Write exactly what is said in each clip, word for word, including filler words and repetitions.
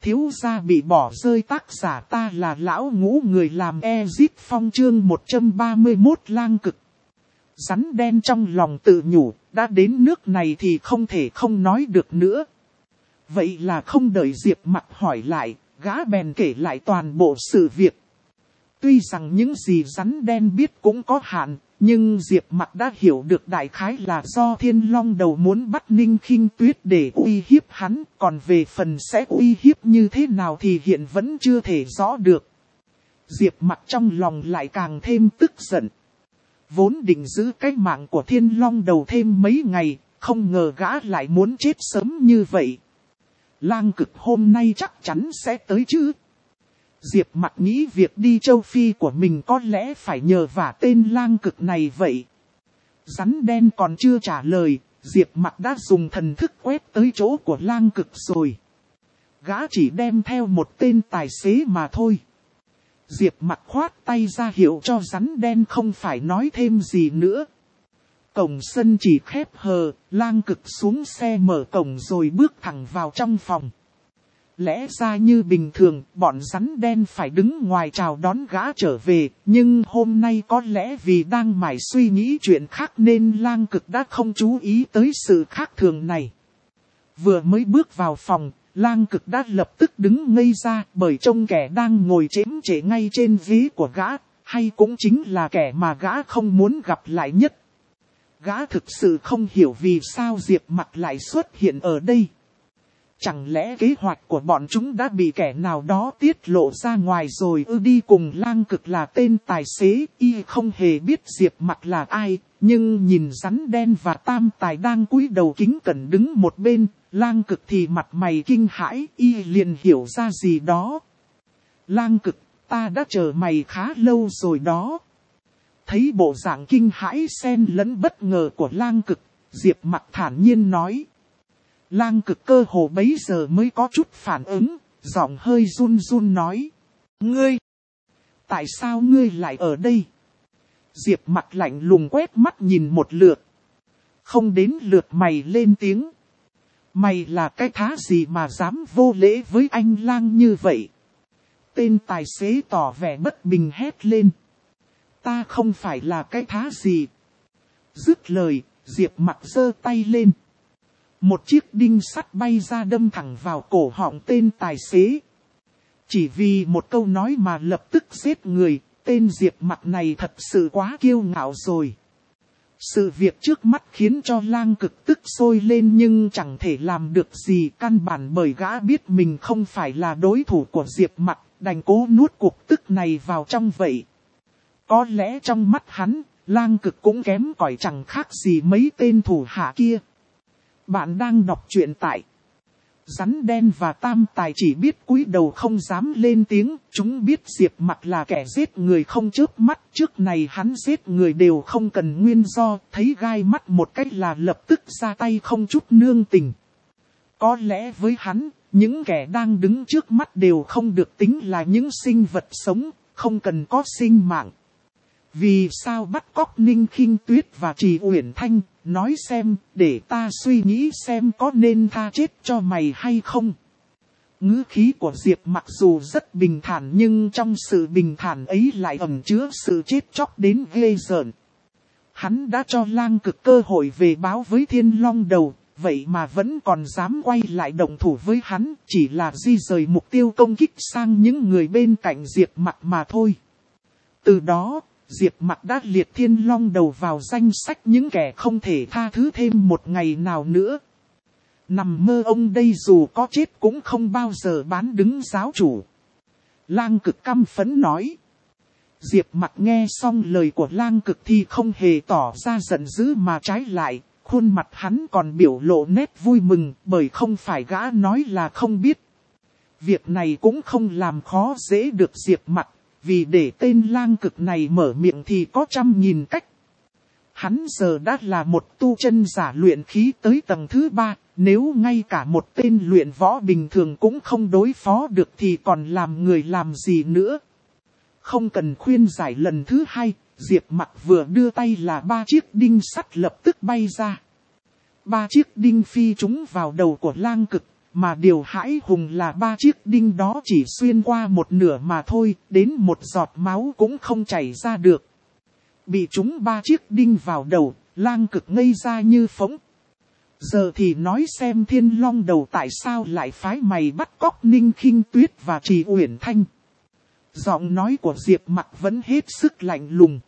thiếu gia bị bỏ rơi, tác giả ta là lão ngũ, người làm Ezit Phong, chương một trăm ba mươi mốt lang cực. Rắn đen trong lòng tự nhủ, đã đến nước này thì không thể không nói được nữa. Vậy là không đợi Diệp Mặc hỏi lại, gã bèn kể lại toàn bộ sự việc. Tuy rằng những gì rắn đen biết cũng có hạn, nhưng Diệp Mặc đã hiểu được đại khái là do Thiên Long Đầu muốn bắt Ninh Khinh Tuyết để uy hiếp hắn, còn về phần sẽ uy hiếp như thế nào thì hiện vẫn chưa thể rõ được. Diệp Mặc trong lòng lại càng thêm tức giận. Vốn định giữ cái mạng của Thiên Long Đầu thêm mấy ngày, không ngờ gã lại muốn chết sớm như vậy. Lang cực hôm nay chắc chắn sẽ tới chứ. Diệp Mặc nghĩ việc đi châu Phi của mình có lẽ phải nhờ vả tên lang cực này vậy. Rắn đen còn chưa trả lời, Diệp Mặc đã dùng thần thức quét tới chỗ của lang cực rồi. Gã chỉ đem theo một tên tài xế mà thôi. Diệp Mặc khoát tay ra hiệu cho rắn đen không phải nói thêm gì nữa. Cổng sân chỉ khép hờ, lang cực xuống xe mở cổng rồi bước thẳng vào trong phòng. Lẽ ra như bình thường, bọn rắn đen phải đứng ngoài chào đón gã trở về, nhưng hôm nay có lẽ vì đang mải suy nghĩ chuyện khác nên lang cực đã không chú ý tới sự khác thường này. Vừa mới bước vào phòng, lang cực đã lập tức đứng ngây ra bởi trông kẻ đang ngồi chễm chệ ngay trên ghế của gã, hay cũng chính là kẻ mà gã không muốn gặp lại nhất. Gã thực sự không hiểu vì sao Diệp Mặc lại xuất hiện ở đây. Chẳng lẽ kế hoạch của bọn chúng đã bị kẻ nào đó tiết lộ ra ngoài rồi ư? Đi cùng lang cực là tên tài xế, y không hề biết Diệp Mặc là ai, nhưng nhìn rắn đen và tam tài đang cúi đầu kính cẩn đứng một bên, lang cực thì mặt mày kinh hãi, y liền hiểu ra gì đó. Lang cực, ta đã chờ mày khá lâu rồi đó. Thấy bộ dạng kinh hãi xen lẫn bất ngờ của lang cực, Diệp Mặc thản nhiên nói. Lang cực cơ hồ bấy giờ mới có chút phản ứng, giọng hơi run run nói. Ngươi! Tại sao ngươi lại ở đây? Diệp Mặc lạnh lùng quét mắt nhìn một lượt. Không đến lượt mày lên tiếng. Mày là cái thá gì mà dám vô lễ với anh lang như vậy? Tên tài xế tỏ vẻ bất bình hét lên. Ta không phải là cái thá gì. Dứt lời, Diệp Mặc giơ tay lên. Một chiếc đinh sắt bay ra đâm thẳng vào cổ họng tên tài xế. Chỉ vì một câu nói mà lập tức giết người, tên Diệp Mặc này thật sự quá kiêu ngạo rồi. Sự việc trước mắt khiến cho lang cực tức sôi lên nhưng chẳng thể làm được gì, căn bản bởi gã biết mình không phải là đối thủ của Diệp Mặc, đành cố nuốt cuộc tức này vào trong vậy. Có lẽ trong mắt hắn, lang cực cũng kém cỏi chẳng khác gì mấy tên thủ hạ kia. Bạn đang đọc truyện tại Rắn đen và tam tài chỉ biết cúi đầu không dám lên tiếng. Chúng biết Diệp Mặc là kẻ giết người không chớp mắt. Trước này hắn giết người đều không cần nguyên do. Thấy gai mắt một cách là lập tức ra tay không chút nương tình. Có lẽ với hắn, những kẻ đang đứng trước mắt đều không được tính là những sinh vật sống, không cần có sinh mạng. Vì sao bắt cóc Ninh Khinh Tuyết và Trì Uyển Thanh? Nói xem, để ta suy nghĩ xem có nên tha chết cho mày hay không. Ngữ khí của Diệp mặc dù rất bình thản nhưng trong sự bình thản ấy lại ẩn chứa sự chết chóc đến ghê rợn. Hắn đã cho lang cực cơ hội về báo với Thiên Long Đầu, vậy mà vẫn còn dám quay lại động thủ với hắn, chỉ là di rời mục tiêu công kích sang những người bên cạnh Diệp mặc mà thôi. Từ đó, Diệp Mặc đã liệt Thiên Long Đầu vào danh sách những kẻ không thể tha thứ thêm một ngày nào nữa. Nằm mơ ông đây dù có chết cũng không bao giờ bán đứng giáo chủ. Lang cực căm phẫn nói. Diệp Mặc nghe xong lời của lang cực thì không hề tỏ ra giận dữ mà trái lại, khuôn mặt hắn còn biểu lộ nét vui mừng bởi không phải gã nói là không biết. Việc này cũng không làm khó dễ được Diệp Mặc. Vì để tên lang cực này mở miệng thì có trăm nghìn cách. Hắn giờ đã là một tu chân giả luyện khí tới tầng thứ ba. Nếu ngay cả một tên luyện võ bình thường cũng không đối phó được thì còn làm người làm gì nữa. Không cần khuyên giải lần thứ hai, Diệp Mặc vừa đưa tay là ba chiếc đinh sắt lập tức bay ra. Ba chiếc đinh phi trúng vào đầu của lang cực. mà điều hãi hùng là ba chiếc đinh đó chỉ xuyên qua một nửa mà thôi, đến một giọt máu cũng không chảy ra được. Bị chúng ba chiếc đinh vào đầu, Lang Cực ngây ra như phỗng. Giờ thì nói xem Thiên Long Đầu tại sao lại phái mày bắt cóc Ninh Khinh Tuyết và Trì Uyển Thanh. Giọng nói của Diệp Mặc vẫn hết sức lạnh lùng.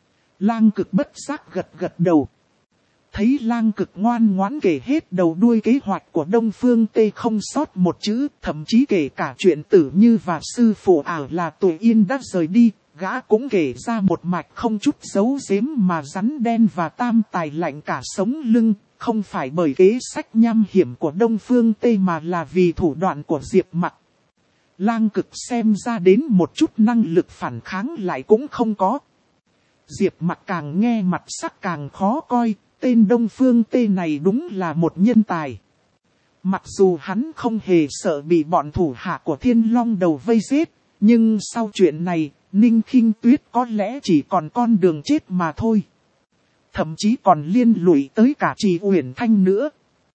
Lang Cực bất giác gật gật đầu. Thấy Lang Cực ngoan ngoãn kể hết đầu đuôi kế hoạch của Đông Phương Tê không sót một chữ, thậm chí kể cả chuyện Tử Như và sư phụ ảo là Tùy Yên đã rời đi, gã cũng kể ra một mạch không chút giấu giếm mà rắn đen và tam tài lạnh cả sống lưng, không phải bởi kế sách nham hiểm của Đông Phương Tê mà là vì thủ đoạn của Diệp Mặc. Lang Cực xem ra đến một chút năng lực phản kháng lại cũng không có. Diệp Mặc càng nghe mặt sắc càng khó coi, tên Đông Phương Tê này đúng là một nhân tài. Mặc dù hắn không hề sợ bị bọn thủ hạ của Thiên Long Đầu vây giết, nhưng sau chuyện này, Ninh Khinh Tuyết có lẽ chỉ còn con đường chết mà thôi. Thậm chí còn liên lụy tới cả Trì Uyển Thanh nữa.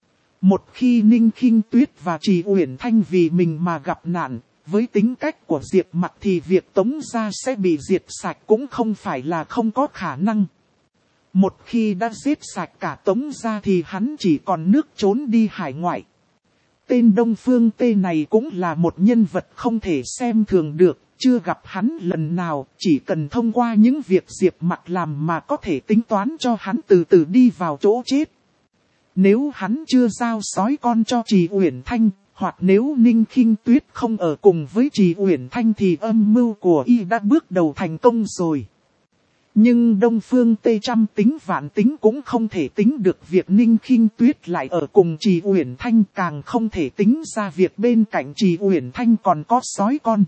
Một khi Ninh Khinh Tuyết và Trì Uyển Thanh vì mình mà gặp nạn, với tính cách của Diệp Mặc thì việc Tống gia sẽ bị diệt sạch cũng không phải là không có khả năng. Một khi đã giết sạch cả Tống gia thì hắn chỉ còn nước trốn đi hải ngoại. Tên Đông Phương Tê này cũng là một nhân vật không thể xem thường được, chưa gặp hắn lần nào, chỉ cần thông qua những việc Diệp Mặc làm mà có thể tính toán cho hắn từ từ đi vào chỗ chết. Nếu hắn chưa giao sói con cho Trì Uyển Thanh, hoặc nếu Ninh Khinh Tuyết không ở cùng với Trì Uyển Thanh thì âm mưu của y đã bước đầu thành công rồi. Nhưng Đông Phương Tê trăm tính vạn tính cũng không thể tính được việc Ninh Khinh Tuyết lại ở cùng Trì Uyển Thanh, càng không thể tính ra việc bên cạnh Trì Uyển Thanh còn có sói con.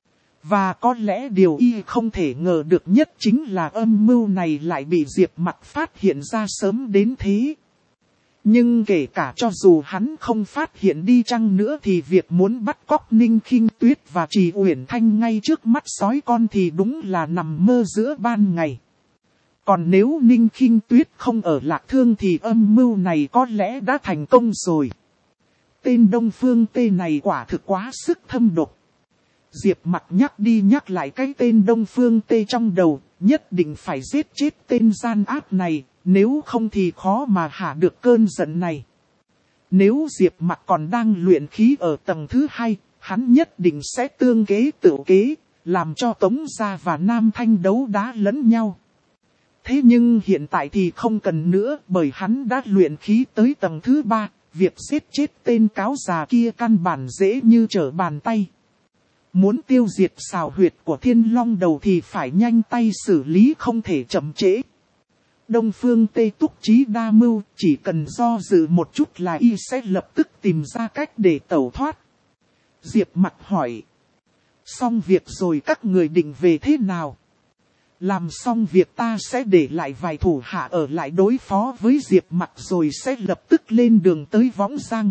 Và có lẽ điều y không thể ngờ được nhất chính là âm mưu này lại bị Diệp Mặc phát hiện ra sớm đến thế. Nhưng kể cả cho dù hắn không phát hiện đi chăng nữa thì việc muốn bắt cóc Ninh Khinh Tuyết và Trì Uyển Thanh ngay trước mắt sói con thì đúng là nằm mơ giữa ban ngày. Còn nếu Ninh Khinh Tuyết không ở Lạc Thương thì âm mưu này có lẽ đã thành công rồi. Tên Đông Phương Tê này quả thực quá sức thâm độc. Diệp Mặc nhắc đi nhắc lại cái tên Đông Phương Tê trong đầu, nhất định phải giết chết tên gian ác này, nếu không thì khó mà hạ được cơn giận này. Nếu Diệp Mặc còn đang luyện khí ở tầng thứ hai, hắn nhất định sẽ tương kế tự kế, làm cho Tống Gia và Nam Thanh đấu đá lẫn nhau. Thế nhưng hiện tại thì không cần nữa, bởi hắn đã luyện khí tới tầng thứ ba, việc giết chết tên cáo già kia căn bản dễ như trở bàn tay. Muốn tiêu diệt xào huyệt của Thiên Long Đầu thì phải nhanh tay xử lý, không thể chậm trễ. Đông Phương Tê túc trí đa mưu, chỉ cần do dự một chút là y sẽ lập tức tìm ra cách để tẩu thoát. Diệp Mặc hỏi. Xong việc rồi các người định về thế nào? Làm xong việc ta sẽ để lại vài thủ hạ ở lại đối phó với Diệp Mặc rồi sẽ lập tức lên đường tới Võng Giang.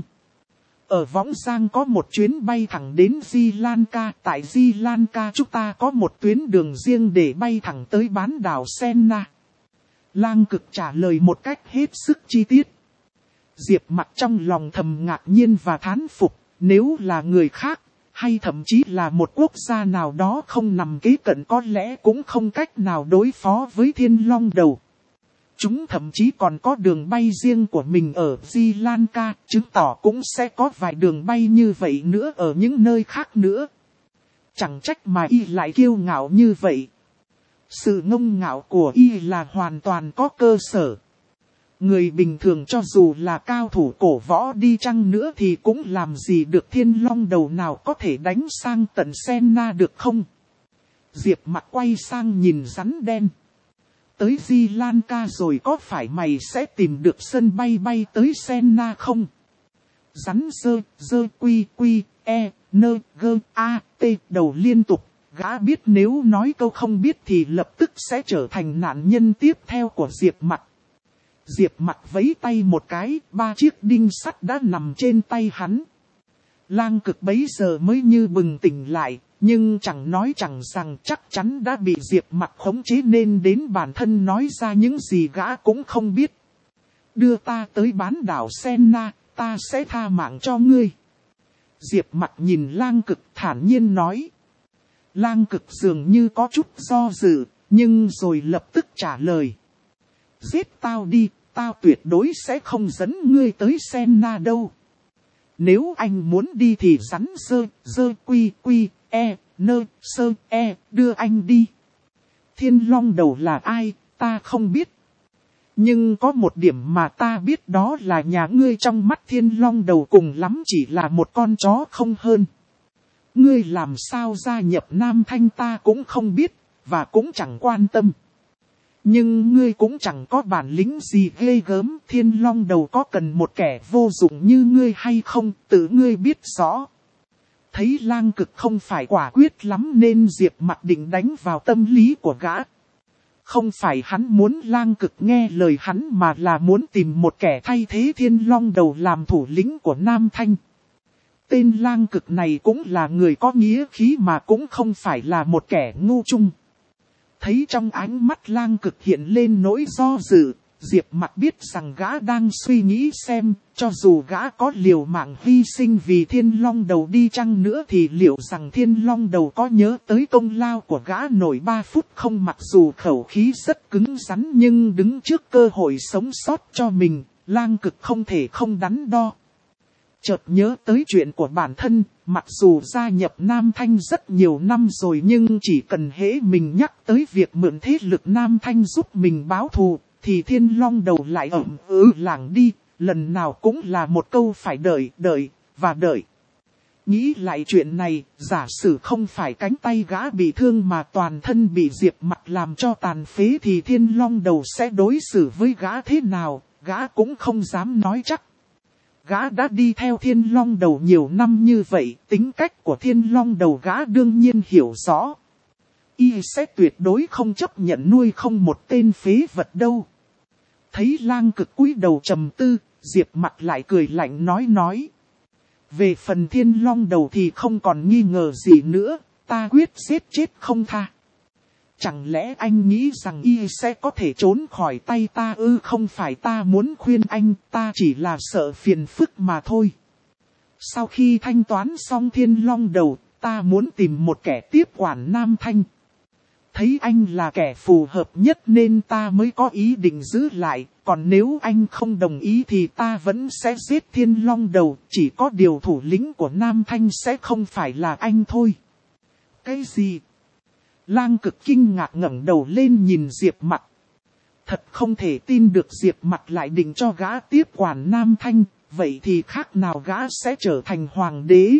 Ở Võng Giang có một chuyến bay thẳng đến Di Lan Ca. Tại Di Lan Ca chúng ta có một tuyến đường riêng để bay thẳng tới bán đảo Senna. Lang Cực trả lời một cách hết sức chi tiết. Diệp Mặc trong lòng thầm ngạc nhiên và thán phục. Nếu là người khác, hay thậm chí là một quốc gia nào đó không nằm kế cận có lẽ cũng không cách nào đối phó với Thiên Long Đầu. Chúng thậm chí còn có đường bay riêng của mình ở Di Lan Ca, chứng tỏ cũng sẽ có vài đường bay như vậy nữa ở những nơi khác nữa. Chẳng trách mà y lại kiêu ngạo như vậy. Sự ngông ngạo của y là hoàn toàn có cơ sở. Người bình thường cho dù là cao thủ cổ võ đi chăng nữa thì cũng làm gì được Thiên Long Đầu nào có thể đánh sang tận Senna được không? Diệp Mặc quay sang nhìn rắn đen. Tới Di Lan Ca rồi có phải mày sẽ tìm được sân bay bay tới Senna không? Rắn dơ, dơ quy quy, e, nơ, gơ, a, t đầu liên tục. Gã biết nếu nói câu không biết thì lập tức sẽ trở thành nạn nhân tiếp theo của Diệp Mặc. Diệp Mặc vẫy tay một cái, ba chiếc đinh sắt đã nằm trên tay hắn. Lang Cực bấy giờ mới như bừng tỉnh lại, nhưng chẳng nói chẳng rằng chắc chắn đã bị Diệp Mặc khống chế nên đến bản thân nói ra những gì gã cũng không biết. Đưa ta tới bán đảo Senna, ta sẽ tha mạng cho ngươi. Diệp Mặc nhìn Lang Cực thản nhiên nói. Lang Cực dường như có chút do dự, nhưng rồi lập tức trả lời. Giết tao đi, tao tuyệt đối sẽ không dẫn ngươi tới Senna đâu. Nếu anh muốn đi thì rắn sơ, dơ quy quy, e, nơ, sơ, e, đưa anh đi. Thiên Long Đầu là ai, ta không biết. Nhưng có một điểm mà ta biết, đó là nhà ngươi trong mắt Thiên Long Đầu cùng lắm chỉ là một con chó không hơn. Ngươi làm sao gia nhập Nam Thanh ta cũng không biết, và cũng chẳng quan tâm. Nhưng ngươi cũng chẳng có bản lĩnh gì ghê gớm. Thiên Long Đầu có cần một kẻ vô dụng như ngươi hay không, tự ngươi biết rõ. Thấy Lang Cực không phải quả quyết lắm nên Diệp Mặc định đánh vào tâm lý của gã. Không phải hắn muốn Lang Cực nghe lời hắn, mà là muốn tìm một kẻ thay thế Thiên Long Đầu làm thủ lĩnh của Nam Thanh. Tên Lang Cực này cũng là người có nghĩa khí mà cũng không phải là một kẻ ngu chung. Thấy trong ánh mắt Lang Cực hiện lên nỗi do dự, Diệp Mặc biết rằng gã đang suy nghĩ xem, cho dù gã có liều mạng hy sinh vì Thiên Long Đầu đi chăng nữa thì liệu rằng Thiên Long Đầu có nhớ tới công lao của gã nổi ba phút không. Mặc dù khẩu khí rất cứng rắn nhưng đứng trước cơ hội sống sót cho mình, Lang Cực không thể không đắn đo. Chợt nhớ tới chuyện của bản thân, mặc dù gia nhập Nam Thanh rất nhiều năm rồi nhưng chỉ cần hễ mình nhắc tới việc mượn thế lực Nam Thanh giúp mình báo thù, thì Thiên Long Đầu lại ậm ừ lảng đi, lần nào cũng là một câu phải đợi, đợi, và đợi. Nghĩ lại chuyện này, giả sử không phải cánh tay gã bị thương mà toàn thân bị Diệp Mặc làm cho tàn phế thì Thiên Long Đầu sẽ đối xử với gã thế nào, gã cũng không dám nói chắc. Gã đã đi theo Thiên Long Đầu nhiều năm như vậy, tính cách của Thiên Long Đầu gã đương nhiên hiểu rõ. Y sẽ tuyệt đối không chấp nhận nuôi không một tên phế vật đâu. Thấy Lang Cực cúi đầu trầm tư, Diệp Mặc lại cười lạnh nói nói. Về phần Thiên Long Đầu thì không còn nghi ngờ gì nữa, ta quyết giết chết không tha. Chẳng lẽ anh nghĩ rằng y sẽ có thể trốn khỏi tay ta ư? Không phải ta muốn khuyên anh, ta chỉ là sợ phiền phức mà thôi. Sau khi thanh toán xong Thiên Long Đầu, ta muốn tìm một kẻ tiếp quản Nam Thanh. Thấy anh là kẻ phù hợp nhất nên ta mới có ý định giữ lại, còn nếu anh không đồng ý thì ta vẫn sẽ giết Thiên Long Đầu, chỉ có điều thủ lĩnh của Nam Thanh sẽ không phải là anh thôi. Cái gì? Lang Cực kinh ngạc ngẩng đầu lên nhìn Diệp Mặc. Thật không thể tin được Diệp Mặc lại định cho gã tiếp quản Nam Thanh, vậy thì khác nào gã sẽ trở thành hoàng đế.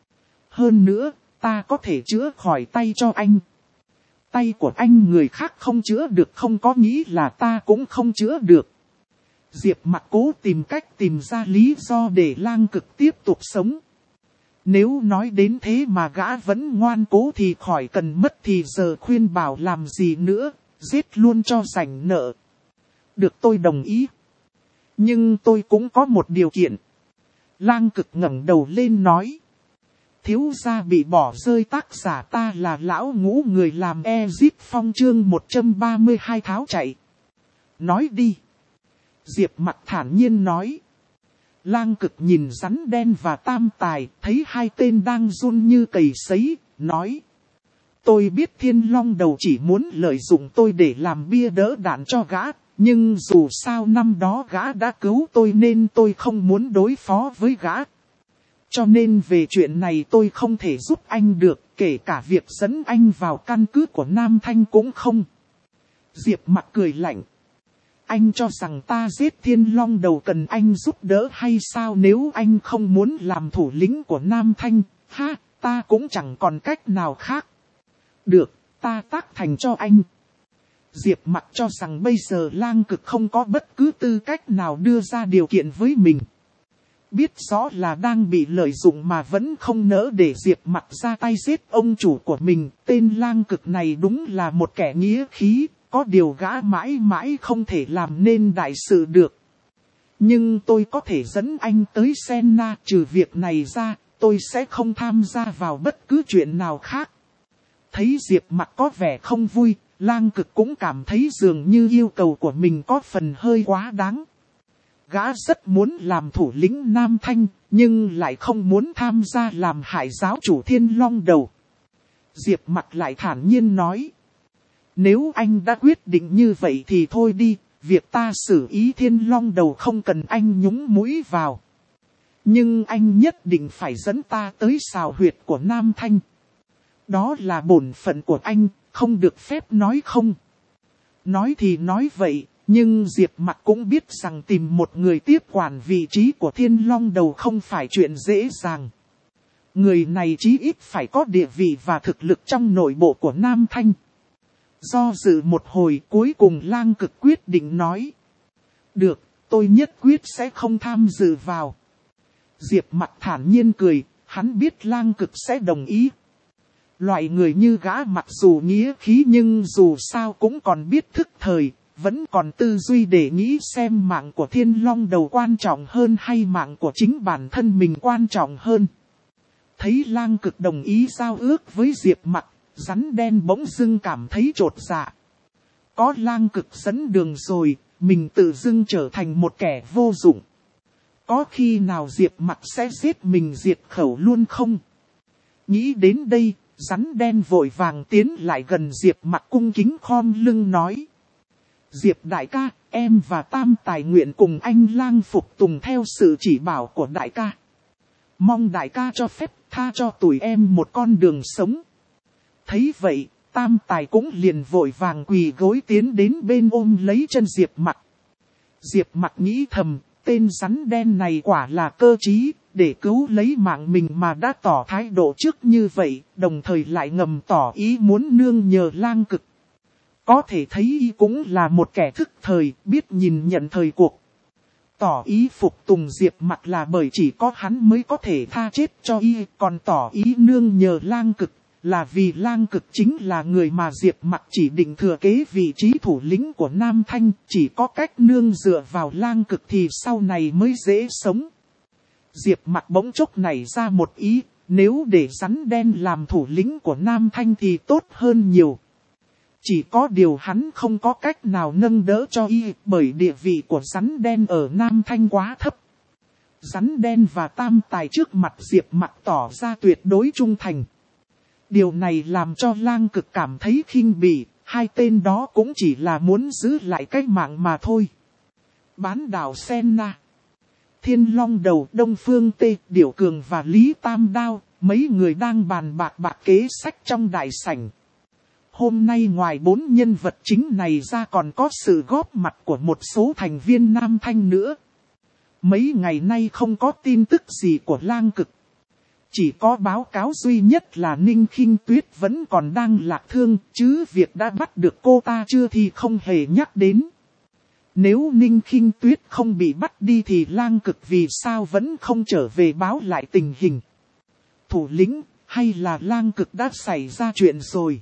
Hơn nữa, ta có thể chữa khỏi tay cho anh. Tay của anh người khác không chữa được không có nghĩ là ta cũng không chữa được. Diệp Mặc cố tìm cách tìm ra lý do để Lang Cực tiếp tục sống. Nếu nói đến thế mà gã vẫn ngoan cố thì khỏi cần mất thì giờ khuyên bảo làm gì nữa, giết luôn cho rảnh nợ. Được, tôi đồng ý. Nhưng tôi cũng có một điều kiện. Lang Cực ngẩng đầu lên nói. Thiếu gia bị bỏ rơi, tác giả ta là lão ngũ người làm Ezip Phong chương một trăm ba mươi hai tháo chạy. Nói đi. Diệp Mặc thản nhiên nói. Lang Cực nhìn rắn đen và tam tài, thấy hai tên đang run như cầy sấy, nói. Tôi biết Thiên Long Đầu chỉ muốn lợi dụng tôi để làm bia đỡ đạn cho gã, nhưng dù sao năm đó gã đã cứu tôi nên tôi không muốn đối phó với gã. Cho nên về chuyện này tôi không thể giúp anh được, kể cả việc dẫn anh vào căn cứ của Nam Thanh cũng không. Diệp Mặc cười lạnh. Anh cho rằng ta giết Thiên Long Đầu cần anh giúp đỡ hay sao? Nếu anh không muốn làm thủ lĩnh của Nam Thanh, ha, ta cũng chẳng còn cách nào khác. Được, ta tác thành cho anh. Diệp Mặc cho rằng bây giờ Lang Cực không có bất cứ tư cách nào đưa ra điều kiện với mình. Biết rõ là đang bị lợi dụng mà vẫn không nỡ để Diệp Mặc ra tay giết ông chủ của mình. Tên Lang Cực này đúng là một kẻ nghĩa khí, có điều gã mãi mãi không thể làm nên đại sự được. Nhưng tôi có thể dẫn anh tới Senna, trừ việc này ra, tôi sẽ không tham gia vào bất cứ chuyện nào khác. Thấy Diệp Mặc có vẻ không vui, Lang Cực cũng cảm thấy dường như yêu cầu của mình có phần hơi quá đáng. Gã rất muốn làm thủ lĩnh Nam Thanh, nhưng lại không muốn tham gia làm hại giáo chủ Thiên Long Đầu. Diệp Mặc lại thản nhiên nói. Nếu anh đã quyết định như vậy thì thôi đi, việc ta xử ý Thiên Long Đầu không cần anh nhúng mũi vào. Nhưng anh nhất định phải dẫn ta tới sào huyệt của Nam Thanh. Đó là bổn phận của anh, không được phép nói không. Nói thì nói vậy, nhưng Diệp Mặc cũng biết rằng tìm một người tiếp quản vị trí của Thiên Long Đầu không phải chuyện dễ dàng. Người này chí ít phải có địa vị và thực lực trong nội bộ của Nam Thanh. Do dự một hồi cuối cùng Lang Cực quyết định nói. Được, tôi nhất quyết sẽ không tham dự vào. Diệp Mặc thản nhiên cười, hắn biết Lang Cực sẽ đồng ý. Loại người như gã mặc dù nghĩa khí nhưng dù sao cũng còn biết thức thời, vẫn còn tư duy để nghĩ xem mạng của Thiên Long Đầu quan trọng hơn hay mạng của chính bản thân mình quan trọng hơn. Thấy Lang Cực đồng ý giao ước với Diệp Mặc, rắn đen bỗng dưng cảm thấy chột dạ. Có Lang Cực dẫn đường rồi, mình tự dưng trở thành một kẻ vô dụng. Có khi nào Diệp Mặc sẽ giết mình diệt khẩu luôn không? Nghĩ đến đây, rắn đen vội vàng tiến lại gần Diệp Mặc cung kính khom lưng nói. Diệp đại ca, em và Tam Tài nguyện cùng anh Lang phục tùng theo sự chỉ bảo của đại ca. Mong đại ca cho phép tha cho tụi em một con đường sống. Thấy vậy, Tam Tài cũng liền vội vàng quỳ gối tiến đến bên ôm lấy chân Diệp Mặc. Diệp Mặc nghĩ thầm, tên rắn đen này quả là cơ trí, để cứu lấy mạng mình mà đã tỏ thái độ trước như vậy, đồng thời lại ngầm tỏ ý muốn nương nhờ Lang Cực. Có thể thấy y cũng là một kẻ thức thời, biết nhìn nhận thời cuộc. Tỏ ý phục tùng Diệp Mặc là bởi chỉ có hắn mới có thể tha chết cho y, còn tỏ ý nương nhờ Lang Cực là vì Lang Cực chính là người mà Diệp Mặc chỉ định thừa kế vị trí thủ lĩnh của Nam Thanh, chỉ có cách nương dựa vào Lang Cực thì sau này mới dễ sống. Diệp Mặc bỗng chốc nảy ra một ý, nếu để rắn đen làm thủ lĩnh của Nam Thanh thì tốt hơn nhiều. Chỉ có điều hắn không có cách nào nâng đỡ cho y, bởi địa vị của rắn đen ở Nam Thanh quá thấp. Rắn đen và Tam Tài trước mặt Diệp Mặc tỏ ra tuyệt đối trung thành. Điều này làm cho Lang Cực cảm thấy khinh bỉ, hai tên đó cũng chỉ là muốn giữ lại cái mạng mà thôi. Bán đảo Senna, Thiên Long Đầu, Đông Phương Tê, Điểu Cường và Lý Tam Đao, mấy người đang bàn bạc bạc kế sách trong đại sảnh. Hôm nay ngoài bốn nhân vật chính này ra còn có sự góp mặt của một số thành viên Nam Thanh nữa. Mấy ngày nay không có tin tức gì của Lang Cực. Chỉ có báo cáo duy nhất là Ninh Khinh Tuyết vẫn còn đang lạc thương, chứ việc đã bắt được cô ta chưa thì không hề nhắc đến. Nếu Ninh Khinh Tuyết không bị bắt đi thì Lang Cực vì sao vẫn không trở về báo lại tình hình? Thủ lĩnh, hay là Lang Cực đã xảy ra chuyện rồi?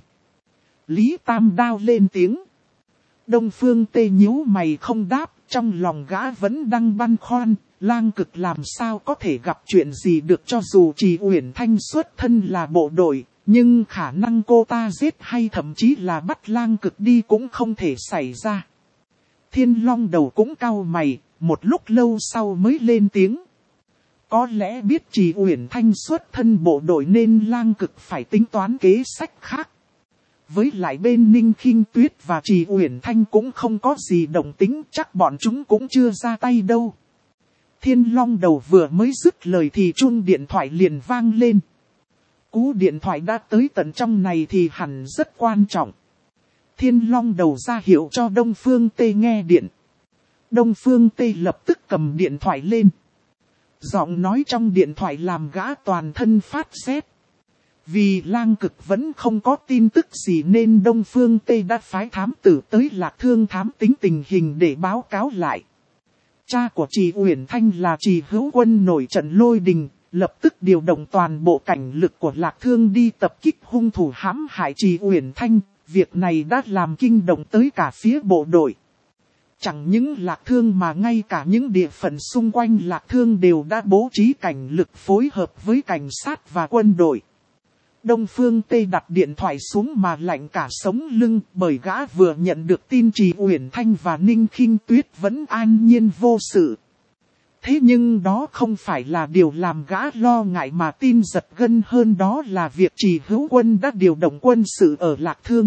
Lý Tam Đao lên tiếng. Đông Phương Tê nhíu mày không đáp, trong lòng gã vẫn đang băn khoăn, Lang Cực làm sao có thể gặp chuyện gì được, cho dù Trì Uyển Thanh xuất thân là bộ đội, nhưng khả năng cô ta giết hay thậm chí là bắt Lang Cực đi cũng không thể xảy ra. Thiên Long Đầu cũng cau mày, một lúc lâu sau mới lên tiếng. Có lẽ biết Trì Uyển Thanh xuất thân bộ đội nên Lang Cực phải tính toán kế sách khác. Với lại bên Ninh Khinh Tuyết và Trì Uyển Thanh cũng không có gì động tính, chắc bọn chúng cũng chưa ra tay đâu. Thiên Long Đầu vừa mới dứt lời thì chuông điện thoại liền vang lên. Cú điện thoại đã tới tận trong này thì hẳn rất quan trọng. Thiên Long Đầu ra hiệu cho Đông Phương Tê nghe điện. Đông Phương Tê lập tức cầm điện thoại lên. Giọng nói trong điện thoại làm gã toàn thân phát rét. Vì Lang Cực vẫn không có tin tức gì nên Đông Phương Tê đã phái thám tử tới Lạc Thương thám tính tình hình để báo cáo lại. Cha của Trì Uyển Thanh là Trì Hữu Quân nổi trận lôi đình, lập tức điều động toàn bộ cảnh lực của Lạc Thương đi tập kích hung thủ hãm hại Trì Uyển Thanh. Việc này đã làm kinh động tới cả phía bộ đội. Chẳng những Lạc Thương mà ngay cả những địa phận xung quanh Lạc Thương đều đã bố trí cảnh lực phối hợp với cảnh sát và quân đội. Đông Phương Tê đặt điện thoại xuống mà lạnh cả sống lưng, bởi gã vừa nhận được tin Trì Uyển Thanh và Ninh Khinh Tuyết vẫn an nhiên vô sự. Thế nhưng đó không phải là điều làm gã lo ngại mà tin giật gân hơn, đó là việc Trì Hữu Quân đã điều động quân sự ở Lạc Thương.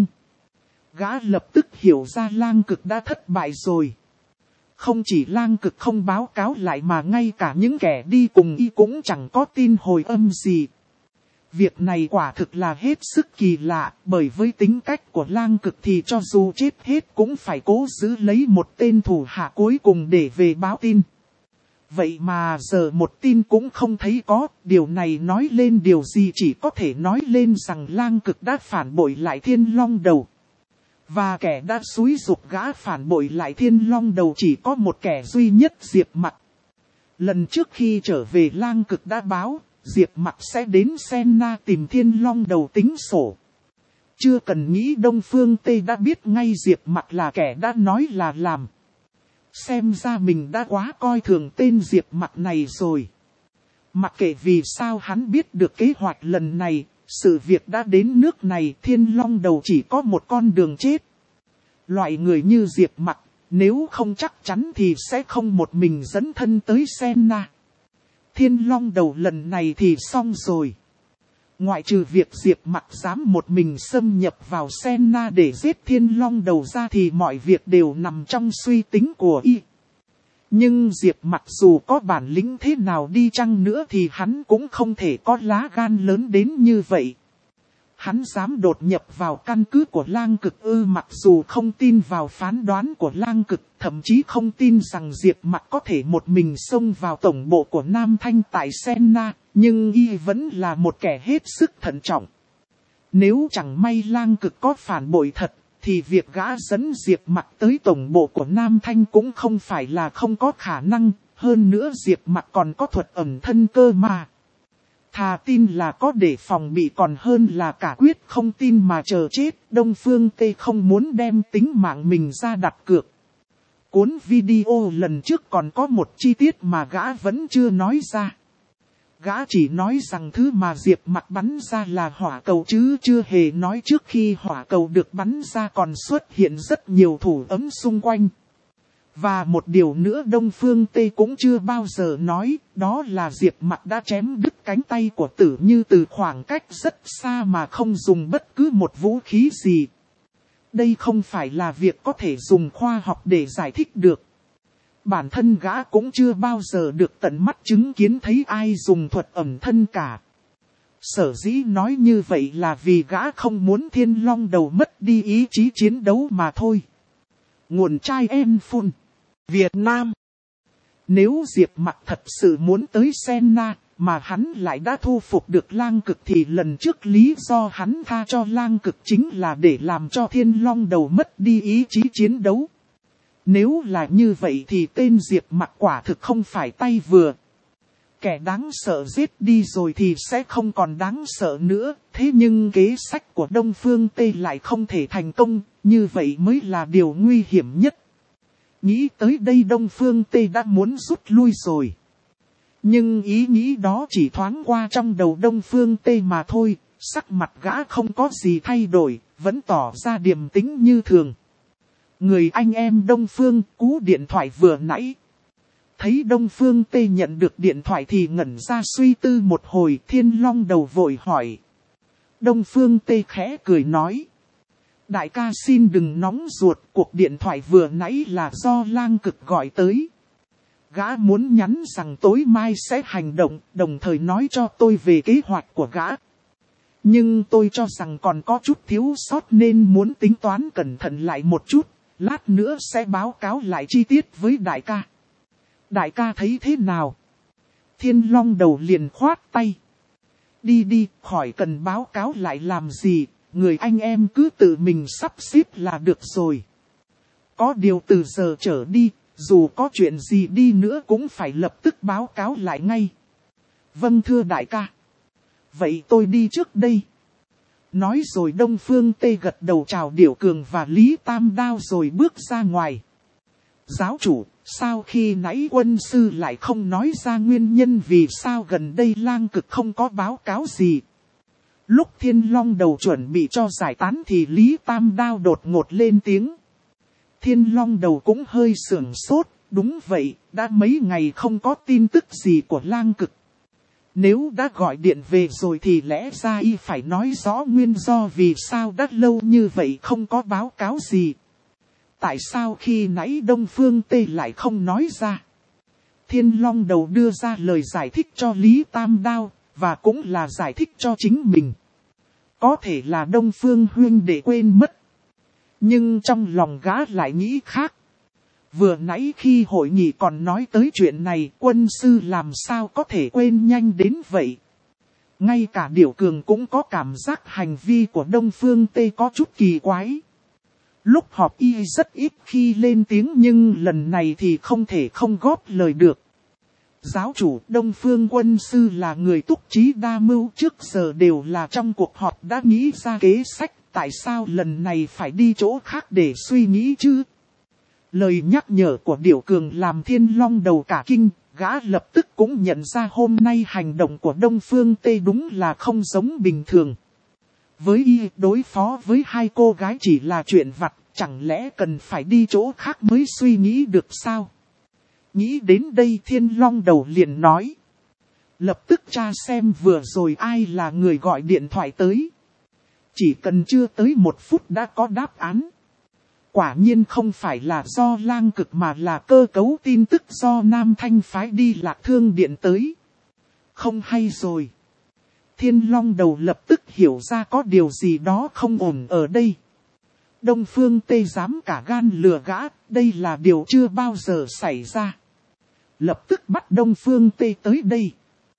Gã lập tức hiểu ra Lang Cực đã thất bại rồi. Không chỉ Lang Cực không báo cáo lại mà ngay cả những kẻ đi cùng y cũng chẳng có tin hồi âm gì. Việc này quả thực là hết sức kỳ lạ, bởi với tính cách của Lang Cực thì cho dù chết hết cũng phải cố giữ lấy một tên thủ hạ cuối cùng để về báo tin. Vậy mà giờ một tin cũng không thấy có, điều này nói lên điều gì? Chỉ có thể nói lên rằng Lang Cực đã phản bội lại Thiên Long Đầu. Và kẻ đã xúi giục gã phản bội lại Thiên Long Đầu chỉ có một kẻ duy nhất, Diệp Mặc. Lần trước khi trở về Lang Cực đã báo, Diệp Mặc sẽ đến Senna tìm Thiên Long Đầu tính sổ. Chưa cần nghĩ Đông Phương Tây đã biết ngay Diệp Mặc là kẻ đã nói là làm. Xem ra mình đã quá coi thường tên Diệp Mặc này rồi. Mặc kệ vì sao hắn biết được kế hoạch lần này, sự việc đã đến nước này, Thiên Long Đầu chỉ có một con đường chết. Loại người như Diệp Mặc, nếu không chắc chắn thì sẽ không một mình dẫn thân tới Senna. Thiên Long Đầu lần này thì xong rồi. Ngoại trừ việc Diệp Mặc dám một mình xâm nhập vào Senna để giết Thiên Long Đầu ra thì mọi việc đều nằm trong suy tính của y. Nhưng Diệp Mặc dù có bản lĩnh thế nào đi chăng nữa thì hắn cũng không thể có lá gan lớn đến như vậy. Hắn dám đột nhập vào căn cứ của Lang Cực ư? Mặc dù không tin vào phán đoán của Lang Cực, thậm chí không tin rằng Diệp Mặc có thể một mình xông vào tổng bộ của Nam Thanh tại Senna, nhưng y vẫn là một kẻ hết sức thận trọng. Nếu chẳng may Lang Cực có phản bội thật, thì việc gã dẫn Diệp Mặc tới tổng bộ của Nam Thanh cũng không phải là không có khả năng, hơn nữa Diệp Mặc còn có thuật ẩn thân cơ mà. Thà tin là có để phòng bị còn hơn là cả quyết không tin mà chờ chết. Đông Phương Tây không muốn đem tính mạng mình ra đặt cược. Cuốn video lần trước còn có một chi tiết mà gã vẫn chưa nói ra. Gã chỉ nói rằng thứ mà Diệp Mặc bắn ra là hỏa cầu chứ chưa hề nói trước khi hỏa cầu được bắn ra còn xuất hiện rất nhiều thủ ấm xung quanh. Và một điều nữa Đông Phương Tây cũng chưa bao giờ nói, đó là Diệp Mặc đã chém đứt cánh tay của Tử Như từ khoảng cách rất xa mà không dùng bất cứ một vũ khí gì. Đây không phải là việc có thể dùng khoa học để giải thích được. Bản thân gã cũng chưa bao giờ được tận mắt chứng kiến thấy ai dùng thuật ẩn thân cả. Sở dĩ nói như vậy là vì gã không muốn Thiên Long Đầu mất đi ý chí chiến đấu mà thôi. Nguồn trai em phun Việt Nam. Nếu Diệp Mặc thật sự muốn tới Senna, mà hắn lại đã thu phục được Lang Cực thì lần trước lý do hắn tha cho Lang Cực chính là để làm cho Thiên Long Đầu mất đi ý chí chiến đấu. Nếu là như vậy thì tên Diệp Mặc quả thực không phải tay vừa. Kẻ đáng sợ giết đi rồi thì sẽ không còn đáng sợ nữa, thế nhưng kế sách của Đông Phương Tây lại không thể thành công, như vậy mới là điều nguy hiểm nhất. Nghĩ tới đây Đông Phương Tây đã muốn rút lui rồi. Nhưng ý nghĩ đó chỉ thoáng qua trong đầu Đông Phương Tây mà thôi, sắc mặt gã không có gì thay đổi, vẫn tỏ ra điềm tĩnh như thường. Người anh em Đông Phương, cú điện thoại vừa nãy. Thấy Đông Phương Tây nhận được điện thoại thì ngẩn ra suy tư một hồi, Thiên Long Đầu vội hỏi. Đông Phương Tây khẽ cười nói. Đại ca xin đừng nóng ruột, cuộc điện thoại vừa nãy là do Lang Cực gọi tới. Gã muốn nhắn rằng tối mai sẽ hành động, đồng thời nói cho tôi về kế hoạch của gã. Nhưng tôi cho rằng còn có chút thiếu sót nên muốn tính toán cẩn thận lại một chút, lát nữa sẽ báo cáo lại chi tiết với đại ca. Đại ca thấy thế nào? Thiên Long Đầu liền khoát tay. Đi đi, khỏi cần báo cáo lại làm gì, người anh em cứ tự mình sắp xếp là được rồi. Có điều từ giờ trở đi, dù có chuyện gì đi nữa cũng phải lập tức báo cáo lại ngay. Vâng thưa đại ca. Vậy tôi đi trước đây. Nói rồi Đông Phương Tây gật đầu chào Điểu Cường và Lý Tam Đao rồi bước ra ngoài. Giáo chủ, sao khi nãy quân sư lại không nói ra nguyên nhân vì sao gần đây Lang Cực không có báo cáo gì? Lúc Thiên Long Đầu chuẩn bị cho giải tán thì Lý Tam Đao đột ngột lên tiếng. Thiên Long Đầu cũng hơi sưởng sốt, Đúng vậy, đã mấy ngày không có tin tức gì của Lang Cực. Nếu đã gọi điện về rồi thì lẽ ra y phải nói rõ nguyên do vì sao đã lâu như vậy không có báo cáo gì. Tại sao khi nãy Đông Phương Tê lại không nói ra? Thiên Long Đầu đưa ra lời giải thích cho Lý Tam Đao, và cũng là giải thích cho chính mình. Có thể là Đông Phương huynh đệ quên mất. Nhưng trong lòng gã lại nghĩ khác. Vừa nãy khi hội nghị còn nói tới chuyện này, quân sư làm sao có thể quên nhanh đến vậy. Ngay cả Điểu Cường cũng có cảm giác hành vi của Đông Phương Tê có chút kỳ quái. Lúc họp y rất ít khi lên tiếng nhưng lần này thì không thể không góp lời được. Giáo chủ Đông Phương quân sư là người túc trí đa mưu, trước giờ đều là trong cuộc họp đã nghĩ ra kế sách, tại sao lần này phải đi chỗ khác để suy nghĩ chứ? Lời nhắc nhở của Điểu Cường làm Thiên Long Đầu cả kinh, gã lập tức cũng nhận ra hôm nay hành động của Đông Phương Tê đúng là không giống bình thường. Với y, đối phó với hai cô gái chỉ là chuyện vặt, chẳng lẽ cần phải đi chỗ khác mới suy nghĩ được sao? Nghĩ đến đây Thiên Long Đầu liền nói. Lập tức tra xem vừa rồi ai là người gọi điện thoại tới. Chỉ cần chưa tới một phút đã có đáp án. Quả nhiên không phải là do Lang Cực mà là cơ cấu tin tức do Nam Thanh phái đi Lạc Thương Điện tới. Không hay rồi. Thiên Long Đầu lập tức hiểu ra có điều gì đó không ổn ở đây. Đông Phương Tê dám cả gan lừa gã, đây là điều chưa bao giờ xảy ra. Lập tức bắt Đông Phương Tê tới đây.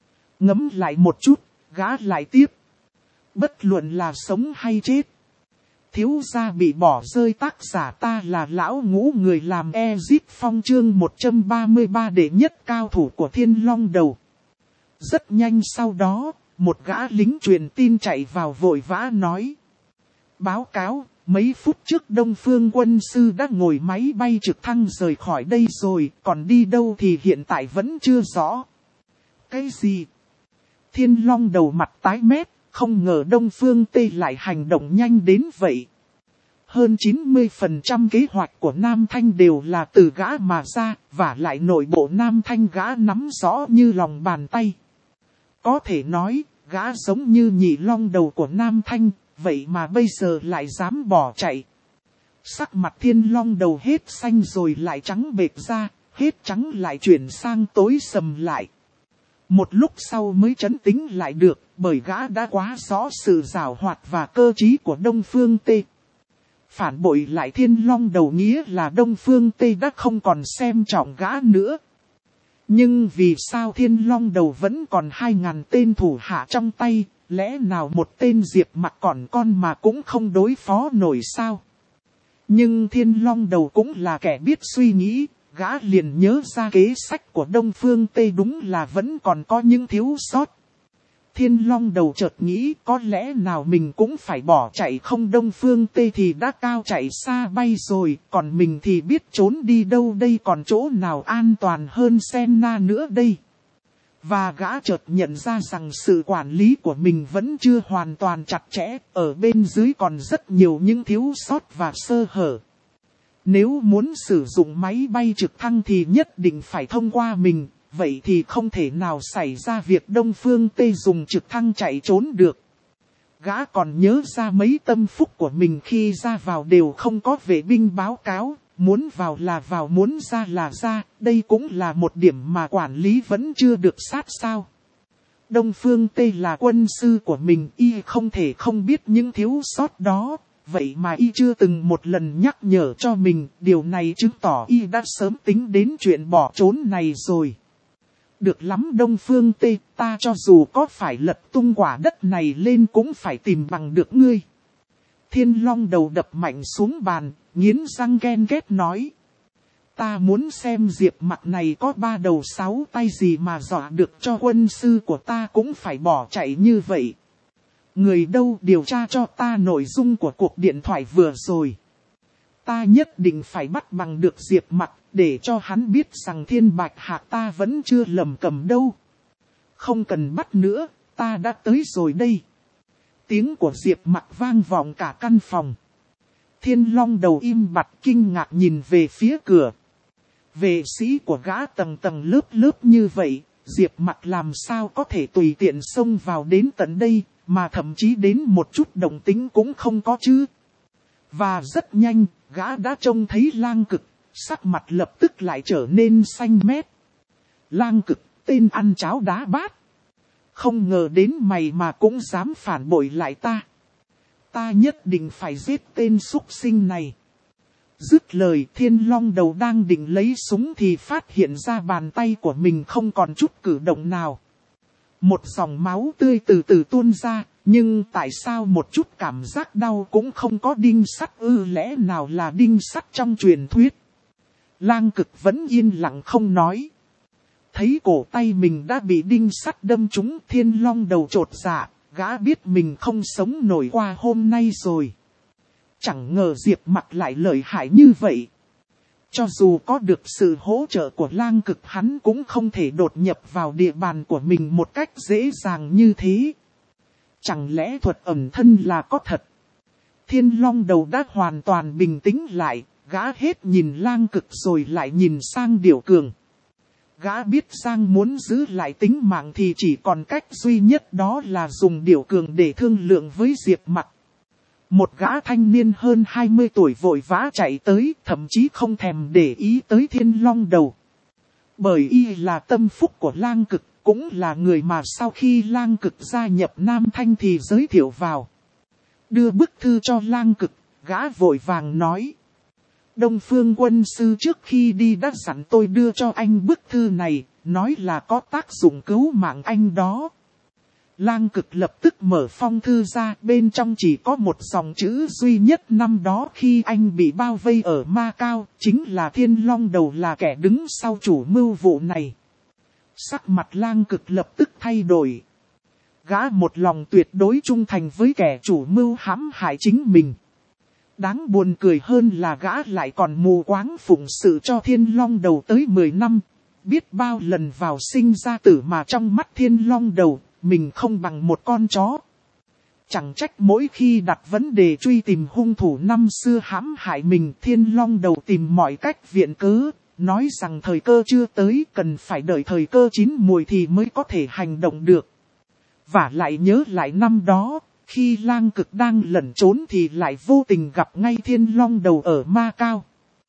Ngẫm lại một chút, gã lại tiếp. Bất luận là sống hay chết. Thiếu gia bị bỏ rơi, tác giả ta là lão ngũ, người làm Ezit Phong chương một trăm ba mươi ba đệ nhất cao thủ của Thiên Long Đầu. Rất nhanh sau đó, một gã lính truyền tin chạy vào vội vã nói. Báo cáo, mấy phút trước Đông Phương quân sư đã ngồi máy bay trực thăng rời khỏi đây rồi, còn đi đâu thì hiện tại vẫn chưa rõ. Cái gì? Thiên Long Đầu mặt tái mét, không ngờ Đông Phương Tê lại hành động nhanh đến vậy. Hơn chín mươi phần trăm kế hoạch của Nam Thanh đều là từ gã mà ra, và lại nội bộ Nam Thanh gã nắm rõ như lòng bàn tay. Có thể nói, gã giống như nhị long đầu của Nam Thanh, vậy mà bây giờ lại dám bỏ chạy. Sắc mặt Thiên Long Đầu hết xanh rồi lại trắng bệch ra, hết trắng lại chuyển sang tối sầm lại. Một lúc sau mới trấn tĩnh lại được, bởi gã đã quá rõ sự giảo hoạt và cơ trí của Đông Phương Tê. Phản bội lại Thiên Long Đầu nghĩa là Đông Phương Tê đã không còn xem trọng gã nữa. Nhưng vì sao Thiên Long Đầu vẫn còn hai ngàn tên thủ hạ trong tay, lẽ nào một tên Diệp Mặc còn con mà cũng không đối phó nổi sao? Nhưng Thiên Long Đầu cũng là kẻ biết suy nghĩ, gã liền nhớ ra kế sách của Đông Phương Tê đúng là vẫn còn có những thiếu sót. Thiên Long Đầu chợt nghĩ có lẽ nào mình cũng phải bỏ chạy, không Đông Phương Tê thì đã cao chạy xa bay rồi, còn mình thì biết trốn đi đâu đây, còn chỗ nào an toàn hơn Senna nữa đây. Và gã chợt nhận ra rằng sự quản lý của mình vẫn chưa hoàn toàn chặt chẽ, ở bên dưới còn rất nhiều những thiếu sót và sơ hở. Nếu muốn sử dụng máy bay trực thăng thì nhất định phải thông qua mình, vậy thì không thể nào xảy ra việc Đông Phương Tê dùng trực thăng chạy trốn được. Gã còn nhớ ra mấy tâm phúc của mình khi ra vào đều không có vệ binh báo cáo, muốn vào là vào, muốn ra là ra, đây cũng là một điểm mà quản lý vẫn chưa được sát sao. Đông Phương Tê là quân sư của mình, y không thể không biết những thiếu sót đó. Vậy mà y chưa từng một lần nhắc nhở cho mình, điều này chứng tỏ y đã sớm tính đến chuyện bỏ trốn này rồi. Được lắm Đông Phương Tê, ta cho dù có phải lật tung quả đất này lên cũng phải tìm bằng được ngươi. Thiên Long Đầu đập mạnh xuống bàn, nghiến răng ghen ghét nói. Ta muốn xem Diệp Mặc này có ba đầu sáu tay gì mà dọa được cho quân sư của ta cũng phải bỏ chạy như vậy. Người đâu điều tra cho ta nội dung của cuộc điện thoại vừa rồi. Ta nhất định phải bắt bằng được Diệp Mặc, để cho hắn biết rằng Thiên Bạch Hạc ta vẫn chưa lầm cầm đâu. Không cần bắt nữa, ta đã tới rồi đây. Tiếng của Diệp Mặc vang vọng cả căn phòng. Thiên Long Đầu im bặt kinh ngạc nhìn về phía cửa. Vệ sĩ của gã tầng tầng lớp lớp như vậy, Diệp Mặc làm sao có thể tùy tiện xông vào đến tận đây, mà thậm chí đến một chút động tính cũng không có chứ. Và rất nhanh, gã đã trông thấy Lang Cực, sắc mặt lập tức lại trở nên xanh mét. Lang Cực, tên ăn cháo đá bát. Không ngờ đến mày mà cũng dám phản bội lại ta. Ta nhất định phải giết tên súc sinh này. Dứt lời, Thiên Long Đầu đang định lấy súng thì phát hiện ra bàn tay của mình không còn chút cử động nào. Một dòng máu tươi từ từ tuôn ra, nhưng tại sao một chút cảm giác đau cũng không có? Đinh sắt ư? Lẽ nào là đinh sắt trong truyền thuyết? Lang Cực vẫn yên lặng không nói. Thấy cổ tay mình đã bị đinh sắt đâm trúng, Thiên Long Đầu chột dạ, gã biết mình không sống nổi qua hôm nay rồi. Chẳng ngờ Diệp Mặc lại lợi hại như vậy. Cho dù có được sự hỗ trợ của Lang Cực, hắn cũng không thể đột nhập vào địa bàn của mình một cách dễ dàng như thế. Chẳng lẽ thuật ẩn thân là có thật? Thiên Long Đầu đã hoàn toàn bình tĩnh lại, gã hết nhìn Lang Cực rồi lại nhìn sang Điểu Cường. Gã biết Giang muốn giữ lại tính mạng thì chỉ còn cách duy nhất, đó là dùng Điểu Cường để thương lượng với Diệp Mặc. Một gã thanh niên hơn hai mươi tuổi vội vã chạy tới, thậm chí không thèm để ý tới Thiên Long Đầu. Bởi y là tâm phúc của Lang Cực, cũng là người mà sau khi Lang Cực gia nhập Nam Thanh thì giới thiệu vào. Đưa bức thư cho Lang Cực, gã vội vàng nói. Đông Phương quân sư trước khi đi đã dặn tôi đưa cho anh bức thư này, nói là có tác dụng cứu mạng anh đó. Lang Cực lập tức mở phong thư ra, bên trong chỉ có một dòng chữ duy nhất: năm đó khi anh bị bao vây ở Ma Cao, chính là Thiên Long Đầu là kẻ đứng sau chủ mưu vụ này. Sắc mặt Lang Cực lập tức thay đổi. Gã một lòng tuyệt đối trung thành với kẻ chủ mưu hãm hại chính mình. Đáng buồn cười hơn là gã lại còn mù quáng phụng sự cho Thiên Long Đầu tới mười năm. Biết bao lần vào sinh ra tử mà trong mắt Thiên Long Đầu, mình không bằng một con chó. Chẳng trách mỗi khi đặt vấn đề truy tìm hung thủ năm xưa hãm hại mình, Thiên Long Đầu tìm mọi cách viện cớ, nói rằng thời cơ chưa tới, cần phải đợi thời cơ chín mùi thì mới có thể hành động được. Và lại nhớ lại năm đó, khi Lang Cực đang lẩn trốn thì lại vô tình gặp ngay Thiên Long Đầu ở Ma Cao.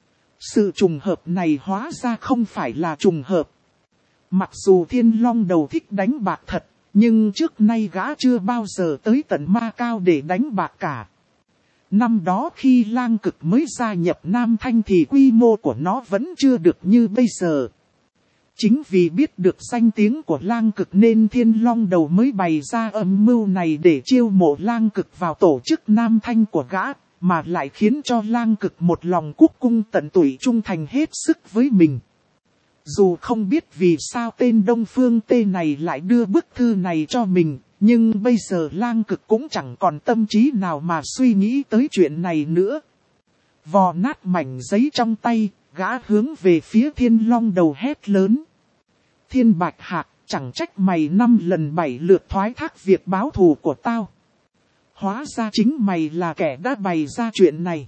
Sự trùng hợp này hóa ra không phải là trùng hợp. Mặc dù Thiên Long Đầu thích đánh bạc thật, nhưng trước nay gã chưa bao giờ tới tận Ma Cao để đánh bạc cả. Năm đó khi Lang Cực mới gia nhập Nam Thanh thì quy mô của nó vẫn chưa được như bây giờ. Chính vì biết được danh tiếng của Lang Cực nên Thiên Long Đầu mới bày ra âm mưu này để chiêu mộ Lang Cực vào tổ chức Nam Thanh của gã, mà lại khiến cho Lang Cực một lòng quốc cung tận tụy trung thành hết sức với mình. Dù không biết vì sao tên Đông Phương Tê này lại đưa bức thư này cho mình, nhưng bây giờ Lang Cực cũng chẳng còn tâm trí nào mà suy nghĩ tới chuyện này nữa. Vò nát mảnh giấy trong tay, gã hướng về phía Thiên Long Đầu hét lớn. Thiên Bạch Hạc, chẳng trách mày năm lần bảy lượt thoái thác việc báo thù của tao. Hóa ra chính mày là kẻ đã bày ra chuyện này.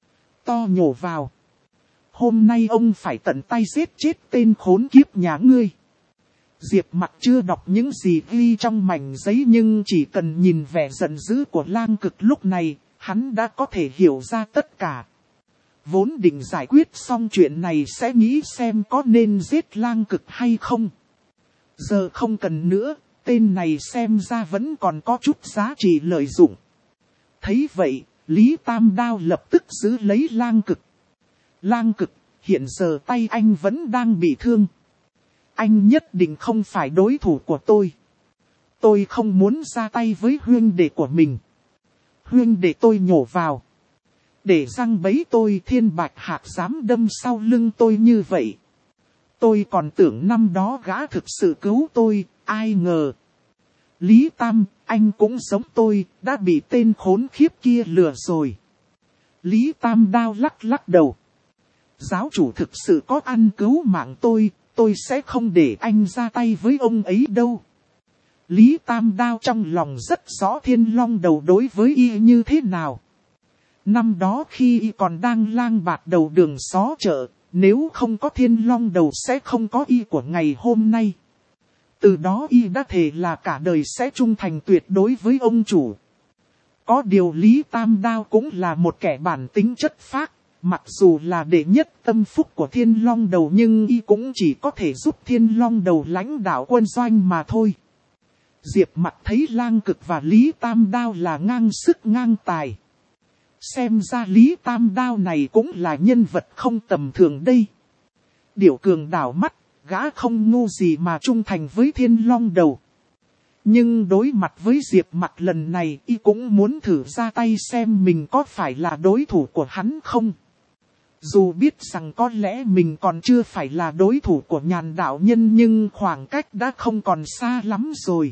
To nhổ vào. Hôm nay ông phải tận tay giết chết tên khốn kiếp nhà ngươi. Diệp Mặc chưa đọc những gì ghi trong mảnh giấy, nhưng chỉ cần nhìn vẻ giận dữ của Lang Cực lúc này, hắn đã có thể hiểu ra tất cả. Vốn định giải quyết xong chuyện này sẽ nghĩ xem có nên giết Lang Cực hay không. Giờ không cần nữa, tên này xem ra vẫn còn có chút giá trị lợi dụng. Thấy vậy, Lý Tam Đao lập tức giữ lấy Lang Cực. Lang Cực, hiện giờ tay anh vẫn đang bị thương. Anh nhất định không phải đối thủ của tôi. Tôi không muốn ra tay với huynh đệ của mình. Huynh đệ tôi nhổ vào. Để răng bấy tôi, Thiên Bạch Hạc dám đâm sau lưng tôi như vậy. Tôi còn tưởng năm đó gã thực sự cứu tôi, ai ngờ. Lý Tam, anh cũng giống tôi, đã bị tên khốn khiếp kia lừa rồi. Lý Tam Đao lắc lắc đầu. Giáo chủ thực sự có ăn cứu mạng tôi, tôi sẽ không để anh ra tay với ông ấy đâu. Lý Tam Đao trong lòng rất rõ Thiên Long Đầu đối với y như thế nào. Năm đó khi y còn đang lang bạt đầu đường xó chợ, nếu không có Thiên Long Đầu sẽ không có y của ngày hôm nay. Từ đó y đã thề là cả đời sẽ trung thành tuyệt đối với ông chủ. Có điều Lý Tam Đao cũng là một kẻ bản tính chất phác, mặc dù là đệ nhất tâm phúc của Thiên Long Đầu nhưng y cũng chỉ có thể giúp Thiên Long Đầu lãnh đạo quân doanh mà thôi. Diệp Mặc thấy Lang Cực và Lý Tam Đao là ngang sức ngang tài. Xem ra Lý Tam Đao này cũng là nhân vật không tầm thường đây. Điểu Cường đảo mắt, gã không ngu gì mà trung thành với Thiên Long Đầu. Nhưng đối mặt với Diệp Mặc lần này y cũng muốn thử ra tay xem mình có phải là đối thủ của hắn không. Dù biết rằng có lẽ mình còn chưa phải là đối thủ của Nhàn đạo nhân nhưng khoảng cách đã không còn xa lắm rồi.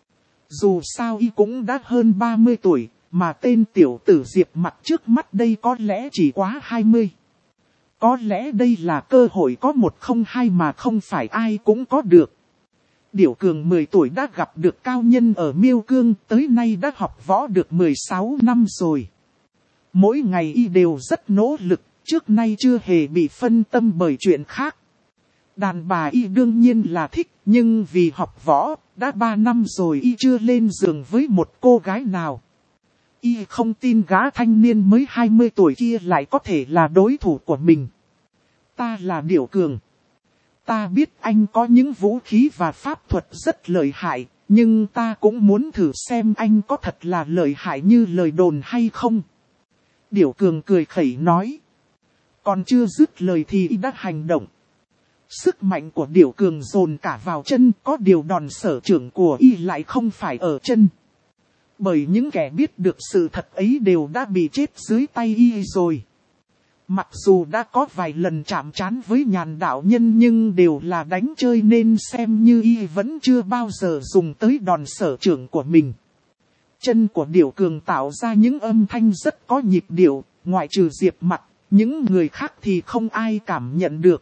Dù sao y cũng đã hơn ba mươi tuổi, mà tên tiểu tử Diệp Mặc trước mắt đây có lẽ chỉ quá hai mươi. Có lẽ đây là cơ hội có một không hai mà không phải ai cũng có được. Điểu Cường mười tuổi đã gặp được cao nhân ở Miêu Cương, tới nay đã học võ được mười sáu năm rồi. Mỗi ngày y đều rất nỗ lực, trước nay chưa hề bị phân tâm bởi chuyện khác. Đàn bà y đương nhiên là thích, nhưng vì học võ, đã ba năm rồi y chưa lên giường với một cô gái nào. Y không tin gã thanh niên mới hai mươi tuổi kia lại có thể là đối thủ của mình. Ta là Điểu Cường. Ta biết anh có những vũ khí và pháp thuật rất lợi hại, nhưng ta cũng muốn thử xem anh có thật là lợi hại như lời đồn hay không. Điểu Cường cười khẩy nói. Còn chưa dứt lời thì y đã hành động. Sức mạnh của Điểu Cường dồn cả vào chân, có điều đòn sở trưởng của y lại không phải ở chân. Bởi những kẻ biết được sự thật ấy đều đã bị chết dưới tay y rồi. Mặc dù đã có vài lần chạm trán với Nhàn đạo nhân nhưng đều là đánh chơi nên xem như y vẫn chưa bao giờ dùng tới đòn sở trưởng của mình. Chân của Điểu Cường tạo ra những âm thanh rất có nhịp điệu, ngoại trừ Diệp Mặc, những người khác thì không ai cảm nhận được.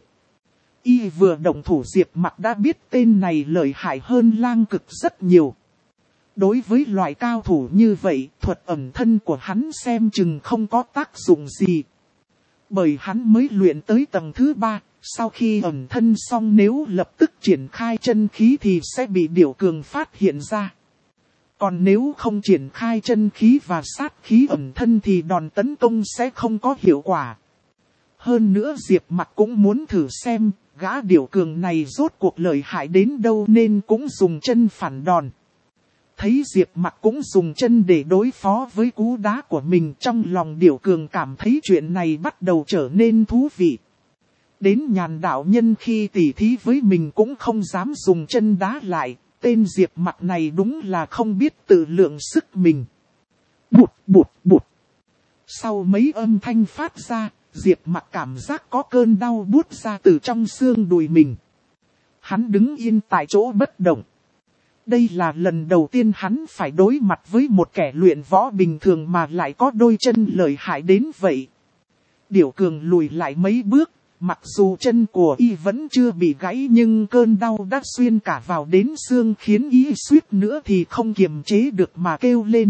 Y vừa động thủ Diệp Mặc đã biết tên này lợi hại hơn Lang Cực rất nhiều. Đối với loại cao thủ như vậy, thuật ẩn thân của hắn xem chừng không có tác dụng gì. Bởi hắn mới luyện tới tầng thứ ba, sau khi ẩn thân xong nếu lập tức triển khai chân khí thì sẽ bị Điểu Cường phát hiện ra. Còn nếu không triển khai chân khí và sát khí ẩn thân thì đòn tấn công sẽ không có hiệu quả. Hơn nữa Diệp Mặc cũng muốn thử xem, gã Điểu Cường này rốt cuộc lợi hại đến đâu nên cũng dùng chân phản đòn. Thấy Diệp Mặc cũng dùng chân để đối phó với cú đá của mình, trong lòng Điểu Cường cảm thấy chuyện này bắt đầu trở nên thú vị. Đến Nhàn đạo nhân khi tỉ thí với mình cũng không dám dùng chân đá lại, tên Diệp Mặc này đúng là không biết tự lượng sức mình. Bụt bụt bụt. Sau mấy âm thanh phát ra, Diệp Mặc cảm giác có cơn đau buốt ra từ trong xương đùi mình. Hắn đứng yên tại chỗ bất động. Đây là lần đầu tiên hắn phải đối mặt với một kẻ luyện võ bình thường mà lại có đôi chân lợi hại đến vậy. Điểu Cường lùi lại mấy bước, mặc dù chân của y vẫn chưa bị gãy nhưng cơn đau đã xuyên cả vào đến xương khiến y suýt nữa thì không kiềm chế được mà kêu lên.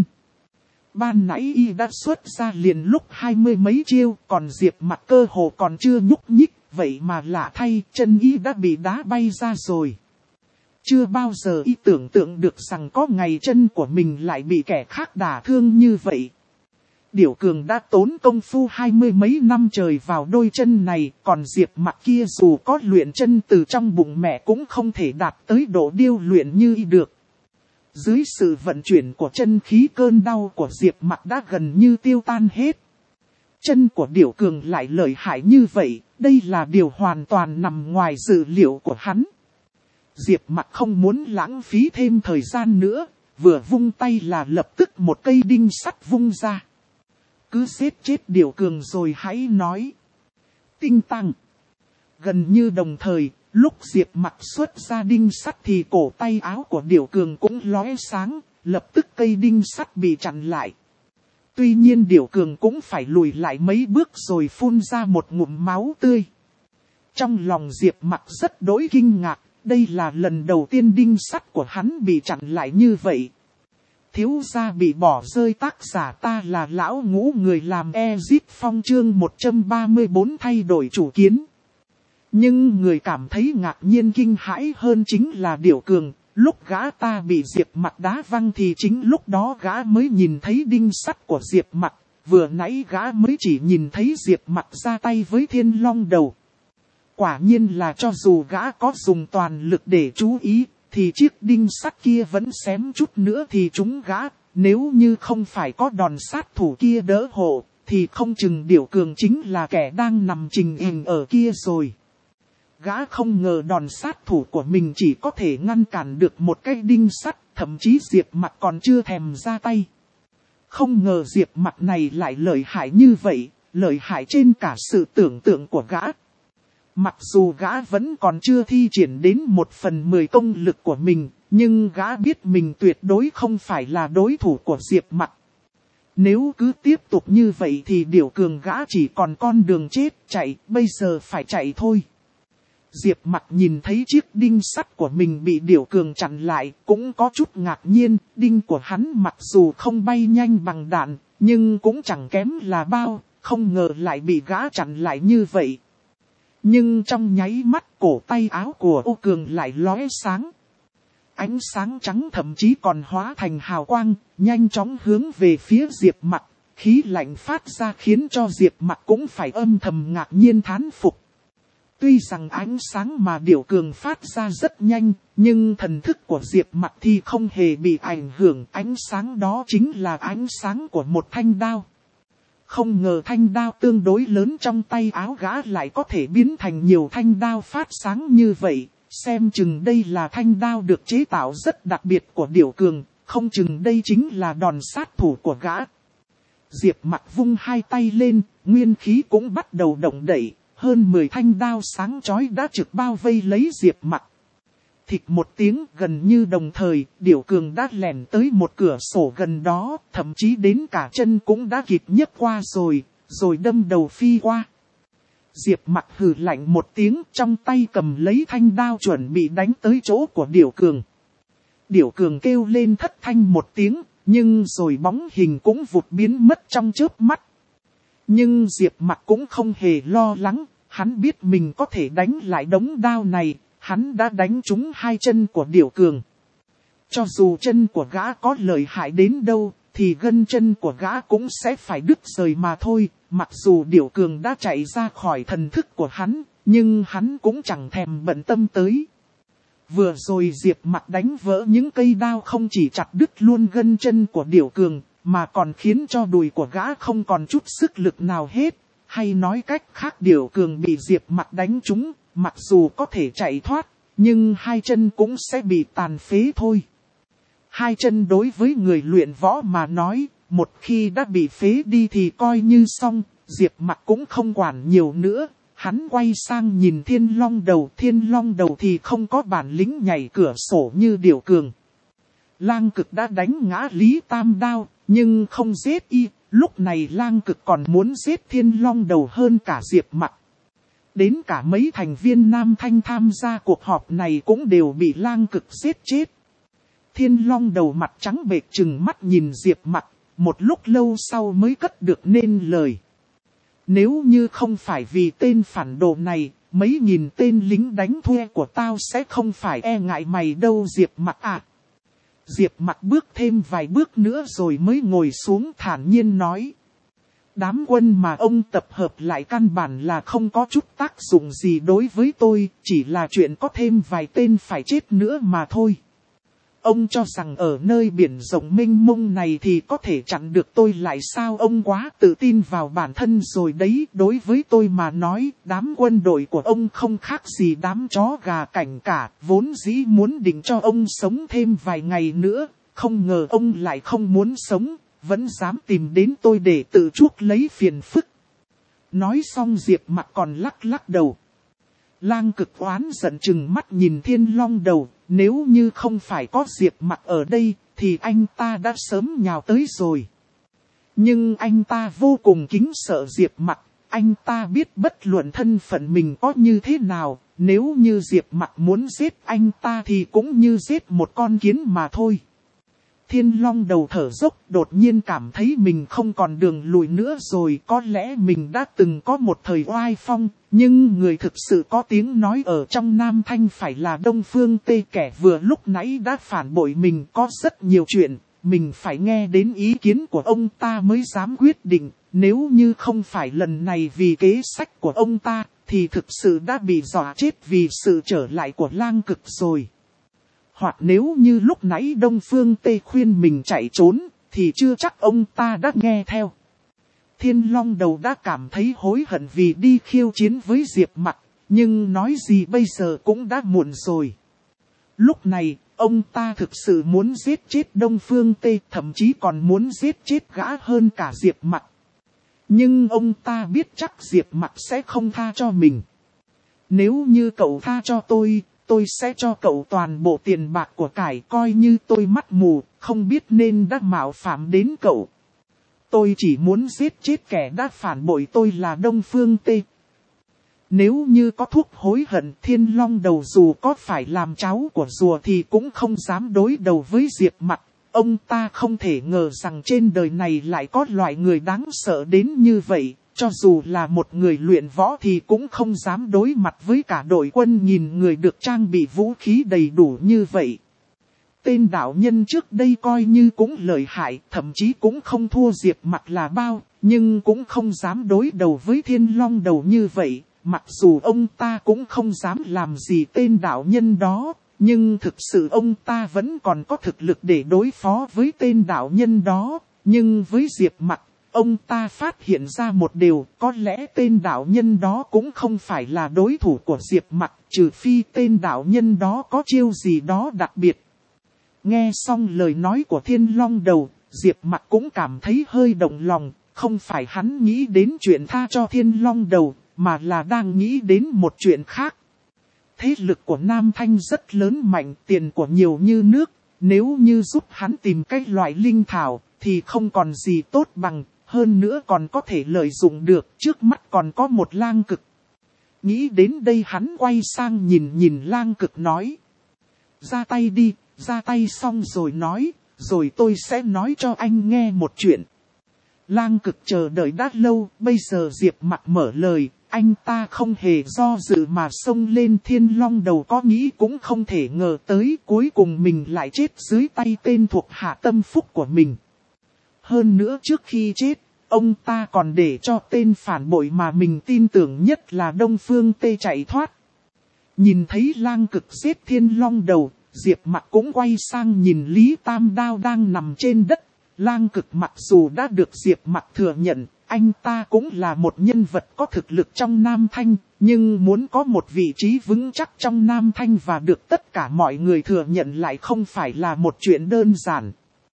Ban nãy y đã xuất ra liền lúc hai mươi mấy chiêu, còn Diệp Mặc cơ hồ còn chưa nhúc nhích, vậy mà lạ thay chân y đã bị đá bay ra rồi. Chưa bao giờ y tưởng tượng được rằng có ngày chân của mình lại bị kẻ khác đả thương như vậy. Điểu Cường đã tốn công phu hai mươi mấy năm trời vào đôi chân này, còn Diệp Mặc kia dù có luyện chân từ trong bụng mẹ cũng không thể đạt tới độ điêu luyện như y được. Dưới sự vận chuyển của chân khí, cơn đau của Diệp Mặc đã gần như tiêu tan hết. Chân của Điểu Cường lại lợi hại như vậy, đây là điều hoàn toàn nằm ngoài dự liệu của hắn. Diệp Mặc không muốn lãng phí thêm thời gian nữa, vừa vung tay là lập tức một cây đinh sắt vung ra. Cứ giết chết Điểu Cường rồi hãy nói. Tinh tăng. Gần như đồng thời, lúc Diệp Mặc xuất ra đinh sắt thì cổ tay áo của Điểu Cường cũng lóe sáng, lập tức cây đinh sắt bị chặn lại. Tuy nhiên Điểu Cường cũng phải lùi lại mấy bước rồi phun ra một ngụm máu tươi. Trong lòng Diệp Mặc rất đỗi kinh ngạc. Đây là lần đầu tiên đinh sắt của hắn bị chặn lại như vậy. Thiếu gia bị bỏ rơi, tác giả ta là lão ngũ, người làm Exit Phong chương một trăm ba mươi bốn thay đổi chủ kiến. Nhưng người cảm thấy ngạc nhiên kinh hãi hơn chính là Điểu Cường, lúc gã ta bị Diệp Mặc đá văng thì chính lúc đó gã mới nhìn thấy đinh sắt của Diệp Mặc, vừa nãy gã mới chỉ nhìn thấy Diệp Mặc ra tay với Thiên Long Đầu. Quả nhiên là cho dù gã có dùng toàn lực để chú ý, thì chiếc đinh sắt kia vẫn xém chút nữa thì trúng gã, nếu như không phải có đòn sát thủ kia đỡ hộ, thì không chừng Điểu Cường chính là kẻ đang nằm trình hình ở kia rồi. Gã không ngờ đòn sát thủ của mình chỉ có thể ngăn cản được một cái đinh sắt, thậm chí Diệp Mặc còn chưa thèm ra tay. Không ngờ Diệp Mặc này lại lợi hại như vậy, lợi hại trên cả sự tưởng tượng của gã. Mặc dù gã vẫn còn chưa thi triển đến một phần mười công lực của mình, nhưng gã biết mình tuyệt đối không phải là đối thủ của Diệp Mặc. Nếu cứ tiếp tục như vậy thì Điểu Cường gã chỉ còn con đường chết chạy, bây giờ phải chạy thôi. Diệp Mặc nhìn thấy chiếc đinh sắt của mình bị Điểu Cường chặn lại, cũng có chút ngạc nhiên, đinh của hắn mặc dù không bay nhanh bằng đạn, nhưng cũng chẳng kém là bao, không ngờ lại bị gã chặn lại như vậy. Nhưng trong nháy mắt cổ tay áo của Ô Cường lại lóe sáng. Ánh sáng trắng thậm chí còn hóa thành hào quang, nhanh chóng hướng về phía Diệp Mặc, khí lạnh phát ra khiến cho Diệp Mặc cũng phải âm thầm ngạc nhiên thán phục. Tuy rằng ánh sáng mà Điểu Cường phát ra rất nhanh, nhưng thần thức của Diệp Mặc thì không hề bị ảnh hưởng. Ánh sáng đó chính là ánh sáng của một thanh đao. Không ngờ thanh đao tương đối lớn trong tay áo gã lại có thể biến thành nhiều thanh đao phát sáng như vậy. Xem chừng đây là thanh đao được chế tạo rất đặc biệt của Điểu Cường, không chừng đây chính là đòn sát thủ của gã. Diệp Mặc vung hai tay lên, nguyên khí cũng bắt đầu động đậy. Hơn mười thanh đao sáng chói đã trực bao vây lấy Diệp Mặc. Thịch một tiếng, gần như đồng thời, Điểu Cường đã lẻn tới một cửa sổ gần đó, thậm chí đến cả chân cũng đã kịp nhấc qua rồi, rồi đâm đầu phi qua. Diệp Mặc hừ lạnh một tiếng, trong tay cầm lấy thanh đao chuẩn bị đánh tới chỗ của Điểu Cường. Điểu Cường kêu lên thất thanh một tiếng, nhưng rồi bóng hình cũng vụt biến mất trong chớp mắt. Nhưng Diệp Mặc cũng không hề lo lắng, hắn biết mình có thể đánh lại đống đao này, hắn đã đánh trúng hai chân của Điểu Cường. Cho dù chân của gã có lợi hại đến đâu, thì gân chân của gã cũng sẽ phải đứt rời mà thôi. Mặc dù Điểu Cường đã chạy ra khỏi thần thức của hắn, nhưng hắn cũng chẳng thèm bận tâm tới. Vừa rồi Diệp Mặc đánh vỡ những cây đao không chỉ chặt đứt luôn gân chân của Điểu Cường, mà còn khiến cho đùi của gã không còn chút sức lực nào hết. Hay nói cách khác, Điểu Cường bị Diệp Mặc đánh trúng, mặc dù có thể chạy thoát, nhưng hai chân cũng sẽ bị tàn phế thôi. Hai chân đối với người luyện võ mà nói, một khi đã bị phế đi thì coi như xong. Diệp Mặc cũng không quản nhiều nữa, hắn quay sang nhìn Thiên Long Đầu. Thiên Long Đầu thì không có bản lĩnh nhảy cửa sổ như Điểu Cường. Lang Cực đã đánh ngã Lý Tam Đao, nhưng không giết y. Lúc này Lang Cực còn muốn giết Thiên Long Đầu hơn cả Diệp Mặc. Đến cả mấy thành viên Nam Thanh tham gia cuộc họp này cũng đều bị Lang Cực giết chết. Thiên Long Đầu mặt trắng bệch trừng mắt nhìn Diệp Mặc, một lúc lâu sau mới cất được nên lời. Nếu như không phải vì tên phản đồ này, mấy nghìn tên lính đánh thuê của tao sẽ không phải e ngại mày đâu Diệp Mặc à. Diệp Mặc bước thêm vài bước nữa rồi mới ngồi xuống thản nhiên nói. Đám quân mà ông tập hợp lại căn bản là không có chút tác dụng gì đối với tôi, chỉ là chuyện có thêm vài tên phải chết nữa mà thôi. Ông cho rằng ở nơi biển rộng mênh mông này thì có thể chặn được tôi lại sao? Ông quá tự tin vào bản thân rồi đấy. Đối với tôi mà nói, đám quân đội của ông không khác gì đám chó gà cảnh cả. Vốn dĩ muốn định cho ông sống thêm vài ngày nữa, không ngờ ông lại không muốn sống, vẫn dám tìm đến tôi để tự chuốc lấy phiền phức. Nói xong Diệp Mặc còn lắc lắc đầu. Lang Cực oán giận chừng mắt nhìn Thiên Long Đầu, nếu như không phải có Diệp Mặc ở đây, thì anh ta đã sớm nhào tới rồi. Nhưng anh ta vô cùng kính sợ Diệp Mặc, anh ta biết bất luận thân phận mình có như thế nào, nếu như Diệp Mặc muốn giết anh ta thì cũng như giết một con kiến mà thôi. Thiên Long đầu thở dốc, đột nhiên cảm thấy mình không còn đường lùi nữa rồi. Có lẽ mình đã từng có một thời oai phong, nhưng người thực sự có tiếng nói ở trong Nam Thanh phải là Đông Phương Tê, kẻ vừa lúc nãy đã phản bội mình. Có rất nhiều chuyện, mình phải nghe đến ý kiến của ông ta mới dám quyết định. Nếu như không phải lần này vì kế sách của ông ta, thì thực sự đã bị dọa chết vì sự trở lại của Lang Cực rồi. Hoặc nếu như lúc nãy Đông Phương Tê khuyên mình chạy trốn, thì chưa chắc ông ta đã nghe theo. Thiên Long đầu đã cảm thấy hối hận vì đi khiêu chiến với Diệp Mặc, nhưng nói gì bây giờ cũng đã muộn rồi. Lúc này, ông ta thực sự muốn giết chết Đông Phương Tê, thậm chí còn muốn giết chết gã hơn cả Diệp Mặc. Nhưng ông ta biết chắc Diệp Mặc sẽ không tha cho mình. Nếu như cậu tha cho tôi, tôi sẽ cho cậu toàn bộ tiền bạc của cải, coi như tôi mắt mù, không biết nên đã mạo phạm đến cậu. Tôi chỉ muốn giết chết kẻ đã phản bội tôi là Đông Phương Tê. Nếu như có thuốc hối hận, Thiên Long đầu dù có phải làm cháu của rùa thì cũng không dám đối đầu với Diệp Mặc. Ông ta không thể ngờ rằng trên đời này lại có loại người đáng sợ đến như vậy. Cho dù là một người luyện võ thì cũng không dám đối mặt với cả đội quân nghìn người được trang bị vũ khí đầy đủ như vậy. Tên đạo nhân trước đây coi như cũng lợi hại, thậm chí cũng không thua Diệp Mặc là bao, nhưng cũng không dám đối đầu với Thiên Long đầu như vậy. Mặc dù ông ta cũng không dám làm gì tên đạo nhân đó, nhưng thực sự ông ta vẫn còn có thực lực để đối phó với tên đạo nhân đó. Nhưng với Diệp Mặc, ông ta phát hiện ra một điều, có lẽ tên đạo nhân đó cũng không phải là đối thủ của Diệp Mặc, trừ phi tên đạo nhân đó có chiêu gì đó đặc biệt. Nghe xong lời nói của Thiên Long đầu, Diệp Mặc cũng cảm thấy hơi động lòng, không phải hắn nghĩ đến chuyện tha cho Thiên Long đầu, mà là đang nghĩ đến một chuyện khác. Thế lực của Nam Thanh rất lớn mạnh, tiền của nhiều như nước, nếu như giúp hắn tìm cái loại linh thảo, thì không còn gì tốt bằng, hơn nữa còn có thể lợi dụng được, trước mắt còn có một Lang Cực. Nghĩ đến đây hắn quay sang nhìn nhìn Lang Cực nói. Ra tay đi, ra tay xong rồi nói, rồi tôi sẽ nói cho anh nghe một chuyện. Lang Cực chờ đợi đã lâu, bây giờ Diệp Mặc mở lời, anh ta không hề do dự mà xông lên. Thiên Long đầu có nghĩ cũng không thể ngờ tới, cuối cùng mình lại chết dưới tay tên thuộc hạ tâm phúc của mình. Hơn nữa trước khi chết, ông ta còn để cho tên phản bội mà mình tin tưởng nhất là Đông Phương Tê chạy thoát. Nhìn thấy Lang Cực giết Thiên Long đầu, Diệp Mặc cũng quay sang nhìn Lý Tam Đao đang nằm trên đất. Lang Cực mặc dù đã được Diệp Mặc thừa nhận, anh ta cũng là một nhân vật có thực lực trong Nam Thanh, nhưng muốn có một vị trí vững chắc trong Nam Thanh và được tất cả mọi người thừa nhận lại không phải là một chuyện đơn giản.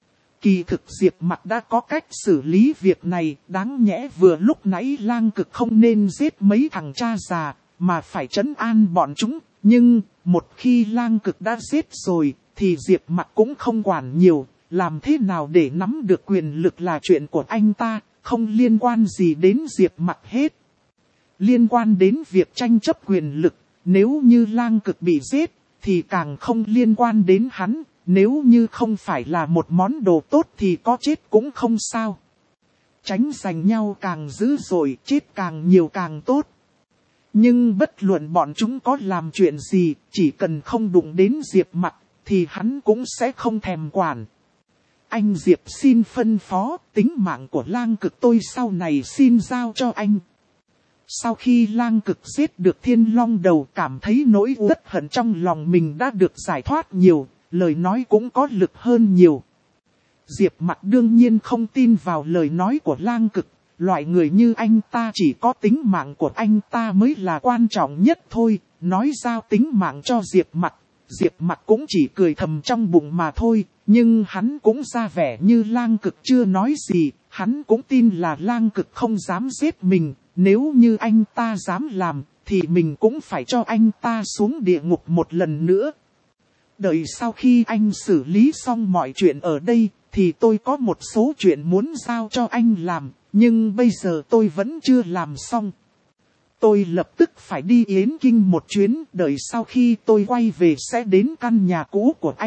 Kỳ thực Diệp Mặc đã có cách xử lý việc này, đáng nhẽ vừa lúc nãy Lang Cực không nên giết mấy thằng cha già, mà phải trấn an bọn chúng. Nhưng, một khi Lang Cực đã giết rồi, thì Diệp Mặc cũng không quản nhiều, làm thế nào để nắm được quyền lực là chuyện của anh ta, không liên quan gì đến Diệp Mặc hết. Liên quan đến việc tranh chấp quyền lực, nếu như Lang Cực bị giết, thì càng không liên quan đến hắn. Nếu như không phải là một món đồ tốt thì có chết cũng không sao. Tránh giành nhau càng dữ dội, chết càng nhiều càng tốt. Nhưng bất luận bọn chúng có làm chuyện gì, chỉ cần không đụng đến Diệp Mặc, thì hắn cũng sẽ không thèm quản. Anh Diệp xin phân phó, tính mạng của Lang Cực tôi sau này xin giao cho anh. Sau khi Lang Cực giết được Thiên Long đầu, cảm thấy nỗi uất hận trong lòng mình đã được giải thoát nhiều, lời nói cũng có lực hơn nhiều. Diệp Mặc đương nhiên không tin vào lời nói của Lang Cực, loại người như anh ta chỉ có tính mạng của anh ta mới là quan trọng nhất thôi, nói giao tính mạng cho Diệp Mặc. Diệp Mặc cũng chỉ cười thầm trong bụng mà thôi, nhưng hắn cũng ra vẻ như Lang Cực chưa nói gì, hắn cũng tin là Lang Cực không dám giết mình, nếu như anh ta dám làm, thì mình cũng phải cho anh ta xuống địa ngục một lần nữa. Đợi sau khi anh xử lý xong mọi chuyện ở đây, thì tôi có một số chuyện muốn giao cho anh làm, nhưng bây giờ tôi vẫn chưa làm xong. Tôi lập tức phải đi Yến Kinh một chuyến, đợi sau khi tôi quay về sẽ đến căn nhà cũ của anh,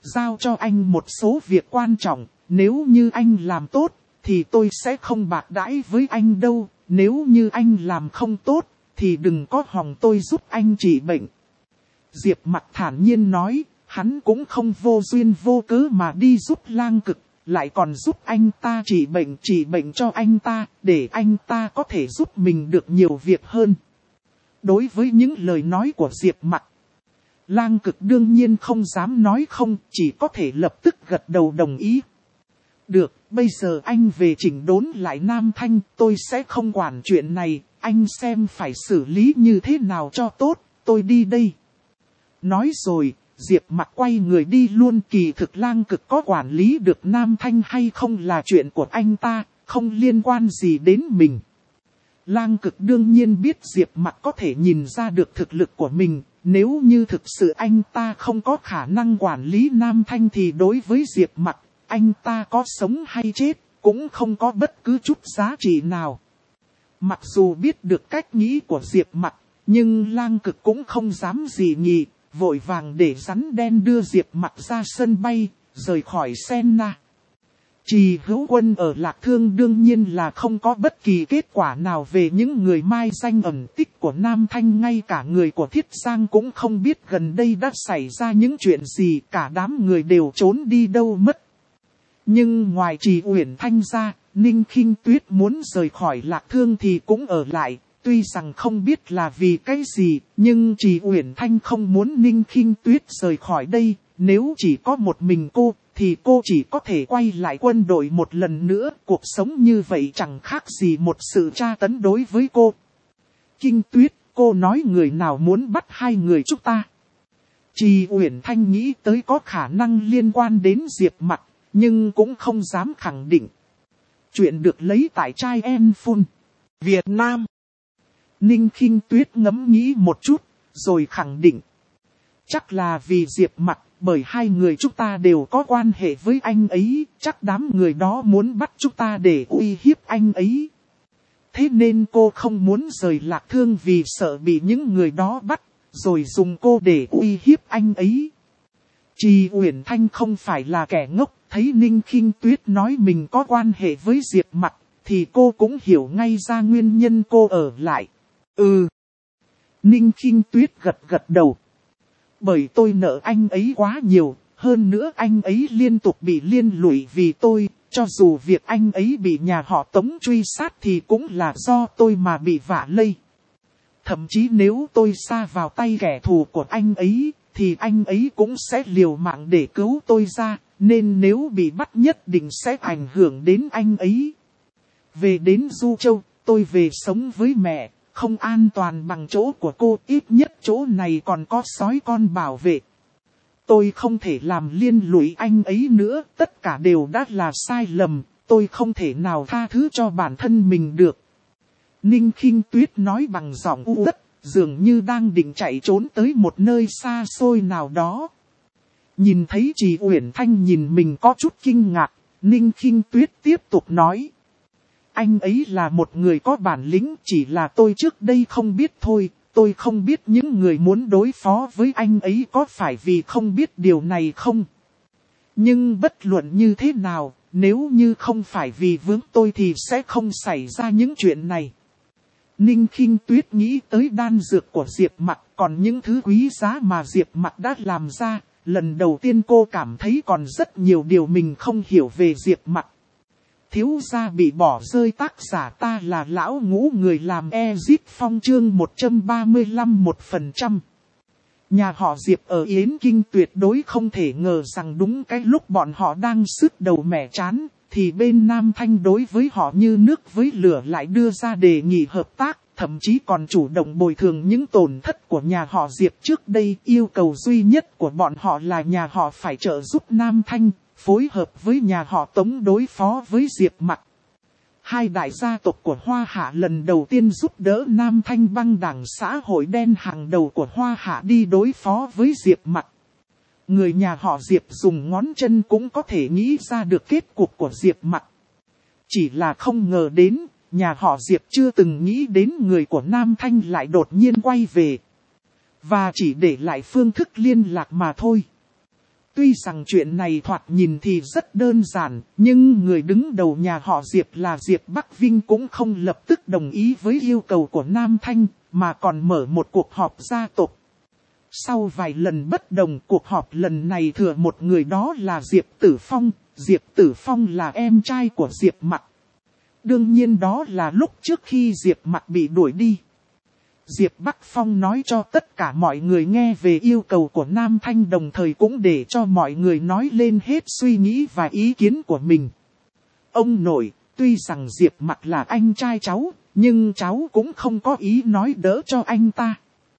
giao cho anh một số việc quan trọng, nếu như anh làm tốt, thì tôi sẽ không bạc đãi với anh đâu, nếu như anh làm không tốt, thì đừng có hòng tôi giúp anh trị bệnh. Diệp Mặc thản nhiên nói, hắn cũng không vô duyên vô cớ mà đi giúp Lang Cực, lại còn giúp anh ta trị bệnh trị bệnh cho anh ta, để anh ta có thể giúp mình được nhiều việc hơn. Đối với những lời nói của Diệp Mặc, Lang Cực đương nhiên không dám nói không, chỉ có thể lập tức gật đầu đồng ý. Được, bây giờ anh về chỉnh đốn lại Nam Thanh, tôi sẽ không quản chuyện này, anh xem phải xử lý như thế nào cho tốt, tôi đi đây. Nói rồi, Diệp Mặc quay người đi luôn. Kỳ thực Lang Cực có quản lý được Nam Thanh hay không là chuyện của anh ta, không liên quan gì đến mình. Lang Cực đương nhiên biết Diệp Mặc có thể nhìn ra được thực lực của mình, nếu như thực sự anh ta không có khả năng quản lý Nam Thanh thì đối với Diệp Mặc, anh ta có sống hay chết, cũng không có bất cứ chút giá trị nào. Mặc dù biết được cách nghĩ của Diệp Mặc, nhưng Lang Cực cũng không dám gì nhị, vội vàng để rắn đen đưa Diệp Mặc ra sân bay, rời khỏi Senna. Trì Hữu Quân ở Lạc Thương đương nhiên là không có bất kỳ kết quả nào về những người mai danh ẩn tích của Nam Thanh, ngay cả người của Thiết Giang cũng không biết gần đây đã xảy ra những chuyện gì, cả đám người đều trốn đi đâu mất. Nhưng ngoài Trì Uyển Thanh ra, Ninh Khinh Tuyết muốn rời khỏi Lạc Thương thì cũng ở lại, tuy rằng không biết là vì cái gì, nhưng Trì Uyển Thanh không muốn Ninh Khinh Tuyết rời khỏi đây, nếu chỉ có một mình cô, thì cô chỉ có thể quay lại quân đội một lần nữa, cuộc sống như vậy chẳng khác gì một sự tra tấn đối với cô. Kinh Tuyết, cô nói người nào muốn bắt hai người chúng ta? Trì Uyển Thanh nghĩ tới có khả năng liên quan đến Diệp Mặc, nhưng cũng không dám khẳng định. Chuyện được lấy tại Trai Em Phun, Việt Nam. Ninh Khinh Tuyết ngẫm nghĩ một chút, rồi khẳng định. Chắc là vì Diệp Mặc, bởi hai người chúng ta đều có quan hệ với anh ấy, chắc đám người đó muốn bắt chúng ta để uy hiếp anh ấy. Thế nên cô không muốn rời Lạc Thương vì sợ bị những người đó bắt, rồi dùng cô để uy hiếp anh ấy. Trì Uyển Thanh không phải là kẻ ngốc, thấy Ninh Khinh Tuyết nói mình có quan hệ với Diệp Mặc, thì cô cũng hiểu ngay ra nguyên nhân cô ở lại. Ừ. Ninh Khinh Tuyết gật gật đầu. Bởi tôi nợ anh ấy quá nhiều, hơn nữa anh ấy liên tục bị liên lụy vì tôi, cho dù việc anh ấy bị nhà họ Tống truy sát thì cũng là do tôi mà bị vạ lây. Thậm chí nếu tôi sa vào tay kẻ thù của anh ấy, thì anh ấy cũng sẽ liều mạng để cứu tôi ra, nên nếu bị bắt nhất định sẽ ảnh hưởng đến anh ấy. Về đến Du Châu, tôi về sống với mẹ, không an toàn bằng chỗ của cô, ít nhất chỗ này còn có sói con bảo vệ. Tôi không thể làm liên lụy anh ấy nữa, tất cả đều đã là sai lầm, tôi không thể nào tha thứ cho bản thân mình được. Ninh Khinh Tuyết nói bằng giọng u uất, dường như đang định chạy trốn tới một nơi xa xôi nào đó. Nhìn thấy Trì Uyển Thanh nhìn mình có chút kinh ngạc, Ninh Khinh Tuyết tiếp tục nói. Anh ấy là một người có bản lĩnh, chỉ là tôi trước đây không biết thôi, tôi không biết những người muốn đối phó với anh ấy có phải vì không biết điều này không. Nhưng bất luận như thế nào, nếu như không phải vì vướng tôi thì sẽ không xảy ra những chuyện này. Ninh Khinh Tuyết nghĩ tới đan dược của Diệp Mặc, còn những thứ quý giá mà Diệp Mặc đã làm ra, lần đầu tiên cô cảm thấy còn rất nhiều điều mình không hiểu về Diệp Mặc. Thiếu gia bị bỏ rơi, tác giả ta là lão ngũ, người làm Ezit Phong, chương một trăm ba mươi lăm một phần trăm. Nhà họ Diệp ở Yến Kinh tuyệt đối không thể ngờ rằng đúng cái lúc bọn họ đang sứt đầu mẻ chán, thì bên Nam Thanh đối với họ như nước với lửa lại đưa ra đề nghị hợp tác, thậm chí còn chủ động bồi thường những tổn thất của nhà họ Diệp trước đây. Yêu cầu duy nhất của bọn họ là nhà họ phải trợ giúp Nam Thanh, phối hợp với nhà họ Tống đối phó với Diệp Mặc. Hai đại gia tộc của Hoa Hạ lần đầu tiên giúp đỡ Nam Thanh băng đảng xã hội đen hàng đầu của Hoa Hạ đi đối phó với Diệp Mặc. Người nhà họ Diệp dùng ngón chân cũng có thể nghĩ ra được kết cục của Diệp Mặc. Chỉ là không ngờ đến, nhà họ Diệp chưa từng nghĩ đến người của Nam Thanh lại đột nhiên quay về. Và chỉ để lại phương thức liên lạc mà thôi. Tuy rằng chuyện này thoạt nhìn thì rất đơn giản, nhưng người đứng đầu nhà họ Diệp là Diệp Bắc Vinh cũng không lập tức đồng ý với yêu cầu của Nam Thanh, mà còn mở một cuộc họp gia tộc. Sau vài lần bất đồng, cuộc họp lần này thừa một người, đó là Diệp Tử Phong. Diệp Tử Phong là em trai của Diệp Mặc. Đương nhiên đó là lúc trước khi Diệp Mặc bị đuổi đi. Diệp Bắc Phong nói cho tất cả mọi người nghe về yêu cầu của Nam Thanh, đồng thời cũng để cho mọi người nói lên hết suy nghĩ và ý kiến của mình. Ông nội, tuy rằng Diệp Mặc là anh trai cháu, nhưng cháu cũng không có ý nói đỡ cho anh ta.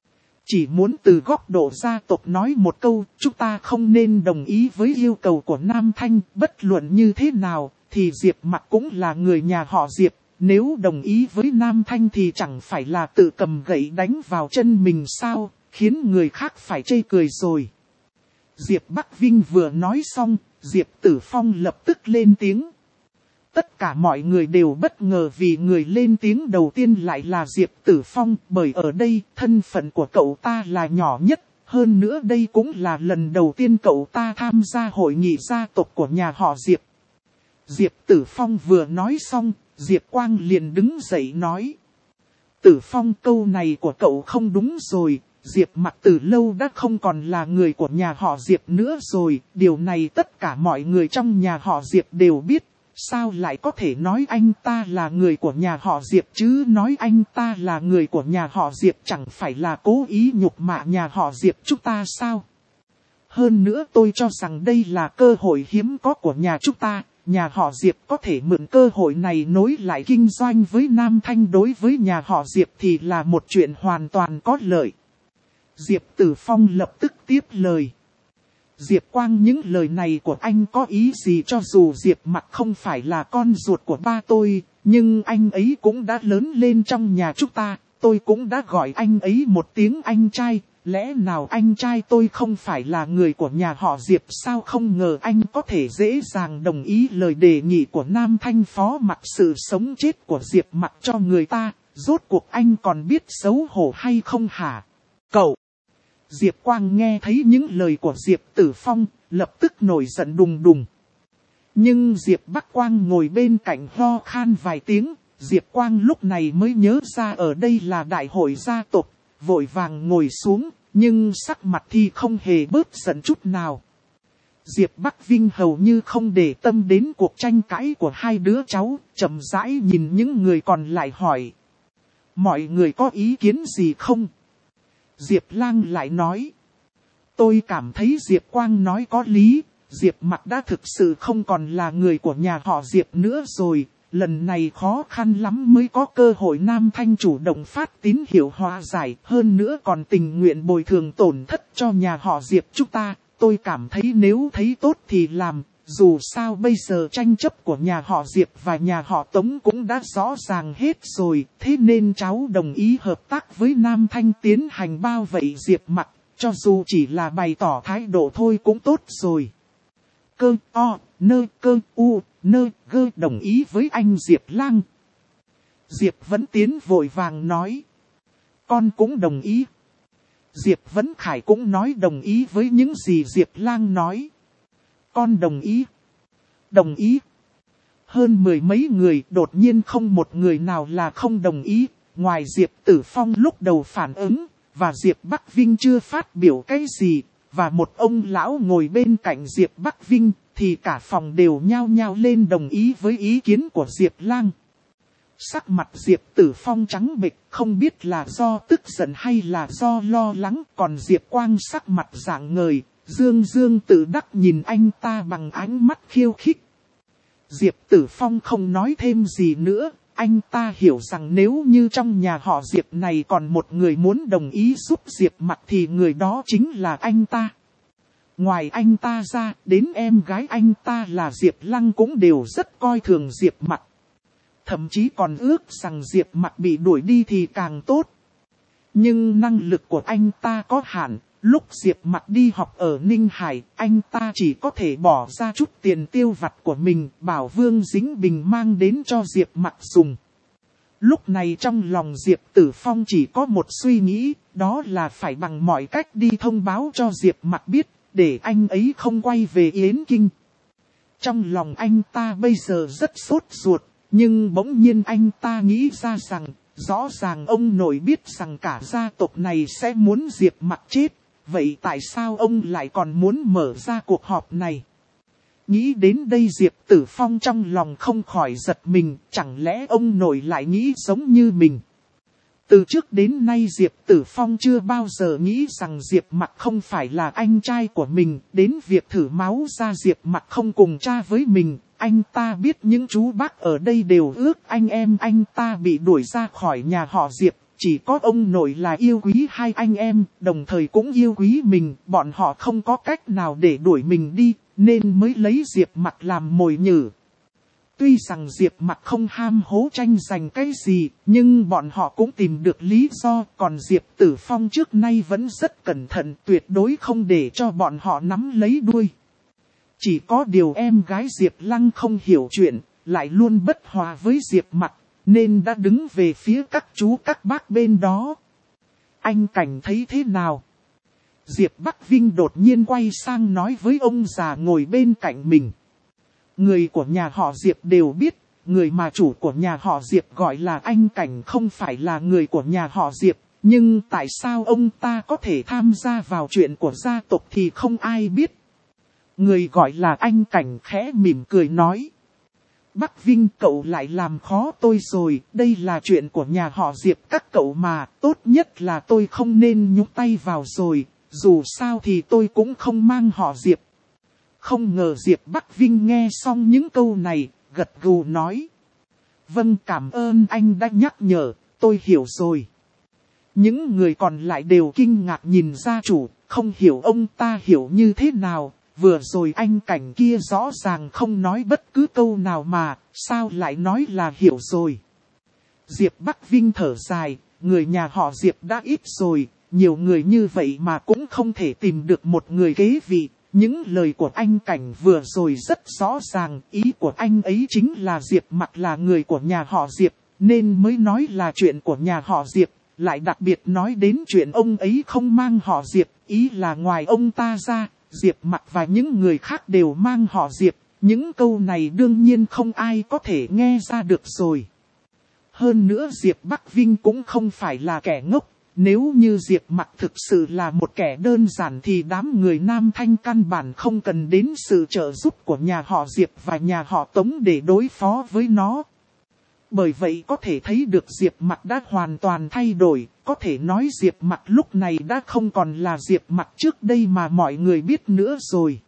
Chỉ muốn từ góc độ gia tộc nói một câu, chúng ta không nên đồng ý với yêu cầu của Nam Thanh, bất luận như thế nào, thì Diệp Mặc cũng là người nhà họ Diệp. Nếu đồng ý với Nam Thanh thì chẳng phải là tự cầm gậy đánh vào chân mình sao, khiến người khác phải chê cười rồi. Diệp Bắc Vinh vừa nói xong, Diệp Tử Phong lập tức lên tiếng. Tất cả mọi người đều bất ngờ vì người lên tiếng đầu tiên lại là Diệp Tử Phong, bởi ở đây thân phận của cậu ta là nhỏ nhất, hơn nữa đây cũng là lần đầu tiên cậu ta tham gia hội nghị gia tộc của nhà họ Diệp. Diệp Tử Phong vừa nói xong, Diệp Quang liền đứng dậy nói. Tử Phong, câu này của cậu không đúng rồi, Diệp Mặc từ lâu đã không còn là người của nhà họ Diệp nữa rồi, điều này tất cả mọi người trong nhà họ Diệp đều biết. Sao lại có thể nói anh ta là người của nhà họ Diệp chứ, nói anh ta là người của nhà họ Diệp chẳng phải là cố ý nhục mạ nhà họ Diệp chúng ta sao? Hơn nữa tôi cho rằng đây là cơ hội hiếm có của nhà chúng ta, nhà họ Diệp có thể mượn cơ hội này nối lại kinh doanh với Nam Thanh, đối với nhà họ Diệp thì là một chuyện hoàn toàn có lợi. Diệp Tử Phong lập tức tiếp lời. Diệp Quang, những lời này của anh có ý gì? Cho dù Diệp Mặc không phải là con ruột của ba tôi, nhưng anh ấy cũng đã lớn lên trong nhà chúng ta, tôi cũng đã gọi anh ấy một tiếng anh trai, lẽ nào anh trai tôi không phải là người của nhà họ Diệp sao? Không ngờ anh có thể dễ dàng đồng ý lời đề nghị của Nam Thanh phó mặc sự sống chết của Diệp Mặc cho người ta, rốt cuộc anh còn biết xấu hổ hay không hả? Cậu! Diệp Quang nghe thấy những lời của Diệp Tử Phong, lập tức nổi giận đùng đùng. Nhưng Diệp Bắc Quang ngồi bên cạnh ho khan vài tiếng, Diệp Quang lúc này mới nhớ ra ở đây là đại hội gia tộc, vội vàng ngồi xuống, nhưng sắc mặt thì không hề bớt giận chút nào. Diệp Bắc Vinh hầu như không để tâm đến cuộc tranh cãi của hai đứa cháu, chậm rãi nhìn những người còn lại hỏi. Mọi người có ý kiến gì không? Diệp Lang lại nói. Tôi cảm thấy Diệp Quang nói có lý, Diệp Mặc đã thực sự không còn là người của nhà họ Diệp nữa rồi, lần này khó khăn lắm mới có cơ hội Nam Thanh chủ động phát tín hiệu hòa giải, hơn nữa còn tình nguyện bồi thường tổn thất cho nhà họ Diệp chúng ta, tôi cảm thấy nếu thấy tốt thì làm, dù sao bây giờ tranh chấp của nhà họ Diệp và nhà họ Tống cũng đã rõ ràng hết rồi, thế nên cháu đồng ý hợp tác với Nam Thanh tiến hành bao vây Diệp Mặc, cho dù chỉ là bày tỏ thái độ thôi cũng tốt rồi. Cơ o, nơ cơ u, nơ gơ đồng ý với anh Diệp Lang. Diệp Vấn Tiến vội vàng nói. Con cũng đồng ý. Diệp Vấn Khải cũng nói đồng ý với những gì Diệp Lang nói. Con đồng ý. Đồng ý. Hơn mười mấy người đột nhiên không một người nào là không đồng ý. Ngoài Diệp Tử Phong lúc đầu phản ứng, và Diệp Bắc Vinh chưa phát biểu cái gì, và một ông lão ngồi bên cạnh Diệp Bắc Vinh, thì cả phòng đều nhao nhao lên đồng ý với ý kiến của Diệp Lang. Sắc mặt Diệp Tử Phong trắng bệch, không biết là do tức giận hay là do lo lắng, còn Diệp Quang sắc mặt rạng ngời, dương dương tự đắc nhìn anh ta bằng ánh mắt khiêu khích. Diệp Tử Phong không nói thêm gì nữa, anh ta hiểu rằng nếu như trong nhà họ Diệp này còn một người muốn đồng ý giúp Diệp Mặc thì người đó chính là anh ta. Ngoài anh ta ra, đến em gái anh ta là Diệp Lăng cũng đều rất coi thường Diệp Mặc. Thậm chí còn ước rằng Diệp Mặc bị đuổi đi thì càng tốt. Nhưng năng lực của anh ta có hạn, lúc Diệp Mặc đi học ở Ninh Hải, anh ta chỉ có thể bỏ ra chút tiền tiêu vặt của mình, bảo Vương Dính Bình mang đến cho Diệp Mặc dùng. Lúc này trong lòng Diệp Tử Phong chỉ có một suy nghĩ, đó là phải bằng mọi cách đi thông báo cho Diệp Mặc biết, để anh ấy không quay về Yến Kinh. Trong lòng anh ta bây giờ rất sốt ruột, nhưng bỗng nhiên anh ta nghĩ ra rằng, rõ ràng ông nội biết rằng cả gia tộc này sẽ muốn Diệp Mặc chết, vậy tại sao ông lại còn muốn mở ra cuộc họp này? Nghĩ đến đây Diệp Tử Phong trong lòng không khỏi giật mình, chẳng lẽ ông nội lại nghĩ giống như mình? Từ trước đến nay Diệp Tử Phong chưa bao giờ nghĩ rằng Diệp Mặc không phải là anh trai của mình, đến việc thử máu ra Diệp Mặc không cùng cha với mình. Anh ta biết những chú bác ở đây đều ước anh em anh ta bị đuổi ra khỏi nhà họ Diệp. Chỉ có ông nội là yêu quý hai anh em, đồng thời cũng yêu quý mình. Bọn họ không có cách nào để đuổi mình đi, nên mới lấy Diệp Mặc làm mồi nhử. Tuy rằng Diệp Mặc không ham hố tranh giành cái gì, nhưng bọn họ cũng tìm được lý do. Còn Diệp Tử Phong trước nay vẫn rất cẩn thận, tuyệt đối không để cho bọn họ nắm lấy đuôi. Chỉ có điều em gái Diệp Lăng không hiểu chuyện, lại luôn bất hòa với Diệp Mặc, nên đã đứng về phía các chú các bác bên đó. Anh Cảnh thấy thế nào? Diệp Bắc Vinh đột nhiên quay sang nói với ông già ngồi bên cạnh mình. Người của nhà họ Diệp đều biết, người mà chủ của nhà họ Diệp gọi là anh Cảnh không phải là người của nhà họ Diệp. Nhưng tại sao ông ta có thể tham gia vào chuyện của gia tộc thì không ai biết. Người gọi là anh Cảnh khẽ mỉm cười nói. Bắc Vinh, cậu lại làm khó tôi rồi, đây là chuyện của nhà họ Diệp các cậu mà, tốt nhất là tôi không nên nhúng tay vào rồi, dù sao thì tôi cũng không mang họ Diệp. Không ngờ Diệp Bắc Vinh nghe xong những câu này, gật gù nói. Vâng, cảm ơn anh đã nhắc nhở, tôi hiểu rồi. Những người còn lại đều kinh ngạc nhìn gia chủ, không hiểu ông ta hiểu như thế nào. Vừa rồi anh Cảnh kia rõ ràng không nói bất cứ câu nào mà, sao lại nói là hiểu rồi. Diệp Bắc Vinh thở dài, người nhà họ Diệp đã ít rồi, nhiều người như vậy mà cũng không thể tìm được một người kế vị. Những lời của anh Cảnh vừa rồi rất rõ ràng, ý của anh ấy chính là Diệp Mặc là người của nhà họ Diệp, nên mới nói là chuyện của nhà họ Diệp, lại đặc biệt nói đến chuyện ông ấy không mang họ Diệp, ý là ngoài ông ta ra. Diệp Mặc và những người khác đều mang họ Diệp, những câu này đương nhiên không ai có thể nghe ra được rồi. Hơn nữa Diệp Bắc Vinh cũng không phải là kẻ ngốc, nếu như Diệp Mặc thực sự là một kẻ đơn giản thì đám người Nam Thanh căn bản không cần đến sự trợ giúp của nhà họ Diệp và nhà họ Tống để đối phó với nó. Bởi vậy có thể thấy được Diệp Mặc đã hoàn toàn thay đổi, có thể nói Diệp Mặc lúc này đã không còn là Diệp Mặc trước đây mà mọi người biết nữa rồi.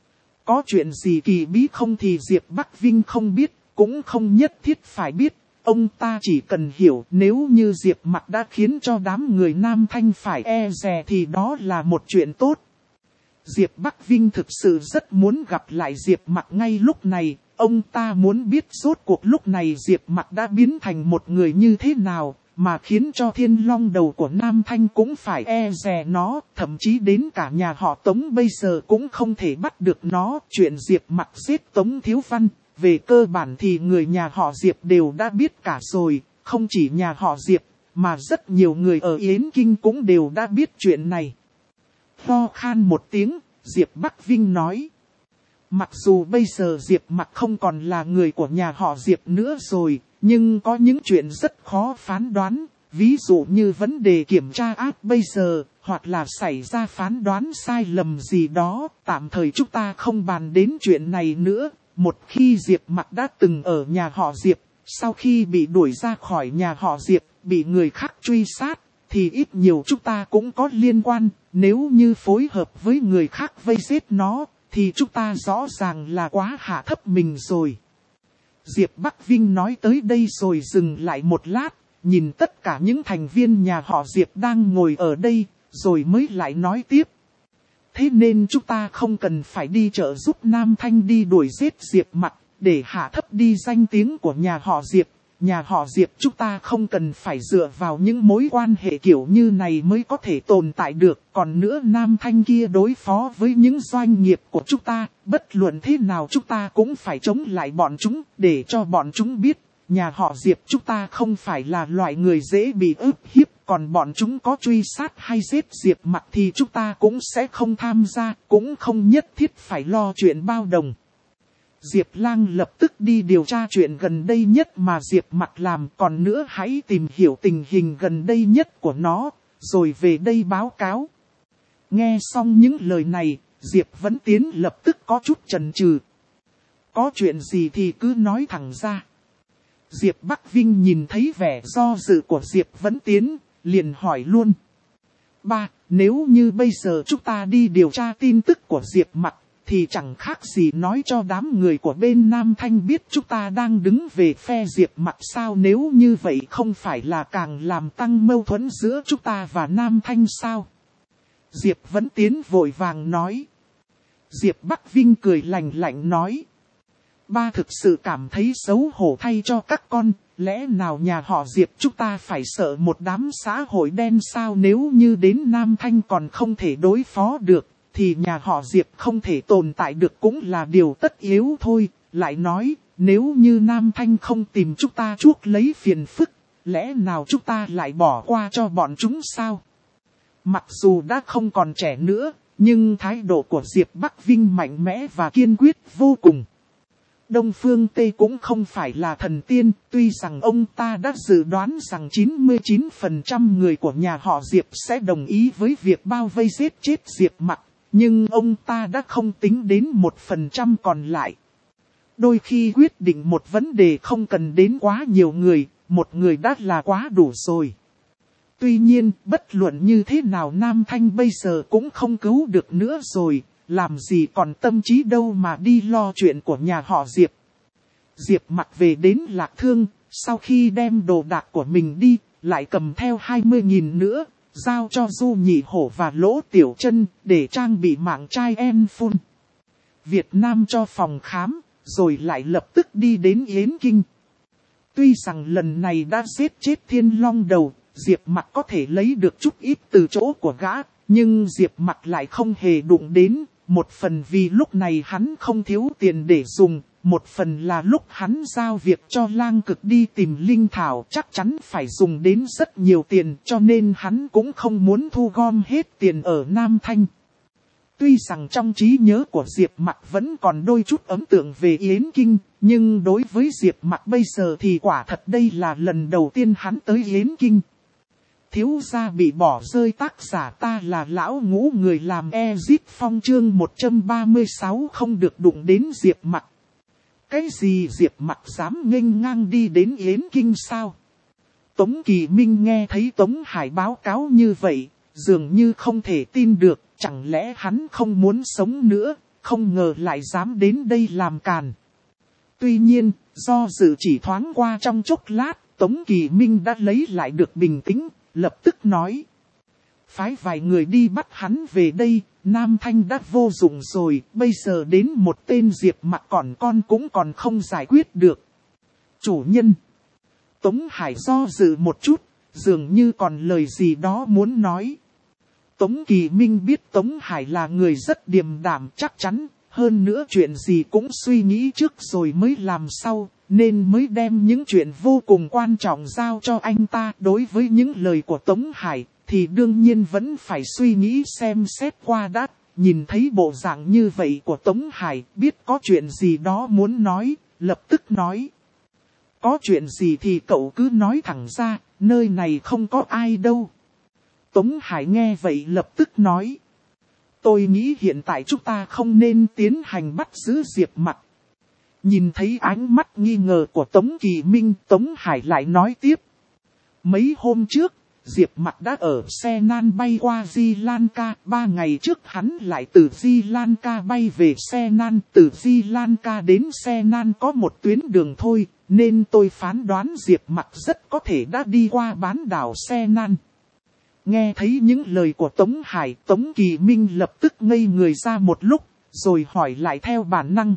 Có chuyện gì kỳ bí không thì Diệp Bắc Vinh không biết, cũng không nhất thiết phải biết. Ông ta chỉ cần hiểu nếu như Diệp Mặc đã khiến cho đám người Nam Thanh phải e dè thì đó là một chuyện tốt. Diệp Bắc Vinh thực sự rất muốn gặp lại Diệp Mặc ngay lúc này. Ông ta muốn biết rốt cuộc lúc này Diệp Mặc đã biến thành một người như thế nào, mà khiến cho Thiên Long đầu của Nam Thanh cũng phải e dè nó, thậm chí đến cả nhà họ Tống bây giờ cũng không thể bắt được nó. Chuyện Diệp Mặc giết Tống Thiếu Văn, về cơ bản thì người nhà họ Diệp đều đã biết cả rồi, không chỉ nhà họ Diệp, mà rất nhiều người ở Yến Kinh cũng đều đã biết chuyện này. Ho khan một tiếng, Diệp Bắc Vinh nói. Mặc dù bây giờ Diệp Mặc không còn là người của nhà họ Diệp nữa rồi, nhưng có những chuyện rất khó phán đoán, ví dụ như vấn đề kiểm tra áp bây giờ, hoặc là xảy ra phán đoán sai lầm gì đó, tạm thời chúng ta không bàn đến chuyện này nữa. Một khi Diệp Mặc đã từng ở nhà họ Diệp, sau khi bị đuổi ra khỏi nhà họ Diệp, bị người khác truy sát, thì ít nhiều chúng ta cũng có liên quan, nếu như phối hợp với người khác vây giết nó, thì chúng ta rõ ràng là quá hạ thấp mình rồi. Diệp Bắc Vinh nói tới đây rồi dừng lại một lát, nhìn tất cả những thành viên nhà họ Diệp đang ngồi ở đây, rồi mới lại nói tiếp. Thế nên chúng ta không cần phải đi trợ giúp Nam Thanh đi đuổi giết Diệp Mặc, để hạ thấp đi danh tiếng của nhà họ Diệp. Nhà họ Diệp chúng ta không cần phải dựa vào những mối quan hệ kiểu như này mới có thể tồn tại được. Còn nữa Nam Thanh kia đối phó với những doanh nghiệp của chúng ta, bất luận thế nào chúng ta cũng phải chống lại bọn chúng, để cho bọn chúng biết. Nhà họ Diệp chúng ta không phải là loại người dễ bị ức hiếp, còn bọn chúng có truy sát hay giết Diệp Mặc thì chúng ta cũng sẽ không tham gia, cũng không nhất thiết phải lo chuyện bao đồng. Diệp Lang lập tức đi điều tra chuyện gần đây nhất mà Diệp Mặc làm, còn nữa hãy tìm hiểu tình hình gần đây nhất của nó, rồi về đây báo cáo. Nghe xong những lời này, Diệp Vân Tiến lập tức có chút chần chừ. Có chuyện gì thì cứ nói thẳng ra. Diệp Bắc Vinh nhìn thấy vẻ do dự của Diệp Vân Tiến, liền hỏi luôn. Ba, nếu như bây giờ chúng ta đi điều tra tin tức của Diệp Mặc, thì chẳng khác gì nói cho đám người của bên Nam Thanh biết chúng ta đang đứng về phe Diệp Mặc sao? Nếu như vậy không phải là càng làm tăng mâu thuẫn giữa chúng ta và Nam Thanh sao? Diệp Vân Tiến vội vàng nói. Diệp Bắc Vinh cười lạnh lạnh nói. Ba thực sự cảm thấy xấu hổ thay cho các con, lẽ nào nhà họ Diệp chúng ta phải sợ một đám xã hội đen sao? Nếu như đến Nam Thanh còn không thể đối phó được, thì nhà họ Diệp không thể tồn tại được cũng là điều tất yếu thôi. Lại nói, nếu như Nam Thanh không tìm chúng ta chuốc lấy phiền phức, lẽ nào chúng ta lại bỏ qua cho bọn chúng sao? Mặc dù đã không còn trẻ nữa, nhưng thái độ của Diệp Bắc Vinh mạnh mẽ và kiên quyết vô cùng. Đông Phương Tê cũng không phải là thần tiên, tuy rằng ông ta đã dự đoán rằng chín mươi chín phần trăm người của nhà họ Diệp sẽ đồng ý với việc bao vây giết chết Diệp Mặc, nhưng ông ta đã không tính đến một phần trăm còn lại. Đôi khi quyết định một vấn đề không cần đến quá nhiều người, một người đã là quá đủ rồi. Tuy nhiên, bất luận như thế nào Nam Thanh bây giờ cũng không cứu được nữa rồi. Làm gì còn tâm trí đâu mà đi lo chuyện của nhà họ Diệp. Diệp Mặc về đến Lạc Thương, sau khi đem đồ đạc của mình đi, lại cầm theo hai mươi nghìn nữa, giao cho Du Nhị Hổ và Lỗ Tiểu Chân để trang bị mạng trai em phun. Việt Nam cho phòng khám, rồi lại lập tức đi đến Yến Kinh. Tuy rằng lần này đã giết chết Thiên Long Đầu, Diệp Mặc có thể lấy được chút ít từ chỗ của gã, nhưng Diệp Mặc lại không hề đụng đến. Một phần vì lúc này hắn không thiếu tiền để dùng, một phần là lúc hắn giao việc cho Lang Cực đi tìm linh thảo chắc chắn phải dùng đến rất nhiều tiền, cho nên hắn cũng không muốn thu gom hết tiền ở Nam Thanh. Tuy rằng trong trí nhớ của Diệp Mặc vẫn còn đôi chút ấn tượng về Yến Kinh, nhưng đối với Diệp Mặc bây giờ thì quả thật đây là lần đầu tiên hắn tới Yến Kinh. Thiếu gia bị bỏ rơi, tác giả ta là lão ngũ người làm Ezit Phong chương một trăm ba mươi sáu không được đụng đến Diệp Mặc. Cái gì Diệp Mặc dám nghênh ngang đi đến Yến Kinh sao? Tống Kỳ Minh nghe thấy Tống Hải báo cáo như vậy, dường như không thể tin được, chẳng lẽ hắn không muốn sống nữa, không ngờ lại dám đến đây làm càn. Tuy nhiên, do dự chỉ thoáng qua trong chốc lát, Tống Kỳ Minh đã lấy lại được bình tĩnh. Lập tức nói. Phái vài người đi bắt hắn về đây, Nam Thanh đã vô dụng rồi, bây giờ đến một tên Diệp Mặc còn con cũng còn không giải quyết được. Chủ nhân. Tống Hải do dự một chút, dường như còn lời gì đó muốn nói. Tống Kỳ Minh biết Tống Hải là người rất điềm đạm chắc chắn, hơn nữa chuyện gì cũng suy nghĩ trước rồi mới làm sau. Nên mới đem những chuyện vô cùng quan trọng giao cho anh ta. Đối với những lời của Tống Hải, thì đương nhiên vẫn phải suy nghĩ xem xét qua đã. Nhìn thấy bộ dạng như vậy của Tống Hải, biết có chuyện gì đó muốn nói, lập tức nói. Có chuyện gì thì cậu cứ nói thẳng ra, nơi này không có ai đâu. Tống Hải nghe vậy lập tức nói. Tôi nghĩ hiện tại chúng ta không nên tiến hành bắt giữ Diệp Mặc. Nhìn thấy ánh mắt nghi ngờ của Tống Kỳ Minh, Tống Hải lại nói tiếp. Mấy hôm trước, Diệp Mặc đã ở xe nan bay qua Di Lan Ca. Ba ngày trước hắn lại từ Di Lan Ca bay về xe nan. Từ Di Lan Ca đến xe nan có một tuyến đường thôi, nên tôi phán đoán Diệp Mặc rất có thể đã đi qua bán đảo xe nan. Nghe thấy những lời của Tống Hải, Tống Kỳ Minh lập tức ngây người ra một lúc, rồi hỏi lại theo bản năng.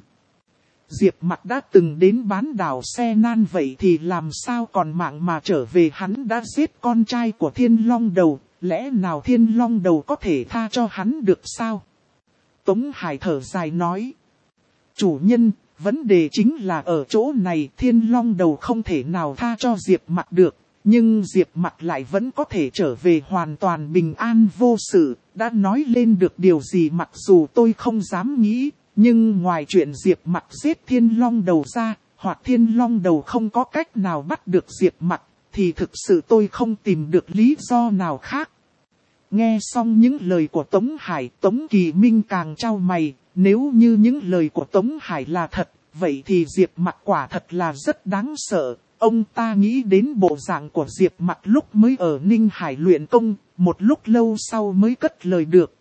Diệp Mặc đã từng đến bán đảo xe nan vậy thì làm sao còn mạng mà trở về? Hắn đã giết con trai của Thiên Long Đầu, lẽ nào Thiên Long Đầu có thể tha cho hắn được sao? Tống Hải thở dài nói. Chủ nhân, vấn đề chính là ở chỗ này, Thiên Long Đầu không thể nào tha cho Diệp Mặc được, Nhưng Diệp Mặc lại vẫn có thể trở về hoàn toàn bình an vô sự, đã nói lên được điều gì mặc dù tôi không dám nghĩ, nhưng ngoài chuyện Diệp Mặc giết Thiên Long Đầu ra, hoặc Thiên Long Đầu không có cách nào bắt được Diệp Mặc, thì thực sự tôi không tìm được lý do nào khác. Nghe xong những lời của Tống Hải, Tống Kỳ Minh càng chau mày, nếu như những lời của Tống Hải là thật, vậy thì Diệp Mặc quả thật là rất đáng sợ. Ông ta nghĩ đến bộ dạng của Diệp Mặc lúc mới ở Ninh Hải luyện công, một lúc lâu sau mới cất lời được.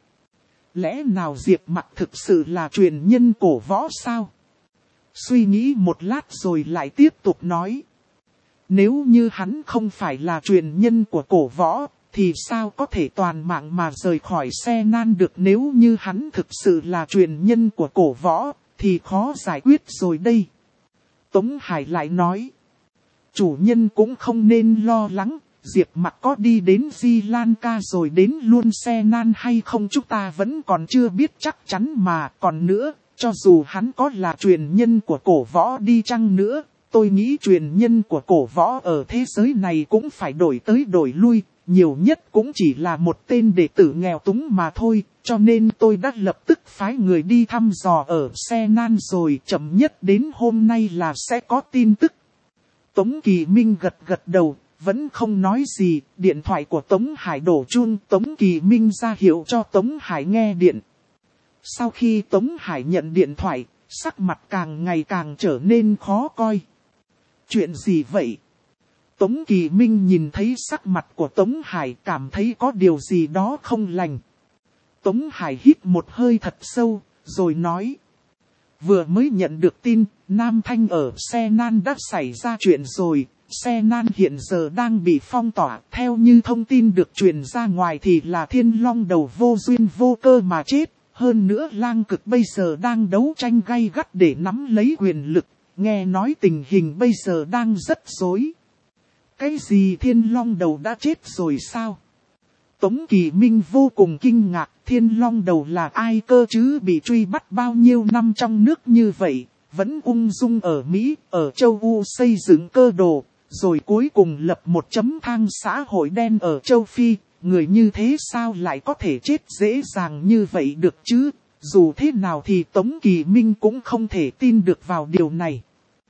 Lẽ nào Diệp Mặc thực sự là truyền nhân cổ võ sao? Suy nghĩ một lát rồi lại tiếp tục nói. Nếu như hắn không phải là truyền nhân của cổ võ, thì sao có thể toàn mạng mà rời khỏi xe nan được? Nếu như hắn thực sự là truyền nhân của cổ võ, thì khó giải quyết rồi đây. Tống Hải lại nói. Chủ nhân cũng không nên lo lắng, Diệp Mặc có đi đến Di Lan Ca rồi đến luôn xe nan hay không chúng ta vẫn còn chưa biết chắc chắn mà. Còn nữa, cho dù hắn có là truyền nhân của cổ võ đi chăng nữa, tôi nghĩ truyền nhân của cổ võ ở thế giới này cũng phải đổi tới đổi lui, nhiều nhất cũng chỉ là một tên đệ tử nghèo túng mà thôi, cho nên tôi đã lập tức phái người đi thăm dò ở xe nan rồi, chậm nhất đến hôm nay là sẽ có tin tức. Tống Kỳ Minh gật gật đầu, vẫn không nói gì, điện thoại của Tống Hải đổ chuông, Tống Kỳ Minh ra hiệu cho Tống Hải nghe điện. Sau khi Tống Hải nhận điện thoại, sắc mặt càng ngày càng trở nên khó coi. Chuyện gì vậy? Tống Kỳ Minh nhìn thấy sắc mặt của Tống Hải cảm thấy có điều gì đó không lành. Tống Hải hít một hơi thật sâu, rồi nói. Vừa mới nhận được tin, Nam Thanh ở xe nan đã xảy ra chuyện rồi. Xe nan hiện giờ đang bị phong tỏa. Theo như thông tin được truyền ra ngoài thì là Thiên Long Đầu vô duyên vô cơ mà chết. Hơn nữa Lang Cực bây giờ đang đấu tranh gay gắt để nắm lấy quyền lực. Nghe nói tình hình bây giờ đang rất rối. Cái gì Thiên Long Đầu đã chết rồi sao? Tống Kỳ Minh vô cùng kinh ngạc, Thiên Long Đầu là ai cơ chứ, bị truy bắt bao nhiêu năm trong nước như vậy, vẫn ung dung ở Mỹ, ở châu U xây dựng cơ đồ, rồi cuối cùng lập một chấm thang xã hội đen ở châu Phi, người như thế sao lại có thể chết dễ dàng như vậy được chứ, dù thế nào thì Tống Kỳ Minh cũng không thể tin được vào điều này.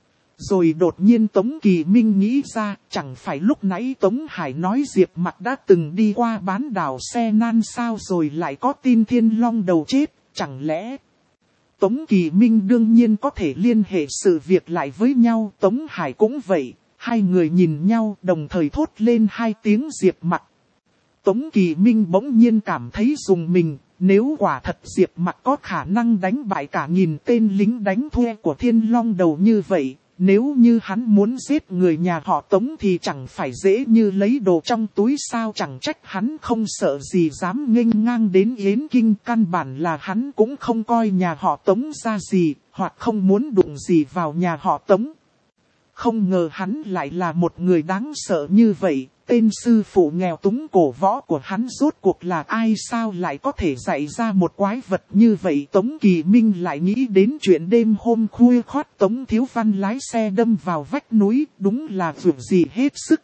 Rồi đột nhiên Tống Kỳ Minh nghĩ ra, chẳng phải lúc nãy Tống Hải nói Diệp Mặc đã từng đi qua bán đảo xe nan sao rồi lại có tin Thiên Long Đầu chết, chẳng lẽ... Tống Kỳ Minh đương nhiên có thể liên hệ sự việc lại với nhau, Tống Hải cũng vậy, hai người nhìn nhau đồng thời thốt lên hai tiếng Diệp Mặc. Tống Kỳ Minh bỗng nhiên cảm thấy rùng mình, nếu quả thật Diệp Mặc có khả năng đánh bại cả nghìn tên lính đánh thuê của Thiên Long Đầu như vậy. Nếu như hắn muốn giết người nhà họ Tống thì chẳng phải dễ như lấy đồ trong túi sao, chẳng trách hắn không sợ gì dám nghênh ngang đến Yến Kinh, căn bản là hắn cũng không coi nhà họ Tống ra gì, hoặc không muốn đụng gì vào nhà họ Tống. Không ngờ hắn lại là một người đáng sợ như vậy, tên sư phụ nghèo túng cổ võ của hắn rốt cuộc là ai sao lại có thể dạy ra một quái vật như vậy. Tống Kỳ Minh lại nghĩ đến chuyện đêm hôm khuya khoắt Tống Thiếu Văn lái xe đâm vào vách núi, đúng là việc gì hết sức.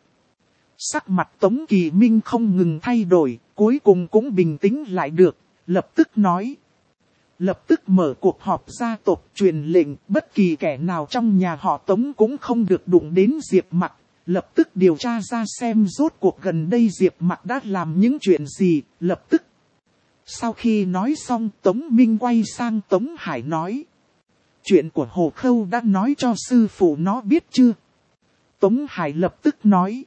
Sắc mặt Tống Kỳ Minh không ngừng thay đổi, cuối cùng cũng bình tĩnh lại được, lập tức nói. Lập tức mở cuộc họp gia tộc truyền lệnh, bất kỳ kẻ nào trong nhà họ Tống cũng không được đụng đến Diệp Mặc. Lập tức điều tra ra xem rốt cuộc gần đây Diệp Mặc đã làm những chuyện gì, lập tức. Sau khi nói xong Tống Minh quay sang Tống Hải nói. Chuyện của Hồ Khâu đã nói cho sư phụ nó biết chưa? Tống Hải lập tức nói.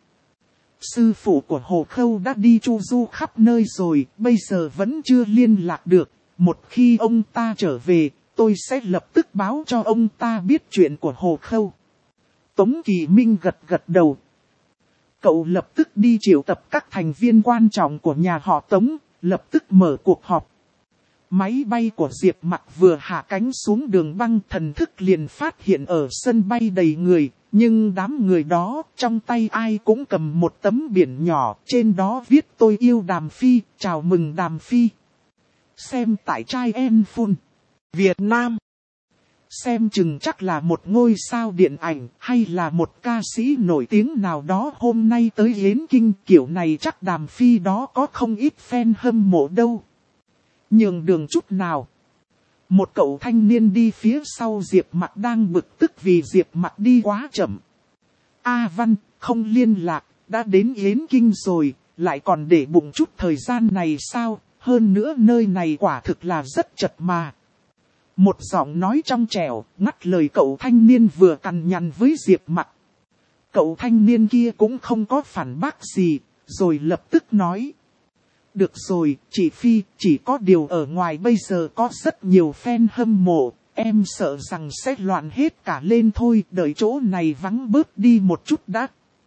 Sư phụ của Hồ Khâu đã đi chu du khắp nơi rồi, bây giờ vẫn chưa liên lạc được. Một khi ông ta trở về, tôi sẽ lập tức báo cho ông ta biết chuyện của Hồ Khâu. Tống Kỳ Minh gật gật đầu. Cậu lập tức đi triệu tập các thành viên quan trọng của nhà họ Tống, lập tức mở cuộc họp. Máy bay của Diệp Mặc vừa hạ cánh xuống đường băng, thần thức liền phát hiện ở sân bay đầy người, nhưng đám người đó trong tay ai cũng cầm một tấm biển nhỏ, trên đó viết tôi yêu Đàm Phi, chào mừng Đàm Phi. Xem tại trai en phun Việt Nam. xem chừng chắc là một ngôi sao điện ảnh hay là một ca sĩ nổi tiếng nào đó hôm nay tới Yến Kinh, kiểu này chắc Đàm Phi đó có không ít fan hâm mộ đâu. Nhường đường chút nào. Một cậu thanh niên đi phía sau Diệp Mặc đang bực tức vì Diệp Mặc đi quá chậm. A Văn, không liên lạc, đã đến Yến Kinh rồi, lại còn để bụng chút thời gian này sao, hơn nữa nơi này quả thực là rất chật mà. Một giọng nói trong trẻo, ngắt lời cậu thanh niên vừa cằn nhằn với Diệp Mặc. Cậu thanh niên kia cũng không có phản bác gì, rồi lập tức nói. Được rồi, chị Phi, chỉ có điều ở ngoài bây giờ có rất nhiều fan hâm mộ, em sợ rằng sẽ loạn hết cả lên thôi, đợi chỗ này vắng bớt đi một chút đã.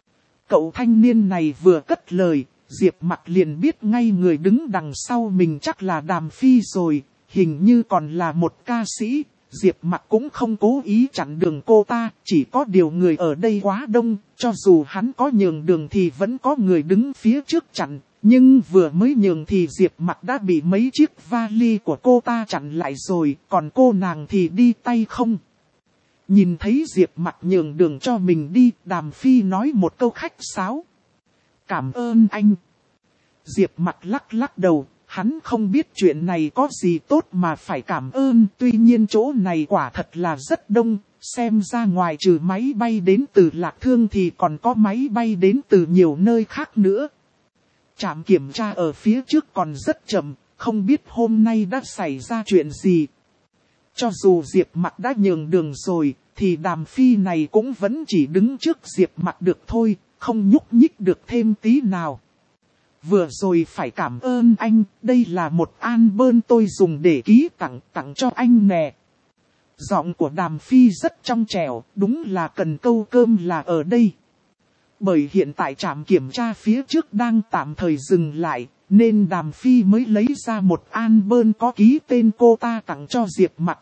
Cậu thanh niên này vừa cất lời, Diệp Mặc liền biết ngay người đứng đằng sau mình chắc là Đàm Phi rồi, hình như còn là một ca sĩ. Diệp Mặc cũng không cố ý chặn đường cô ta, chỉ có điều người ở đây quá đông, cho dù hắn có nhường đường thì vẫn có người đứng phía trước chặn. Nhưng vừa mới nhường thì Diệp Mặc đã bị mấy chiếc vali của cô ta chặn lại rồi, còn cô nàng thì đi tay không. Nhìn thấy Diệp Mặc nhường đường cho mình đi, Đàm Phi nói một câu khách sáo. Cảm ơn anh. Diệp Mặc lắc lắc đầu, hắn không biết chuyện này có gì tốt mà phải cảm ơn. Tuy nhiên chỗ này quả thật là rất đông, xem ra ngoài trừ máy bay đến từ Lạc Thương thì còn có máy bay đến từ nhiều nơi khác nữa. Trạm kiểm tra ở phía trước còn rất chậm, không biết hôm nay đã xảy ra chuyện gì. Cho dù Diệp Mặc đã nhường đường rồi, thì Đàm Phi này cũng vẫn chỉ đứng trước Diệp Mặc được thôi, không nhúc nhích được thêm tí nào. Vừa rồi phải cảm ơn anh, đây là một album tôi dùng để ký tặng tặng cho anh nè. Giọng của Đàm Phi rất trong trẻo, đúng là cần câu cơm là ở đây. Bởi hiện tại trạm kiểm tra phía trước đang tạm thời dừng lại, nên Đàm Phi mới lấy ra một album có ký tên cô ta tặng cho Diệp Mặc.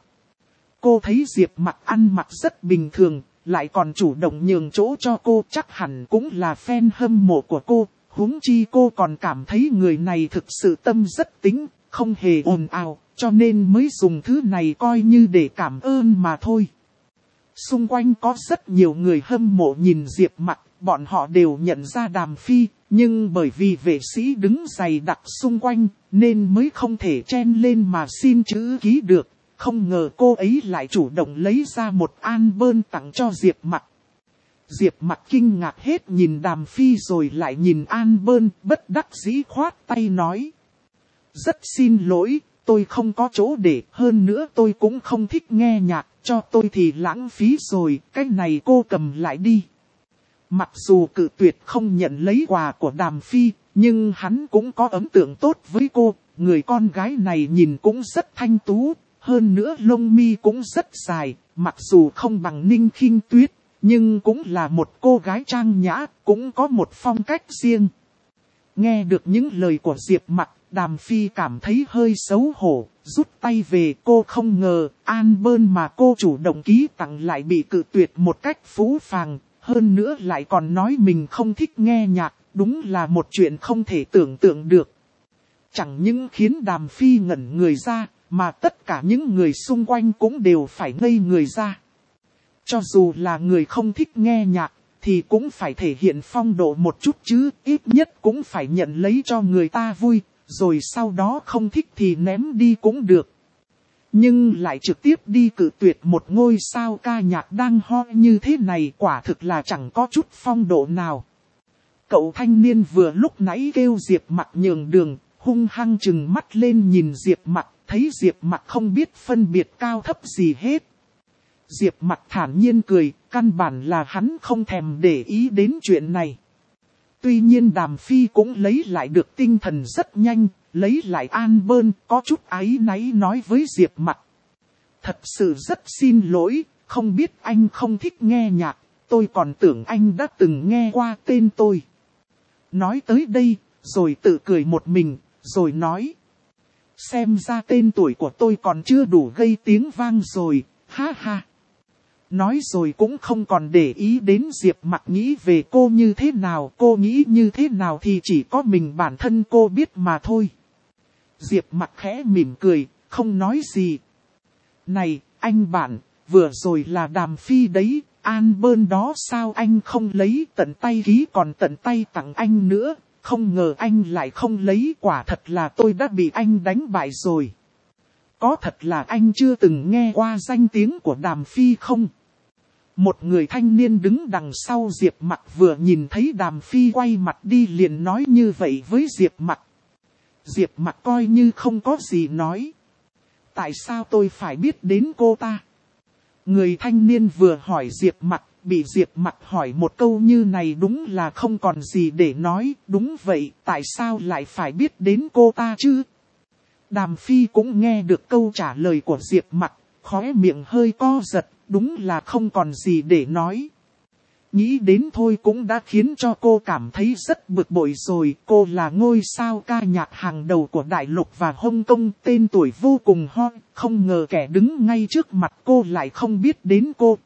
Cô thấy Diệp Mặc ăn mặc rất bình thường, lại còn chủ động nhường chỗ cho cô, chắc hẳn cũng là fan hâm mộ của cô. Huống chi cô còn cảm thấy người này thực sự tâm rất tính, không hề ồn ào, cho nên mới dùng thứ này coi như để cảm ơn mà thôi. Xung quanh có rất nhiều người hâm mộ nhìn Diệp Mặc, bọn họ đều nhận ra Đàm Phi, nhưng bởi vì vệ sĩ đứng dày đặc xung quanh, nên mới không thể chen lên mà xin chữ ký được. Không ngờ cô ấy lại chủ động lấy ra một album tặng cho Diệp Mặc. Diệp Mặc kinh ngạc hết nhìn Đàm Phi rồi lại nhìn album, bất đắc dĩ khoát tay nói. Rất xin lỗi, tôi không có chỗ để, hơn nữa tôi cũng không thích nghe nhạc, cho tôi thì lãng phí rồi, cái này cô cầm lại đi. Mặc dù cự tuyệt không nhận lấy quà của Đàm Phi, nhưng hắn cũng có ấn tượng tốt với cô, người con gái này nhìn cũng rất thanh tú, hơn nữa lông mi cũng rất dài, mặc dù không bằng Ninh Khinh Tuyết, nhưng cũng là một cô gái trang nhã, cũng có một phong cách riêng. Nghe được những lời của Diệp Mặc, Đàm Phi cảm thấy hơi xấu hổ, rút tay về. Cô không ngờ, album mà cô chủ động ký tặng lại bị cự tuyệt một cách phũ phàng, hơn nữa lại còn nói mình không thích nghe nhạc, đúng là một chuyện không thể tưởng tượng được. Chẳng những khiến Đàm Phi ngẩn người ra, mà tất cả những người xung quanh cũng đều phải ngây người ra. Cho dù là người không thích nghe nhạc, thì cũng phải thể hiện phong độ một chút chứ, ít nhất cũng phải nhận lấy cho người ta vui, rồi sau đó không thích thì ném đi cũng được. Nhưng lại trực tiếp đi cự tuyệt một ngôi sao ca nhạc đang hot như thế này, quả thực là chẳng có chút phong độ nào. Cậu thanh niên vừa lúc nãy kêu Diệp Mặc nhường đường, hung hăng trừng mắt lên nhìn Diệp Mặc, thấy Diệp Mặc không biết phân biệt cao thấp gì hết. Diệp Mặc thản nhiên cười, căn bản là hắn không thèm để ý đến chuyện này. Tuy nhiên Đàm Phi cũng lấy lại được tinh thần rất nhanh, lấy lại album, có chút áy náy nói với Diệp Mặc. Thật sự rất xin lỗi, không biết anh không thích nghe nhạc, tôi còn tưởng anh đã từng nghe qua tên tôi. Nói tới đây, rồi tự cười một mình, rồi nói. Xem ra tên tuổi của tôi còn chưa đủ gây tiếng vang rồi, ha ha. Nói rồi cũng không còn để ý đến Diệp Mặc nghĩ về cô như thế nào, cô nghĩ như thế nào thì chỉ có mình bản thân cô biết mà thôi. Diệp Mặc khẽ mỉm cười, không nói gì. Này, anh bạn, vừa rồi là Đàm Phi đấy, An Bơn đó sao anh không lấy, tận tay ký còn tận tay tặng anh nữa, không ngờ anh lại không lấy, quả thật là tôi đã bị anh đánh bại rồi. Có thật là anh chưa từng nghe qua danh tiếng của Đàm Phi không? Một người thanh niên đứng đằng sau Diệp Mặc vừa nhìn thấy Đàm Phi quay mặt đi liền nói như vậy với Diệp Mặc. Diệp Mặc coi như không có gì nói. Tại sao tôi phải biết đến cô ta? Người thanh niên vừa hỏi Diệp Mặc, bị Diệp Mặc hỏi một câu như này đúng là không còn gì để nói. Đúng vậy, tại sao lại phải biết đến cô ta chứ? Đàm Phi cũng nghe được câu trả lời của Diệp Mặc, khóe miệng hơi co giật, đúng là không còn gì để nói. Nghĩ đến thôi cũng đã khiến cho cô cảm thấy rất bực bội rồi. Cô là ngôi sao ca nhạc hàng đầu của Đại Lục và Hong Kong, tên tuổi vô cùng hot, không ngờ kẻ đứng ngay trước mặt cô lại không biết đến cô.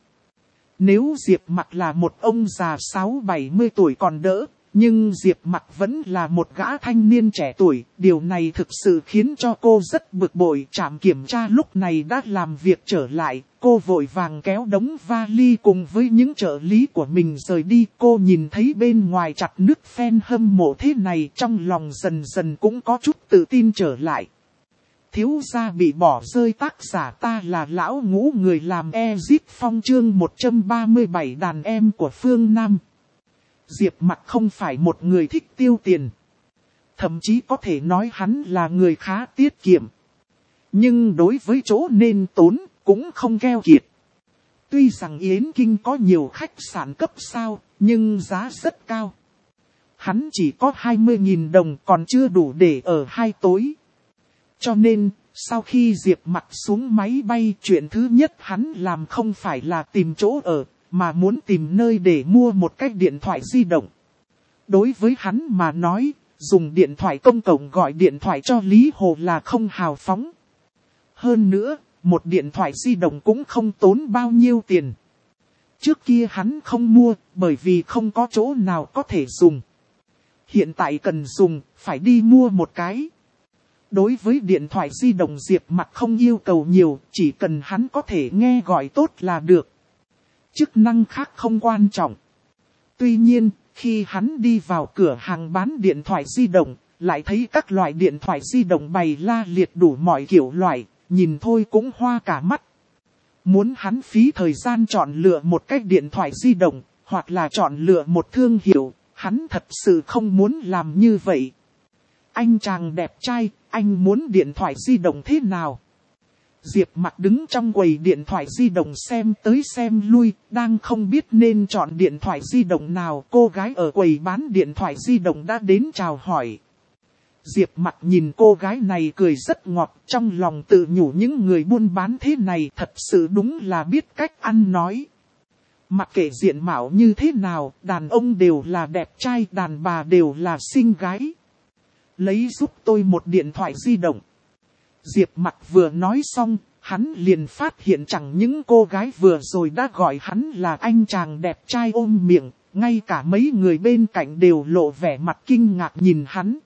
Nếu Diệp Mặc là một ông già sáu bảy mươi tuổi còn đỡ, nhưng Diệp Mặc vẫn là một gã thanh niên trẻ tuổi, điều này thực sự khiến cho cô rất bực bội. Trạm kiểm tra lúc này đã làm việc trở lại, cô vội vàng kéo đống vali cùng với những trợ lý của mình rời đi. Cô nhìn thấy bên ngoài chặt nước fan hâm mộ thế này, trong lòng dần dần cũng có chút tự tin trở lại. Thiếu gia bị bỏ rơi, tác giả ta là lão ngũ, người làm Exit Phong chương một trăm ba mươi bảy, đàn em của phương Nam. Diệp Mặc không phải một người thích tiêu tiền. Thậm chí có thể nói hắn là người khá tiết kiệm. Nhưng đối với chỗ nên tốn, cũng không keo kiệt. Tuy rằng Yến Kinh có nhiều khách sạn cấp sao, nhưng giá rất cao. Hắn chỉ có hai mươi nghìn đồng còn chưa đủ để ở hai tối. Cho nên, sau khi Diệp Mặc xuống máy bay, chuyện thứ nhất hắn làm không phải là tìm chỗ ở, mà muốn tìm nơi để mua một cái điện thoại di động. Đối với hắn mà nói, dùng điện thoại công cộng gọi điện thoại cho Lý Hồ là không hào phóng. Hơn nữa, một điện thoại di động cũng không tốn bao nhiêu tiền. Trước kia hắn không mua, bởi vì không có chỗ nào có thể dùng. Hiện tại cần dùng, phải đi mua một cái. Đối với điện thoại di động Diệp Mặc không yêu cầu nhiều, chỉ cần hắn có thể nghe gọi tốt là được. Chức năng khác không quan trọng. Tuy nhiên, khi hắn đi vào cửa hàng bán điện thoại di động, lại thấy các loại điện thoại di động bày la liệt đủ mọi kiểu loại, nhìn thôi cũng hoa cả mắt. Muốn hắn phí thời gian chọn lựa một cái điện thoại di động, hoặc là chọn lựa một thương hiệu, hắn thật sự không muốn làm như vậy. Anh chàng đẹp trai, anh muốn điện thoại di động thế nào? Diệp Mặc đứng trong quầy điện thoại di động xem tới xem lui, đang không biết nên chọn điện thoại di động nào. Cô gái ở quầy bán điện thoại di động đã đến chào hỏi. Diệp Mặc nhìn cô gái này cười rất ngọt, trong lòng tự nhủ những người buôn bán thế này thật sự đúng là biết cách ăn nói. Mặc kệ diện mạo như thế nào, đàn ông đều là đẹp trai, đàn bà đều là xinh gái. Lấy giúp tôi một điện thoại di động. Diệp Mặc vừa nói xong, hắn liền phát hiện chẳng những cô gái vừa rồi đã gọi hắn là anh chàng đẹp trai ôm miệng, ngay cả mấy người bên cạnh đều lộ vẻ mặt kinh ngạc nhìn hắn.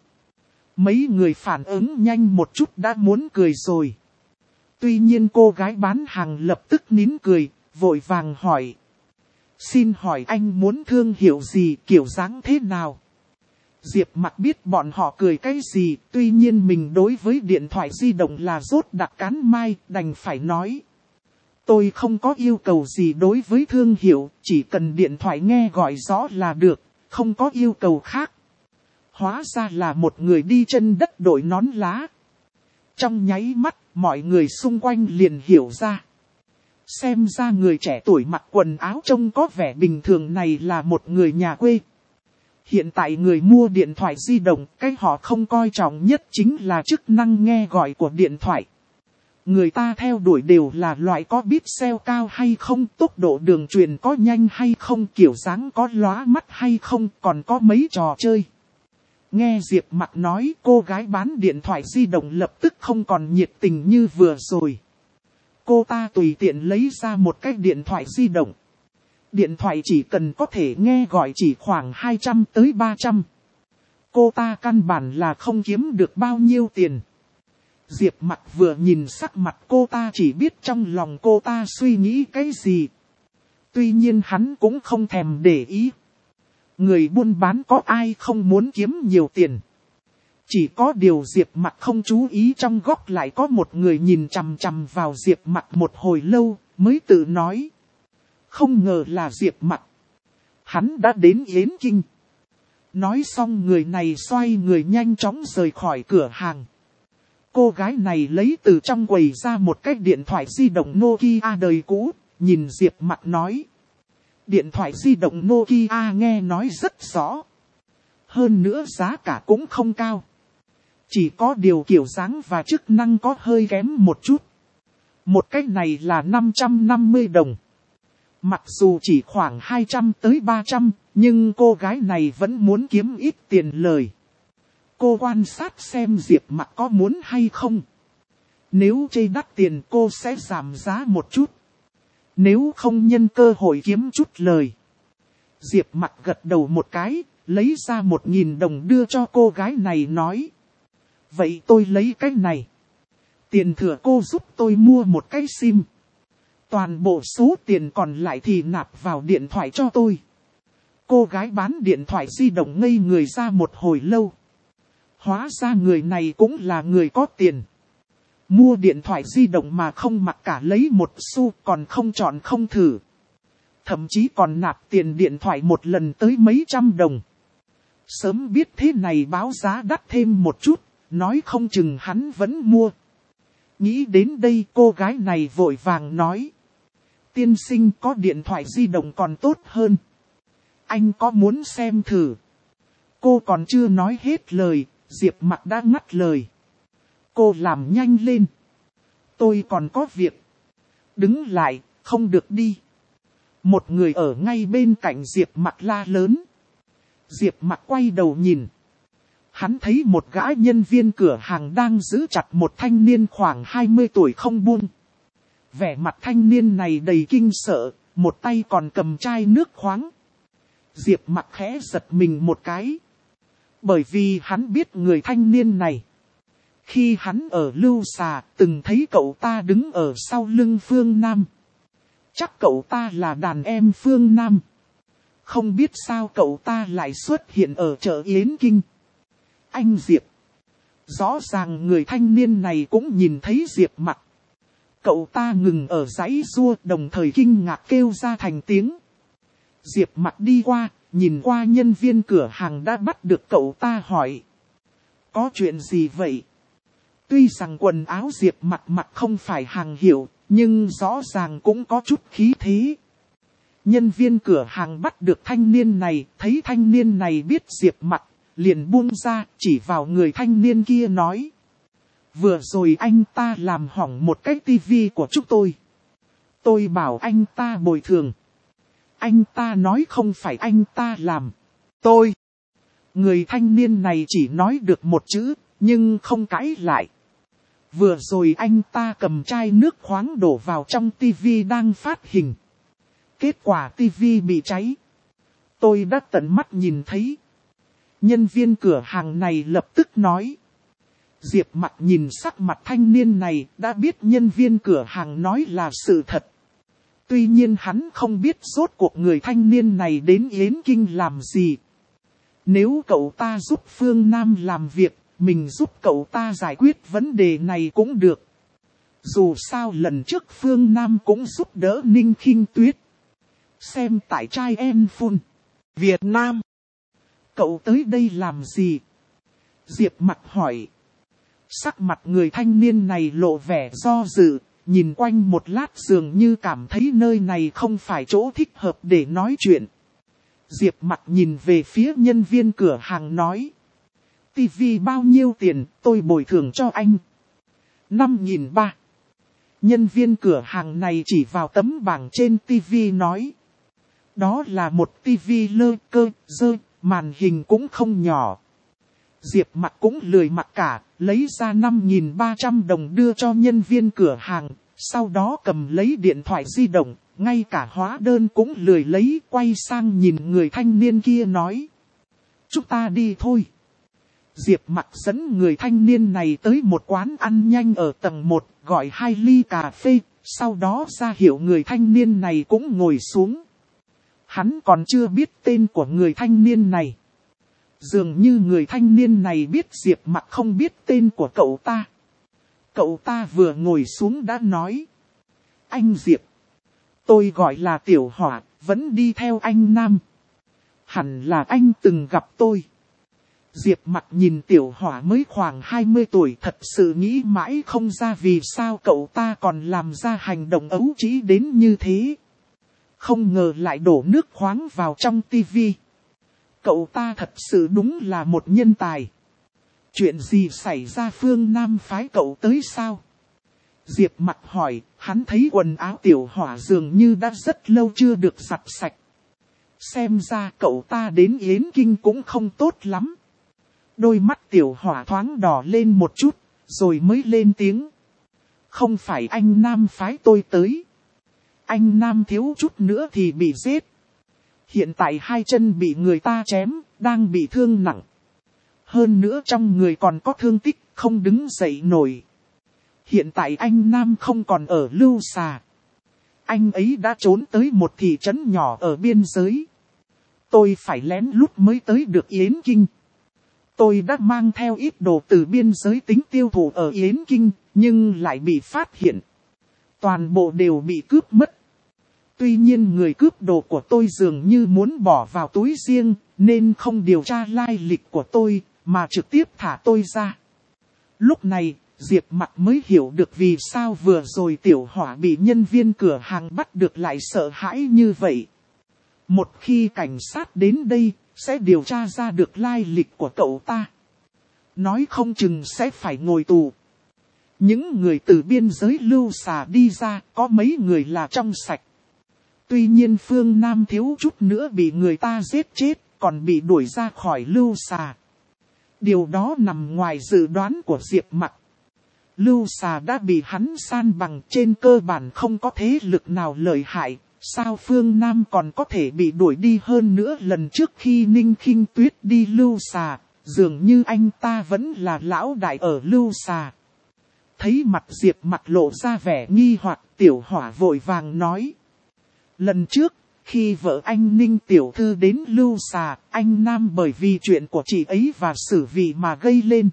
Mấy người phản ứng nhanh một chút đã muốn cười rồi. Tuy nhiên cô gái bán hàng lập tức nín cười, vội vàng hỏi. Xin hỏi anh muốn thương hiệu gì, kiểu dáng thế nào? Diệp Mặc biết bọn họ cười cái gì, tuy nhiên mình đối với điện thoại di động là rốt đặc cán mai, đành phải nói. Tôi không có yêu cầu gì đối với thương hiệu, chỉ cần điện thoại nghe gọi rõ là được, không có yêu cầu khác. Hóa ra là một người đi chân đất đội nón lá. Trong nháy mắt, mọi người xung quanh liền hiểu ra. Xem ra người trẻ tuổi mặc quần áo trông có vẻ bình thường này là một người nhà quê. Hiện tại người mua điện thoại di động, cái họ không coi trọng nhất chính là chức năng nghe gọi của điện thoại. Người ta theo đuổi đều là loại có pixel cao hay không, tốc độ đường truyền có nhanh hay không, kiểu dáng có lóa mắt hay không, còn có mấy trò chơi. Nghe Diệp Mặc nói, cô gái bán điện thoại di động lập tức không còn nhiệt tình như vừa rồi. Cô ta tùy tiện lấy ra một cái điện thoại di động. Điện thoại chỉ cần có thể nghe gọi chỉ khoảng hai trăm tới ba trăm. Cô ta căn bản là không kiếm được bao nhiêu tiền. Diệp Mặc vừa nhìn sắc mặt cô ta chỉ biết trong lòng cô ta suy nghĩ cái gì. Tuy nhiên hắn cũng không thèm để ý. Người buôn bán có ai không muốn kiếm nhiều tiền. Chỉ có điều Diệp Mặc không chú ý trong góc lại có một người nhìn chằm chằm vào Diệp Mặc một hồi lâu, mới tự nói. Không ngờ là Diệp Mặc. Hắn đã đến Yến Kinh. Nói xong người này xoay người nhanh chóng rời khỏi cửa hàng. Cô gái này lấy từ trong quầy ra một cái điện thoại di động Nokia đời cũ, nhìn Diệp Mặc nói. Điện thoại di động Nokia nghe nói rất rõ. Hơn nữa giá cả cũng không cao. Chỉ có điều kiểu dáng và chức năng có hơi kém một chút. Một cái này là năm trăm năm mươi đồng. Mặc dù chỉ khoảng hai trăm tới ba trăm, nhưng cô gái này vẫn muốn kiếm ít tiền lời. Cô quan sát xem Diệp Mặc có muốn hay không. Nếu chê đắt tiền cô sẽ giảm giá một chút. Nếu không nhân cơ hội kiếm chút lời. Diệp Mặc gật đầu một cái, lấy ra một nghìn đồng đưa cho cô gái này nói. Vậy tôi lấy cái này. Tiền thừa cô giúp tôi mua một cái sim. Toàn bộ số tiền còn lại thì nạp vào điện thoại cho tôi. Cô gái bán điện thoại di động ngây người ra một hồi lâu. Hóa ra người này cũng là người có tiền. Mua điện thoại di động mà không mặc cả lấy một xu còn không chọn không thử. Thậm chí còn nạp tiền điện thoại một lần tới mấy trăm đồng. Sớm biết thế này báo giá đắt thêm một chút, nói không chừng hắn vẫn mua. Nghĩ đến đây cô gái này vội vàng nói. Tiên sinh có điện thoại di động còn tốt hơn. Anh có muốn xem thử? Cô còn chưa nói hết lời, Diệp Mặc đã ngắt lời. Cô làm nhanh lên. Tôi còn có việc. Đứng lại, không được đi. Một người ở ngay bên cạnh Diệp Mặc la lớn. Diệp Mặc quay đầu nhìn. Hắn thấy một gã nhân viên cửa hàng đang giữ chặt một thanh niên khoảng hai mươi tuổi không buông. Vẻ mặt thanh niên này đầy kinh sợ, một tay còn cầm chai nước khoáng. Diệp Mặc khẽ giật mình một cái. Bởi vì hắn biết người thanh niên này. Khi hắn ở Lưu Xà, từng thấy cậu ta đứng ở sau lưng Phương Nam. Chắc cậu ta là đàn em Phương Nam. Không biết sao cậu ta lại xuất hiện ở chợ Yến Kinh. Anh Diệp. Rõ ràng người thanh niên này cũng nhìn thấy Diệp Mặc. Cậu ta ngừng ở dãy rua đồng thời kinh ngạc kêu ra thành tiếng. Diệp Mặc đi qua, nhìn qua nhân viên cửa hàng đã bắt được cậu ta hỏi. Có chuyện gì vậy? Tuy rằng quần áo Diệp Mặc mặc không phải hàng hiệu, nhưng rõ ràng cũng có chút khí thế. Nhân viên cửa hàng bắt được thanh niên này, thấy thanh niên này biết Diệp Mặc, liền buông ra, chỉ vào người thanh niên kia nói. Vừa rồi anh ta làm hỏng một cái tivi của chúng tôi. Tôi bảo anh ta bồi thường. Anh ta nói không phải anh ta làm. Tôi. Người thanh niên này chỉ nói được một chữ, nhưng không cãi lại. Vừa rồi anh ta cầm chai nước khoáng đổ vào trong tivi đang phát hình. Kết quả tivi bị cháy. Tôi đã tận mắt nhìn thấy. Nhân viên cửa hàng này lập tức nói. Diệp Mặc nhìn sắc mặt thanh niên này đã biết nhân viên cửa hàng nói là sự thật. Tuy nhiên hắn không biết rốt cuộc người thanh niên này đến Yến Kinh làm gì. Nếu cậu ta giúp Phương Nam làm việc, mình giúp cậu ta giải quyết vấn đề này cũng được. Dù sao lần trước Phương Nam cũng giúp đỡ Ninh Khinh Tuyết. Xem tại trai em phun. Việt Nam. Cậu tới đây làm gì? Diệp Mặc hỏi. Sắc mặt người thanh niên này lộ vẻ do dự, nhìn quanh một lát dường như cảm thấy nơi này không phải chỗ thích hợp để nói chuyện. Diệp Mặc nhìn về phía nhân viên cửa hàng nói. Tivi bao nhiêu tiền, tôi bồi thường cho anh. năm nghìn ba. Nhân viên cửa hàng này chỉ vào tấm bảng trên tivi nói. Đó là một tivi lơ cơ, dơ, màn hình cũng không nhỏ. Diệp Mặc cũng lười mặc cả, lấy ra năm nghìn ba trăm đồng đưa cho nhân viên cửa hàng, sau đó cầm lấy điện thoại di động, ngay cả hóa đơn cũng lười lấy, quay sang nhìn người thanh niên kia nói. Chúng ta đi thôi. Diệp Mặc dẫn người thanh niên này tới một quán ăn nhanh ở tầng một, gọi hai ly cà phê, sau đó ra hiệu người thanh niên này cũng ngồi xuống. Hắn còn chưa biết tên của người thanh niên này. Dường như người thanh niên này biết Diệp Mặc không biết tên của cậu ta. Cậu ta vừa ngồi xuống đã nói. Anh Diệp. Tôi gọi là Tiểu Hỏa, vẫn đi theo anh Nam. Hẳn là anh từng gặp tôi. Diệp Mặc nhìn Tiểu Hỏa mới khoảng hai mươi tuổi, thật sự nghĩ mãi không ra vì sao cậu ta còn làm ra hành động ấu trĩ đến như thế. Không ngờ lại đổ nước khoáng vào trong tivi. Cậu ta thật sự đúng là một nhân tài. Chuyện gì xảy ra, Phương Nam phái cậu tới sao? Diệp Mặc hỏi, hắn thấy quần áo Tiểu Hỏa dường như đã rất lâu chưa được giặt sạch. Xem ra cậu ta đến Yến Kinh cũng không tốt lắm. Đôi mắt Tiểu Hỏa thoáng đỏ lên một chút, rồi mới lên tiếng. Không phải anh Nam phái tôi tới. Anh Nam thiếu chút nữa thì bị giết. Hiện tại hai chân bị người ta chém, đang bị thương nặng. Hơn nữa trong người còn có thương tích, không đứng dậy nổi. Hiện tại anh Nam không còn ở Lưu Xà. Anh ấy đã trốn tới một thị trấn nhỏ ở biên giới. Tôi phải lén lút mới tới được Yến Kinh. Tôi đã mang theo ít đồ từ biên giới tính tiêu thụ ở Yến Kinh, nhưng lại bị phát hiện. Toàn bộ đều bị cướp mất. Tuy nhiên người cướp đồ của tôi dường như muốn bỏ vào túi riêng, nên không điều tra lai lịch của tôi, mà trực tiếp thả tôi ra. Lúc này, Diệp Mặc mới hiểu được vì sao vừa rồi Tiểu Hỏa bị nhân viên cửa hàng bắt được lại sợ hãi như vậy. Một khi cảnh sát đến đây, sẽ điều tra ra được lai lịch của cậu ta. Nói không chừng sẽ phải ngồi tù. Những người từ biên giới Lưu Xà đi ra, có mấy người là trong sạch. Tuy nhiên Phương Nam thiếu chút nữa bị người ta giết chết, còn bị đuổi ra khỏi Lưu Xà. Điều đó nằm ngoài dự đoán của Diệp Mặc. Lưu Xà đã bị hắn san bằng, trên cơ bản không có thế lực nào lợi hại. Sao Phương Nam còn có thể bị đuổi đi, hơn nữa lần trước khi Ninh Khinh Tuyết đi Lưu Xà, dường như anh ta vẫn là lão đại ở Lưu Xà. Thấy mặt Diệp Mặc lộ ra vẻ nghi hoặc, Tiểu Hỏa vội vàng nói. Lần trước, khi vợ anh Ninh Tiểu Thư đến Lưu Xà, anh Nam bởi vì chuyện của chị ấy và Sử Vị mà gây lên.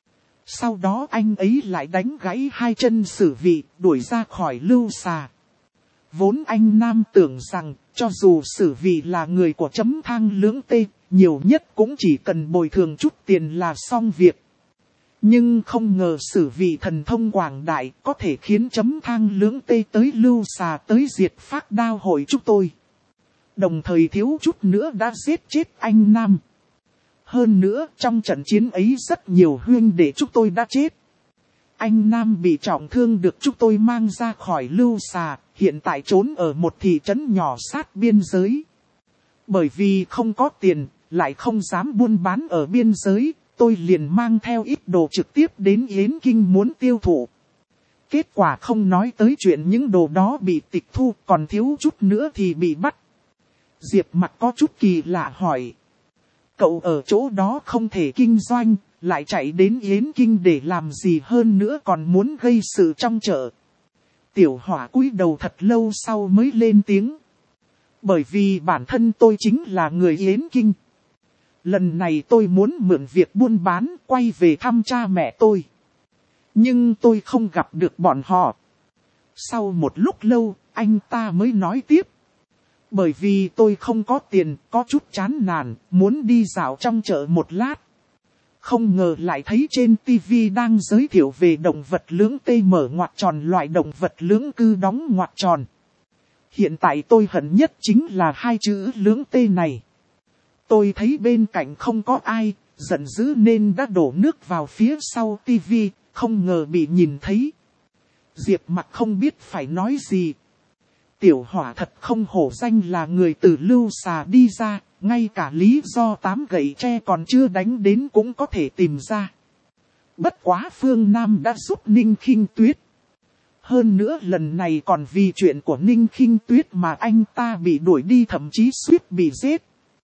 Sau đó anh ấy lại đánh gãy hai chân Sử Vị, đuổi ra khỏi Lưu Xà. Vốn anh Nam tưởng rằng, cho dù Sử Vị là người của chấm thang lưỡng tê, nhiều nhất cũng chỉ cần bồi thường chút tiền là xong việc. Nhưng không ngờ Sử Vị thần thông quảng đại, có thể khiến chấm thang lưỡng tê tới Lưu Xà tới diệt Phác Đao hội chúng tôi. Đồng thời thiếu chút nữa đã giết chết anh Nam. Hơn nữa, trong trận chiến ấy rất nhiều huynh đệ chúng tôi đã chết. Anh Nam bị trọng thương được chúng tôi mang ra khỏi Lưu Xà, hiện tại trốn ở một thị trấn nhỏ sát biên giới. Bởi vì không có tiền, lại không dám buôn bán ở biên giới, tôi liền mang theo ít đồ trực tiếp đến Yến Kinh muốn tiêu thụ. Kết quả không nói tới chuyện những đồ đó bị tịch thu, còn thiếu chút nữa thì bị bắt. Diệp Mặc có chút kỳ lạ hỏi. Cậu ở chỗ đó không thể kinh doanh, lại chạy đến Yến Kinh để làm gì, hơn nữa còn muốn gây sự trong chợ. Tiểu Hỏa cúi đầu thật lâu sau mới lên tiếng. Bởi vì bản thân tôi chính là người Yến Kinh. Lần này tôi muốn mượn việc buôn bán quay về thăm cha mẹ tôi. Nhưng tôi không gặp được bọn họ. Sau một lúc lâu, anh ta mới nói tiếp. Bởi vì tôi không có tiền, có chút chán nản, muốn đi dạo trong chợ một lát. Không ngờ lại thấy trên tivi đang giới thiệu về động vật lưỡng tê mở ngoặc tròn, loại động vật lưỡng cư đóng ngoặc tròn. Hiện tại tôi hận nhất chính là hai chữ lưỡng tê này. Tôi thấy bên cạnh không có ai, giận dữ nên đã đổ nước vào phía sau tivi, không ngờ bị nhìn thấy. Diệp Mặc không biết phải nói gì. Tiểu Hỏa thật không hổ danh là người từ Lưu Xà đi ra, ngay cả lý do tám gậy tre còn chưa đánh đến cũng có thể tìm ra. Bất quá Phương Nam đã giúp Ninh Khinh Tuyết. Hơn nữa lần này còn vì chuyện của Ninh Khinh Tuyết mà anh ta bị đuổi đi, thậm chí suýt bị giết.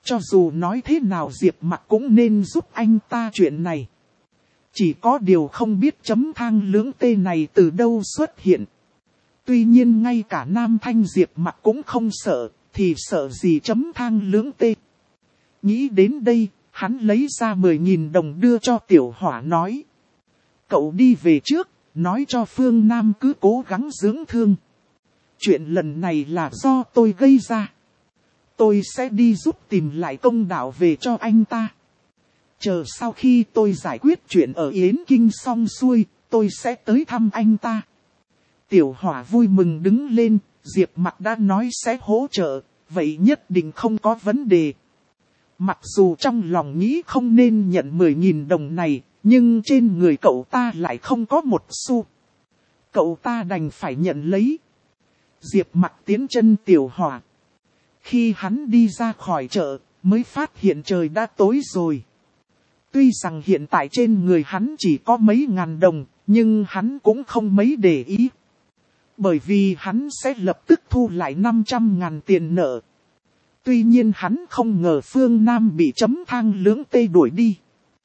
Cho dù nói thế nào Diệp Mặc cũng nên giúp anh ta chuyện này. Chỉ có điều không biết chấm thang lưỡng tê này từ đâu xuất hiện. Tuy nhiên ngay cả Nam Thanh Diệp Mặc cũng không sợ, thì sợ gì chấm thang lưỡng tê. Nghĩ đến đây, hắn lấy ra mười nghìn đồng đưa cho Tiểu Hỏa nói. Cậu đi về trước, nói cho Phương Nam cứ cố gắng dưỡng thương. Chuyện lần này là do tôi gây ra. Tôi sẽ đi giúp tìm lại công đạo về cho anh ta. Chờ sau khi tôi giải quyết chuyện ở Yến Kinh xong xuôi, tôi sẽ tới thăm anh ta. Tiểu Hỏa vui mừng đứng lên, Diệp Mặc đã nói sẽ hỗ trợ, vậy nhất định không có vấn đề. Mặc dù trong lòng nghĩ không nên nhận mười nghìn đồng này, nhưng trên người cậu ta lại không có một xu. Cậu ta đành phải nhận lấy. Diệp Mặc tiến chân Tiểu Hỏa. Khi hắn đi ra khỏi chợ, mới phát hiện trời đã tối rồi. Tuy rằng hiện tại trên người hắn chỉ có mấy ngàn đồng, nhưng hắn cũng không mấy để ý. Bởi vì hắn sẽ lập tức thu lại năm trăm ngàn tiền nợ. Tuy nhiên hắn không ngờ Phương Nam bị chấm thang lưỡng tê đuổi đi.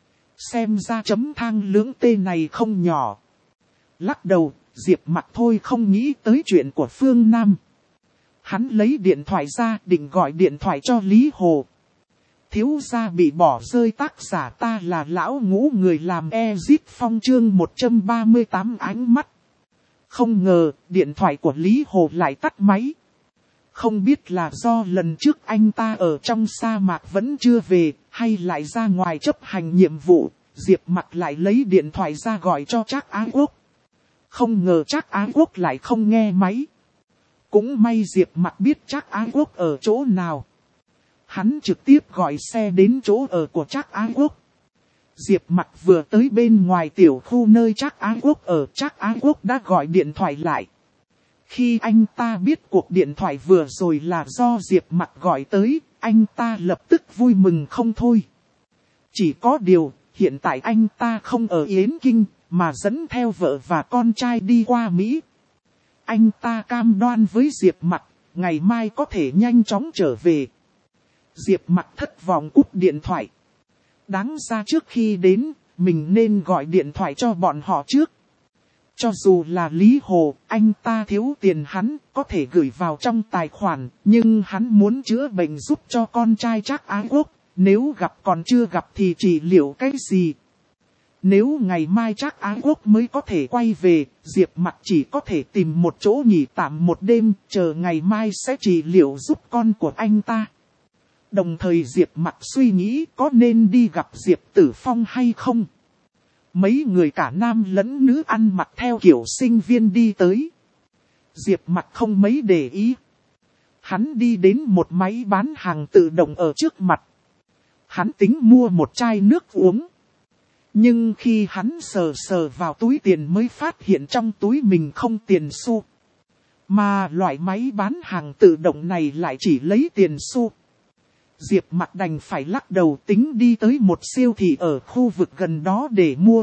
Xem ra chấm thang lưỡng tê này không nhỏ. Lắc đầu, Diệp Mặc thôi không nghĩ tới chuyện của Phương Nam. Hắn lấy điện thoại ra định gọi điện thoại cho Lý Hồ. Thiếu gia bị bỏ rơi tác giả ta là lão ngũ người làm Exit Phong chương một trăm ba mươi tám ánh mắt. Không ngờ, điện thoại của Lý Hồ lại tắt máy. Không biết là do lần trước anh ta ở trong sa mạc vẫn chưa về, hay lại ra ngoài chấp hành nhiệm vụ, Diệp Mặc lại lấy điện thoại ra gọi cho Trác Á Quốc. Không ngờ Trác Á Quốc lại không nghe máy. Cũng may Diệp Mặc biết Trác Á Quốc ở chỗ nào. Hắn trực tiếp gọi xe đến chỗ ở của Trác Á Quốc. Diệp Mặc vừa tới bên ngoài tiểu khu nơi Trác Á Quốc ở, Trác Á Quốc đã gọi điện thoại lại. Khi anh ta biết cuộc điện thoại vừa rồi là do Diệp Mặc gọi tới, anh ta lập tức vui mừng không thôi. Chỉ có điều, hiện tại anh ta không ở Yến Kinh, mà dẫn theo vợ và con trai đi qua Mỹ. Anh ta cam đoan với Diệp Mặc, ngày mai có thể nhanh chóng trở về. Diệp Mặc thất vọng cúp điện thoại. Đáng ra trước khi đến, mình nên gọi điện thoại cho bọn họ trước. Cho dù là Lý Hồ, anh ta thiếu tiền hắn, có thể gửi vào trong tài khoản, nhưng hắn muốn chữa bệnh giúp cho con trai Trác Á Quốc, nếu gặp còn chưa gặp thì trị liệu cái gì. Nếu ngày mai Trác Á Quốc mới có thể quay về, Diệp Mặc chỉ có thể tìm một chỗ nghỉ tạm một đêm, chờ ngày mai sẽ trị liệu giúp con của anh ta. Đồng thời Diệp Mặc suy nghĩ có nên đi gặp Diệp Tử Phong hay không. Mấy người cả nam lẫn nữ ăn mặc theo kiểu sinh viên đi tới. Diệp Mặc không mấy để ý. Hắn đi đến một máy bán hàng tự động ở trước mặt. Hắn tính mua một chai nước uống. Nhưng khi hắn sờ sờ vào túi tiền mới phát hiện trong túi mình không tiền xu. Mà loại máy bán hàng tự động này lại chỉ lấy tiền xu. Diệp Mặc đành phải lắc đầu tính đi tới một siêu thị ở khu vực gần đó để mua.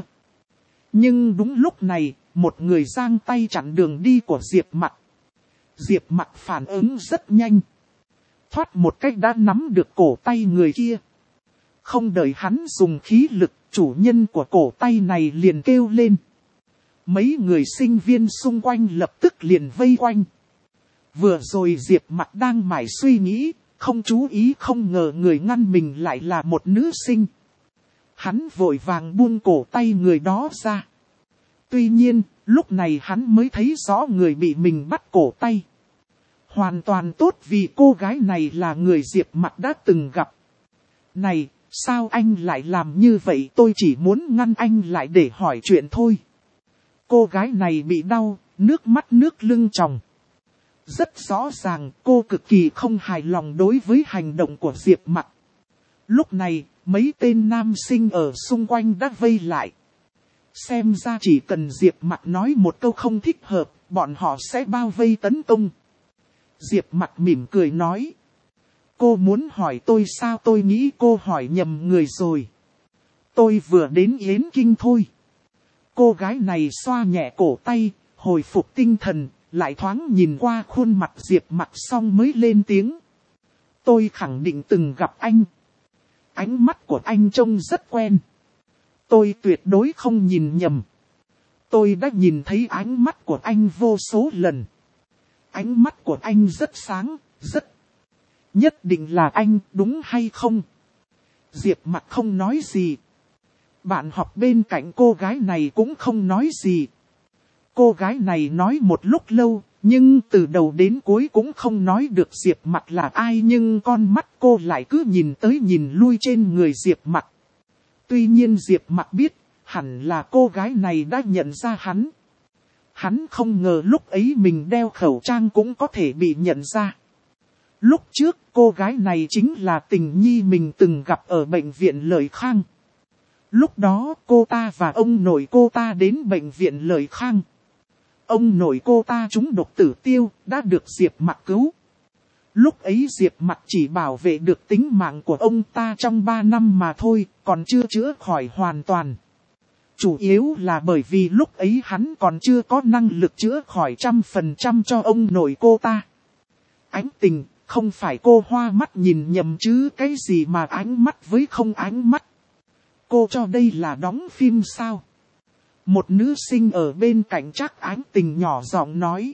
Nhưng đúng lúc này, một người giang tay chặn đường đi của Diệp Mặc. Diệp Mặc phản ứng rất nhanh. Thoát một cách đã nắm được cổ tay người kia. Không đợi hắn dùng khí lực, chủ nhân của cổ tay này liền kêu lên. Mấy người sinh viên xung quanh lập tức liền vây quanh. Vừa rồi Diệp Mặc đang mải suy nghĩ, không chú ý không ngờ người ngăn mình lại là một nữ sinh. Hắn vội vàng buông cổ tay người đó ra. Tuy nhiên, lúc này hắn mới thấy rõ người bị mình bắt cổ tay. Hoàn toàn tốt vì cô gái này là người Diệp Mặc đã từng gặp. Này, sao anh lại làm như vậy? Tôi chỉ muốn ngăn anh lại để hỏi chuyện thôi. Cô gái này bị đau, nước mắt nước lưng tròng. Rất rõ ràng cô cực kỳ không hài lòng đối với hành động của Diệp Mặc. Lúc này, mấy tên nam sinh ở xung quanh đã vây lại. Xem ra chỉ cần Diệp Mặc nói một câu không thích hợp, bọn họ sẽ bao vây tấn công. Diệp Mặc mỉm cười nói. Cô muốn hỏi tôi sao? Tôi nghĩ cô hỏi nhầm người rồi. Tôi vừa đến Yến Kinh thôi. Cô gái này xoa nhẹ cổ tay, hồi phục tinh thần, lại thoáng nhìn qua khuôn mặt Diệp Mặc xong mới lên tiếng. Tôi khẳng định từng gặp anh. Ánh mắt của anh trông rất quen. Tôi tuyệt đối không nhìn nhầm. Tôi đã nhìn thấy ánh mắt của anh vô số lần. Ánh mắt của anh rất sáng, rất... Nhất định là anh, đúng hay không? Diệp Mặc không nói gì. Bạn học bên cạnh cô gái này cũng không nói gì. Cô gái này nói một lúc lâu, nhưng từ đầu đến cuối cũng không nói được Diệp Mặc là ai, nhưng con mắt cô lại cứ nhìn tới nhìn lui trên người Diệp Mặc. Tuy nhiên Diệp Mặc biết, hẳn là cô gái này đã nhận ra hắn. Hắn không ngờ lúc ấy mình đeo khẩu trang cũng có thể bị nhận ra. Lúc trước cô gái này chính là tình nhi mình từng gặp ở bệnh viện Lợi Khang. Lúc đó cô ta và ông nội cô ta đến bệnh viện Lợi Khang. Ông nội cô ta trúng độc tử tiêu, đã được Diệp Mặc cứu. Lúc ấy Diệp Mặc chỉ bảo vệ được tính mạng của ông ta trong ba năm mà thôi, còn chưa chữa khỏi hoàn toàn. Chủ yếu là bởi vì lúc ấy hắn còn chưa có năng lực chữa khỏi trăm phần trăm cho ông nội cô ta. Ánh Tình, không phải cô hoa mắt nhìn nhầm chứ cái gì mà ánh mắt với không ánh mắt. Cô cho đây là đóng phim sao? Một nữ sinh ở bên cạnh Trác Ánh Tình nhỏ giọng nói.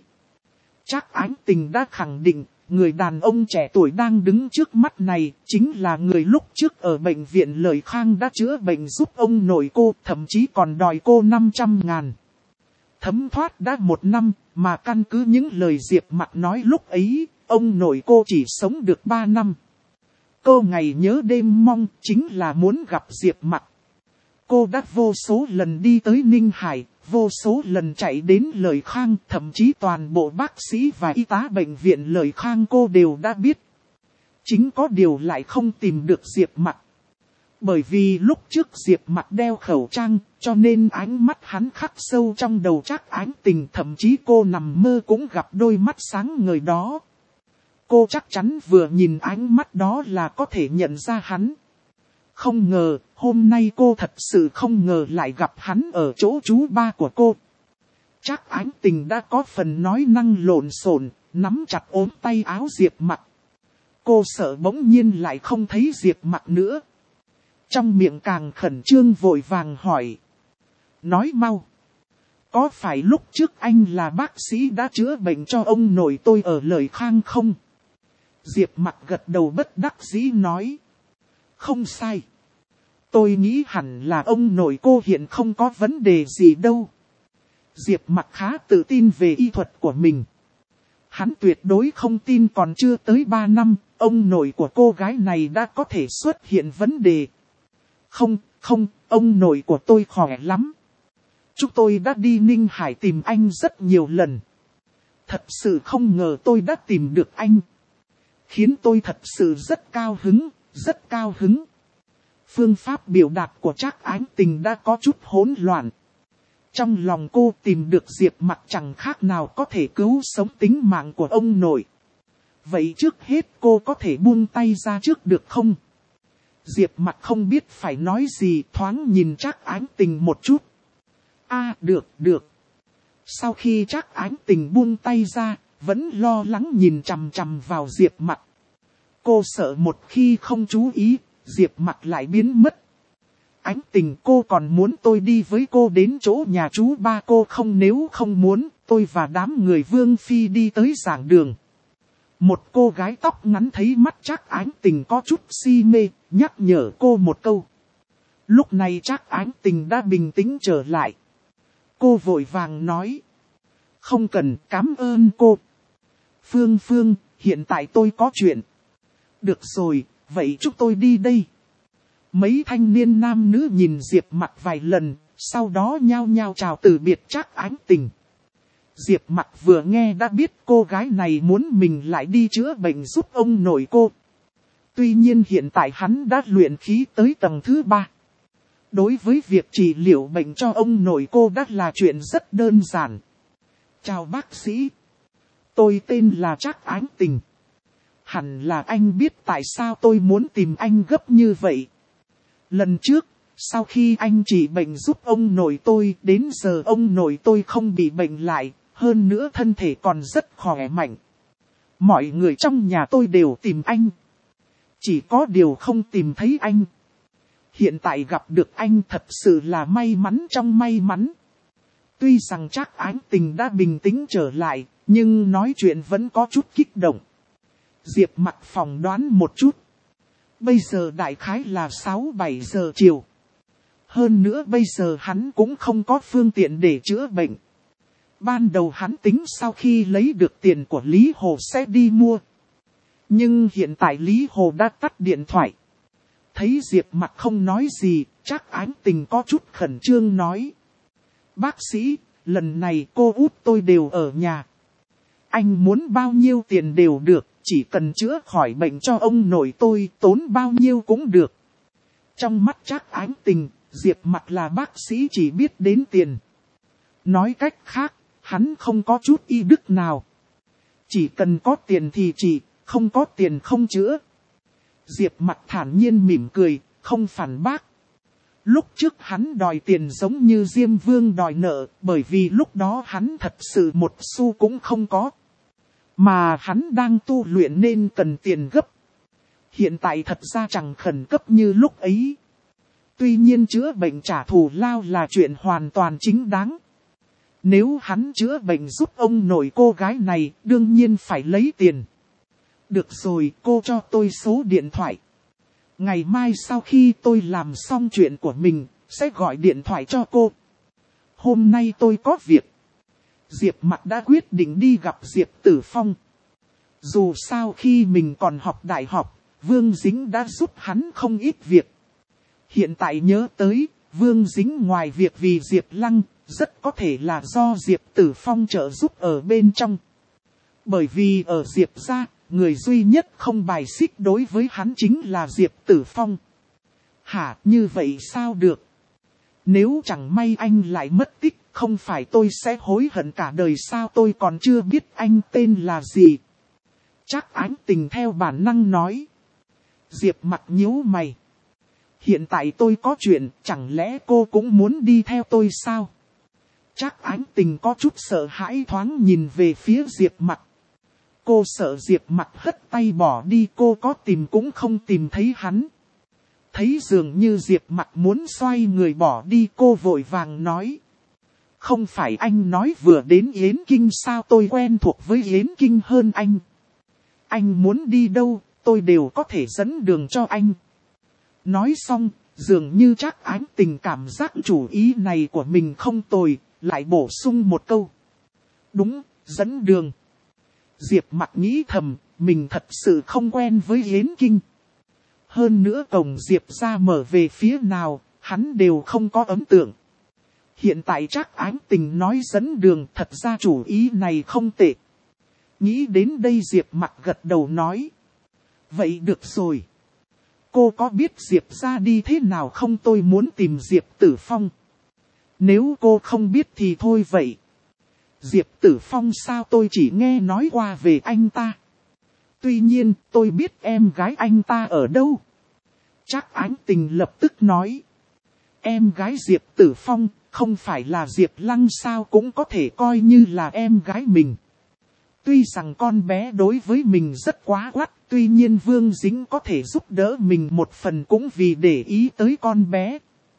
Trác Ánh Tình đã khẳng định, người đàn ông trẻ tuổi đang đứng trước mắt này, chính là người lúc trước ở bệnh viện Lợi Khang đã chữa bệnh giúp ông nội cô, thậm chí còn đòi cô năm trăm ngàn. Thấm thoát đã một năm, mà căn cứ những lời Diệp Mặc nói lúc ấy, ông nội cô chỉ sống được ba năm. Cô ngày nhớ đêm mong chính là muốn gặp Diệp Mặc. Cô đã vô số lần đi tới Ninh Hải, vô số lần chạy đến Lợi Khang, thậm chí toàn bộ bác sĩ và y tá bệnh viện Lợi Khang cô đều đã biết. Chính có điều lại không tìm được Diệp Mặc. Bởi vì lúc trước Diệp Mặc đeo khẩu trang, cho nên ánh mắt hắn khắc sâu trong đầu Trác Ánh Tình, thậm chí cô nằm mơ cũng gặp đôi mắt sáng ngời đó. Cô chắc chắn vừa nhìn ánh mắt đó là có thể nhận ra hắn. Không ngờ, hôm nay cô thật sự không ngờ lại gặp hắn ở chỗ trú ba của cô. Trác Ánh Tình đã có phần nói năng lộn xộn, nắm chặt ốm tay áo Diệp Mặc. Cô sợ bỗng nhiên lại không thấy Diệp Mặc nữa. Trong miệng càng khẩn trương vội vàng hỏi. Nói mau. Có phải lúc trước anh là bác sĩ đã chữa bệnh cho ông nội tôi ở Lợi Khang không? Diệp Mặc gật đầu bất đắc dĩ nói. Không sai. Tôi nghĩ hẳn là ông nội cô hiện không có vấn đề gì đâu. Diệp Mặc khá tự tin về y thuật của mình. Hắn tuyệt đối không tin còn chưa tới ba năm, ông nội của cô gái này đã có thể xuất hiện vấn đề. Không, không, ông nội của tôi khỏe lắm. Chúng tôi đã đi Ninh Hải tìm anh rất nhiều lần. Thật sự không ngờ tôi đã tìm được anh. Khiến tôi thật sự rất cao hứng, rất cao hứng. Phương pháp biểu đạt của Trác Ánh Tình đã có chút hỗn loạn. Trong lòng cô tìm được Diệp Mặc chẳng khác nào có thể cứu sống tính mạng của ông nội. Vậy trước hết cô có thể buông tay ra trước được không? Diệp Mặc không biết phải nói gì, thoáng nhìn Trác Ánh Tình một chút. A à, được, được. Sau khi Trác Ánh Tình buông tay ra, vẫn lo lắng nhìn chằm chằm vào Diệp Mặc. Cô sợ một khi không chú ý, Diệp Mặc lại biến mất. Ánh Tình, cô còn muốn tôi đi với cô đến chỗ nhà chú ba cô không? Nếu không muốn, tôi và đám người Vương Phi đi tới giảng đường. Một cô gái tóc ngắn thấy mắt Trác Ánh Tình có chút si mê, nhắc nhở cô một câu. Lúc này Trác Ánh Tình đã bình tĩnh trở lại. Cô vội vàng nói. Không cần, cảm ơn cô. Phương Phương, hiện tại tôi có chuyện. Được rồi, vậy chúng tôi đi đây. Mấy thanh niên nam nữ nhìn Diệp Mặc vài lần, sau đó nhao nhao chào từ biệt Trác Ánh Tình. Diệp Mặc vừa nghe đã biết cô gái này muốn mình lại đi chữa bệnh giúp ông nội cô. Tuy nhiên hiện tại hắn đã luyện khí tới tầng thứ ba. Đối với việc trị liệu bệnh cho ông nội cô đã là chuyện rất đơn giản. Chào bác sĩ. Tôi tên là Trác Ánh Tình. Hẳn là anh biết tại sao tôi muốn tìm anh gấp như vậy. Lần trước, sau khi anh trị bệnh giúp ông nội tôi, đến giờ ông nội tôi không bị bệnh lại, hơn nữa thân thể còn rất khỏe mạnh. Mọi người trong nhà tôi đều tìm anh. Chỉ có điều không tìm thấy anh. Hiện tại gặp được anh thật sự là may mắn trong may mắn. Tuy rằng Trác Ái Tình đã bình tĩnh trở lại, nhưng nói chuyện vẫn có chút kích động. Diệp Mặc phỏng đoán một chút. Bây giờ đại khái là sáu bảy giờ chiều. Hơn nữa bây giờ hắn cũng không có phương tiện để chữa bệnh. Ban đầu hắn tính sau khi lấy được tiền của Lý Hồ sẽ đi mua. Nhưng hiện tại Lý Hồ đã tắt điện thoại. Thấy Diệp Mặc không nói gì, Trác Ái Tình có chút khẩn trương nói. Bác sĩ, lần này cô út tôi đều ở nhà. Anh muốn bao nhiêu tiền đều được, chỉ cần chữa khỏi bệnh cho ông nội tôi, tốn bao nhiêu cũng được. Trong mắt Trác Ái Tình, Diệp Mặc là bác sĩ chỉ biết đến tiền. Nói cách khác, hắn không có chút y đức nào. Chỉ cần có tiền thì trị, không có tiền không chữa. Diệp Mặc thản nhiên mỉm cười, không phản bác. Lúc trước hắn đòi tiền giống như Diêm Vương đòi nợ, bởi vì lúc đó hắn thật sự một xu cũng không có. Mà hắn đang tu luyện nên cần tiền gấp. Hiện tại thật ra chẳng khẩn cấp như lúc ấy. Tuy nhiên chữa bệnh trả thù lao là chuyện hoàn toàn chính đáng. Nếu hắn chữa bệnh giúp ông nội cô gái này, đương nhiên phải lấy tiền. Được rồi, cô cho tôi số điện thoại. Ngày mai sau khi tôi làm xong chuyện của mình, sẽ gọi điện thoại cho cô. Hôm nay tôi có việc. Diệp Mặc đã quyết định đi gặp Diệp Tử Phong. Dù sao khi mình còn học đại học, Vương Dính đã giúp hắn không ít việc. Hiện tại nhớ tới, Vương Dính ngoài việc vì Diệp Lăng, rất có thể là do Diệp Tử Phong trợ giúp ở bên trong. Bởi vì ở Diệp gia, người duy nhất không bài xích đối với hắn chính là Diệp Tử Phong. Hả, như vậy sao được? Nếu chẳng may anh lại mất tích, không phải tôi sẽ hối hận cả đời sao? Tôi còn chưa biết anh tên là gì. Trác Ái Tình theo bản năng nói. Diệp Mặc nhíu mày. Hiện tại tôi có chuyện, chẳng lẽ cô cũng muốn đi theo tôi sao? Trác Ái Tình có chút sợ hãi thoáng nhìn về phía Diệp Mặc. Cô sợ Diệp Mặc hất tay bỏ đi, cô có tìm cũng không tìm thấy hắn. Thấy dường như Diệp Mặc muốn xoay người bỏ đi, cô vội vàng nói. Không phải anh nói vừa đến Yến Kinh sao? Tôi quen thuộc với Yến Kinh hơn anh. Anh muốn đi đâu, tôi đều có thể dẫn đường cho anh. Nói xong, dường như Trác Ái Tình cảm giác chủ ý này của mình không tồi, lại bổ sung một câu. Đúng, dẫn đường. Diệp Mặc nghĩ thầm, mình thật sự không quen với Yến Kinh. Hơn nữa cổng Diệp gia mở về phía nào, hắn đều không có ấn tượng. Hiện tại Trác Ái Tình nói dẫn đường, thật ra chủ ý này không tệ. Nghĩ đến đây Diệp Mặc gật đầu nói. Vậy được rồi. Cô có biết Diệp gia đi thế nào không? Tôi muốn tìm Diệp Tử Phong. Nếu cô không biết thì thôi vậy. Diệp Tử Phong sao? Tôi chỉ nghe nói qua về anh ta. Tuy nhiên tôi biết em gái anh ta ở đâu. Trác Ái Tình lập tức nói. Em gái Diệp Tử Phong không phải là Diệp Lăng sao? Cũng có thể coi như là em gái mình. Tuy rằng con bé đối với mình rất quá quắt, tuy nhiên Vương Dính có thể giúp đỡ mình một phần cũng vì để ý tới con bé.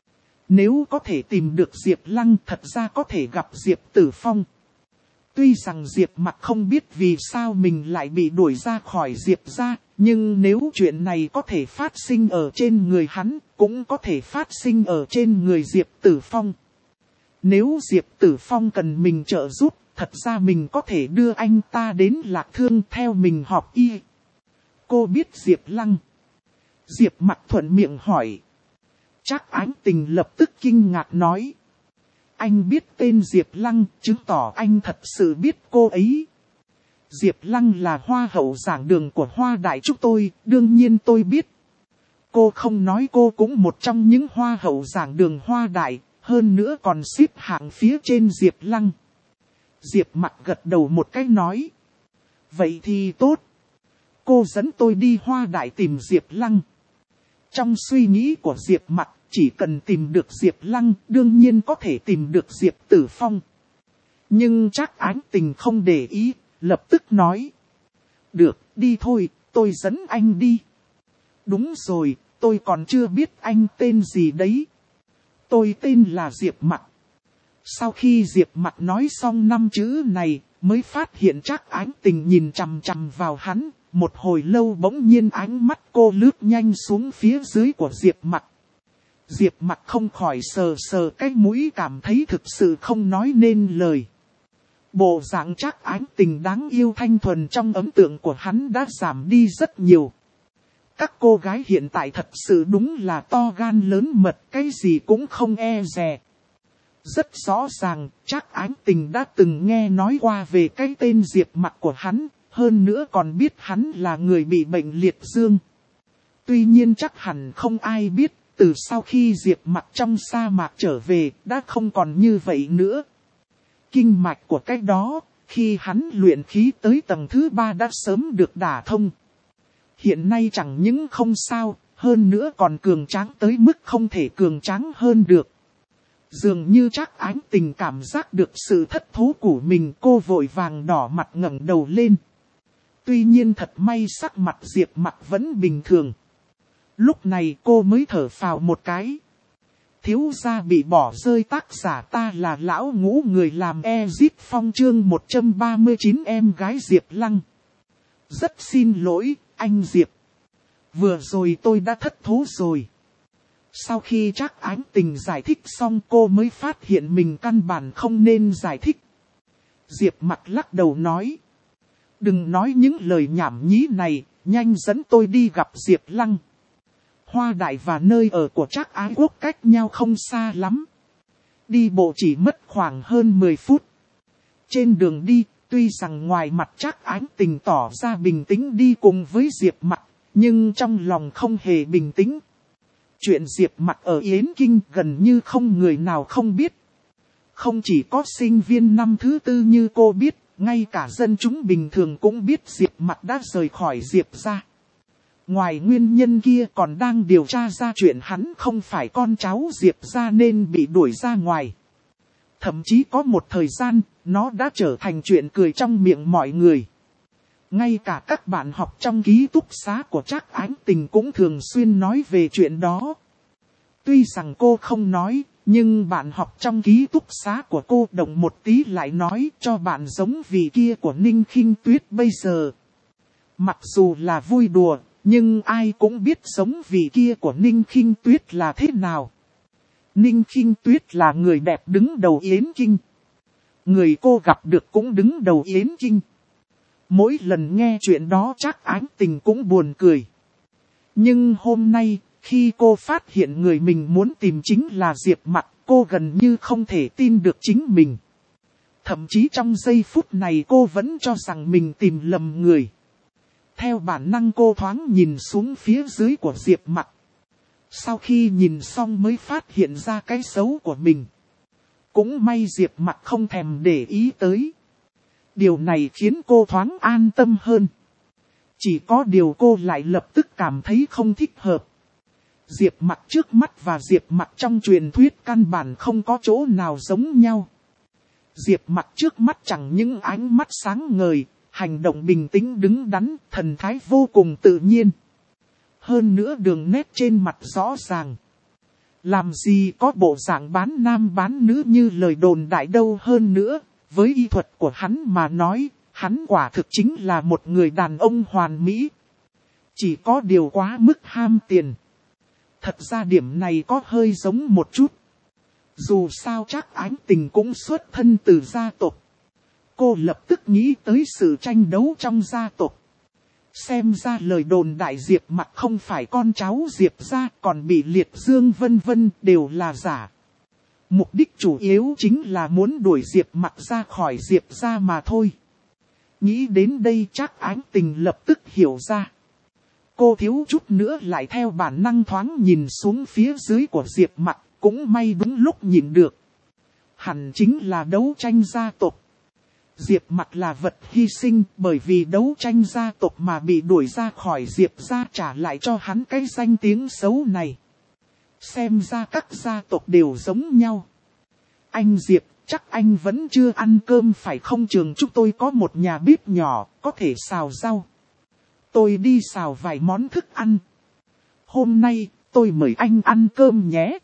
Nếu có thể tìm được Diệp Lăng, thật ra có thể gặp Diệp Tử Phong. Tuy rằng Diệp Mặc không biết vì sao mình lại bị đuổi ra khỏi Diệp gia, nhưng nếu chuyện này có thể phát sinh ở trên người hắn, cũng có thể phát sinh ở trên người Diệp Tử Phong. Nếu Diệp Tử Phong cần mình trợ giúp, thật ra mình có thể đưa anh ta đến Lạc Thương theo mình học y. Cô biết Diệp Lăng? Diệp Mặc thuận miệng hỏi. Trác Ái Tình lập tức kinh ngạc nói. Anh biết tên Diệp Lăng, chứng tỏ anh thật sự biết cô ấy. Diệp Lăng là hoa hậu giảng đường của Hoa Đại chúng tôi, đương nhiên tôi biết. Cô không nói cô cũng một trong những hoa hậu giảng đường Hoa Đại, hơn nữa còn xếp hạng phía trên Diệp Lăng. Diệp Mặc gật đầu một cái nói. Vậy thì tốt. Cô dẫn tôi đi Hoa Đại tìm Diệp Lăng. Trong suy nghĩ của Diệp Mặc, chỉ cần tìm được Diệp Lăng, đương nhiên có thể tìm được Diệp Tử Phong. Nhưng Trác Ái Tình không để ý, lập tức nói. Được, đi thôi, tôi dẫn anh đi. Đúng rồi, tôi còn chưa biết anh tên gì đấy. Tôi tên là Diệp Mặc. Sau khi Diệp Mặc nói xong năm chữ này, mới phát hiện Trác Ánh Tình nhìn chằm chằm vào hắn. Một hồi lâu bỗng nhiên ánh mắt cô lướt nhanh xuống phía dưới của Diệp Mặc. Diệp Mặc không khỏi sờ sờ cái mũi, cảm thấy thực sự không nói nên lời. Bộ dạng Trác Ánh Tình đáng yêu thanh thuần trong ấn tượng của hắn đã giảm đi rất nhiều. Các cô gái hiện tại thật sự đúng là to gan lớn mật, cái gì cũng không e dè. Rất rõ ràng, Trác Ánh Tình đã từng nghe nói qua về cái tên Diệp Mặc của hắn, hơn nữa còn biết hắn là người bị bệnh liệt dương. Tuy nhiên chắc hẳn không ai biết, từ sau khi Diệp Mặc trong sa mạc trở về, đã không còn như vậy nữa. Kinh mạch của cái đó, khi hắn luyện khí tới tầng thứ ba đã sớm được đả thông. Hiện nay chẳng những không sao, hơn nữa còn cường tráng tới mức không thể cường tráng hơn được. Dường như Trác Ánh Tình cảm giác được sự thất thố của mình, cô vội vàng đỏ mặt ngẩng đầu lên. Tuy nhiên thật may sắc mặt Diệp Mặc vẫn bình thường. Lúc này cô mới thở phào một cái. Thiếu gia bị bỏ rơi, tác giả ta là lão ngũ, người làm Exit Phong chương một trăm ba mươi chín, em gái Diệp Lăng. Rất xin lỗi, anh Diệp. Vừa rồi tôi đã thất thố rồi. Sau khi Trác Ánh Tình giải thích xong, cô mới phát hiện mình căn bản không nên giải thích. Diệp Mặc lắc đầu nói. Đừng nói những lời nhảm nhí này, nhanh dẫn tôi đi gặp Diệp Lăng. Hoa Đại và nơi ở của Trác Ái Quốc cách nhau không xa lắm. Đi bộ chỉ mất khoảng hơn mười phút. Trên đường đi, tuy rằng ngoài mặt Trác Ánh Tình tỏ ra bình tĩnh đi cùng với Diệp Mặc, nhưng trong lòng không hề bình tĩnh. Chuyện Diệp Mặc ở Yến Kinh gần như không người nào không biết. Không chỉ có sinh viên năm thứ tư như cô biết, ngay cả dân chúng bình thường cũng biết Diệp Mặc đã rời khỏi Diệp gia. Ngoài nguyên nhân kia còn đang điều tra ra chuyện hắn không phải con cháu Diệp gia nên bị đuổi ra ngoài. Thậm chí có một thời gian, nó đã trở thành chuyện cười trong miệng mọi người. Ngay cả các bạn học trong ký túc xá của Trác Ánh Tình cũng thường xuyên nói về chuyện đó. Tuy rằng cô không nói, nhưng bạn học trong ký túc xá của cô động một tí lại nói cho bạn giống vị kia của Ninh Khinh Tuyết bây giờ. Mặc dù là vui đùa, nhưng ai cũng biết giống vị kia của Ninh Khinh Tuyết là thế nào. Ninh Khinh Tuyết là người đẹp đứng đầu Yến Kinh. Người cô gặp được cũng đứng đầu Yến Kinh. Mỗi lần nghe chuyện đó Trác Ánh Tình cũng buồn cười. Nhưng hôm nay, khi cô phát hiện người mình muốn tìm chính là Diệp Mặc, cô gần như không thể tin được chính mình. Thậm chí trong giây phút này cô vẫn cho rằng mình tìm lầm người. Theo bản năng cô thoáng nhìn xuống phía dưới của Diệp Mặc. Sau khi nhìn xong mới phát hiện ra cái xấu của mình. Cũng may Diệp Mặc không thèm để ý tới. Điều này khiến cô thoáng an tâm hơn. Chỉ có điều cô lại lập tức cảm thấy không thích hợp. Diệp Mặc trước mắt và Diệp Mặc trong truyền thuyết căn bản không có chỗ nào giống nhau. Diệp Mặc trước mắt chẳng những ánh mắt sáng ngời, hành động bình tĩnh đứng đắn, thần thái vô cùng tự nhiên. Hơn nữa đường nét trên mặt rõ ràng. Làm gì có bộ dạng bán nam bán nữ như lời đồn đại đâu. Hơn nữa, với y thuật của hắn mà nói, hắn quả thực chính là một người đàn ông hoàn mỹ. Chỉ có điều quá mức ham tiền. Thật ra điểm này có hơi giống một chút. Dù sao Trác Ánh Tình cũng xuất thân từ gia tộc. Cô lập tức nghĩ tới sự tranh đấu trong gia tộc. Xem ra lời đồn đại Diệp Mặc không phải con cháu Diệp gia, còn bị liệt dương vân vân đều là giả. Mục đích chủ yếu chính là muốn đuổi Diệp Mặc ra khỏi Diệp gia mà thôi. Nghĩ đến đây Trác Ánh Tình lập tức hiểu ra. Cô thiếu chút nữa lại theo bản năng thoáng nhìn xuống phía dưới của Diệp Mặc, cũng may đúng lúc nhìn được. Hẳn chính là đấu tranh gia tộc. Diệp Mặc là vật hy sinh, bởi vì đấu tranh gia tộc mà bị đuổi ra khỏi Diệp gia, trả lại cho hắn cái danh tiếng xấu này. Xem ra các gia tộc đều giống nhau. Anh Diệp, chắc anh vẫn chưa ăn cơm phải không? Trường chúng tôi có một nhà bếp nhỏ, có thể xào rau. Tôi đi xào vài món thức ăn. Hôm nay, tôi mời anh ăn cơm nhé.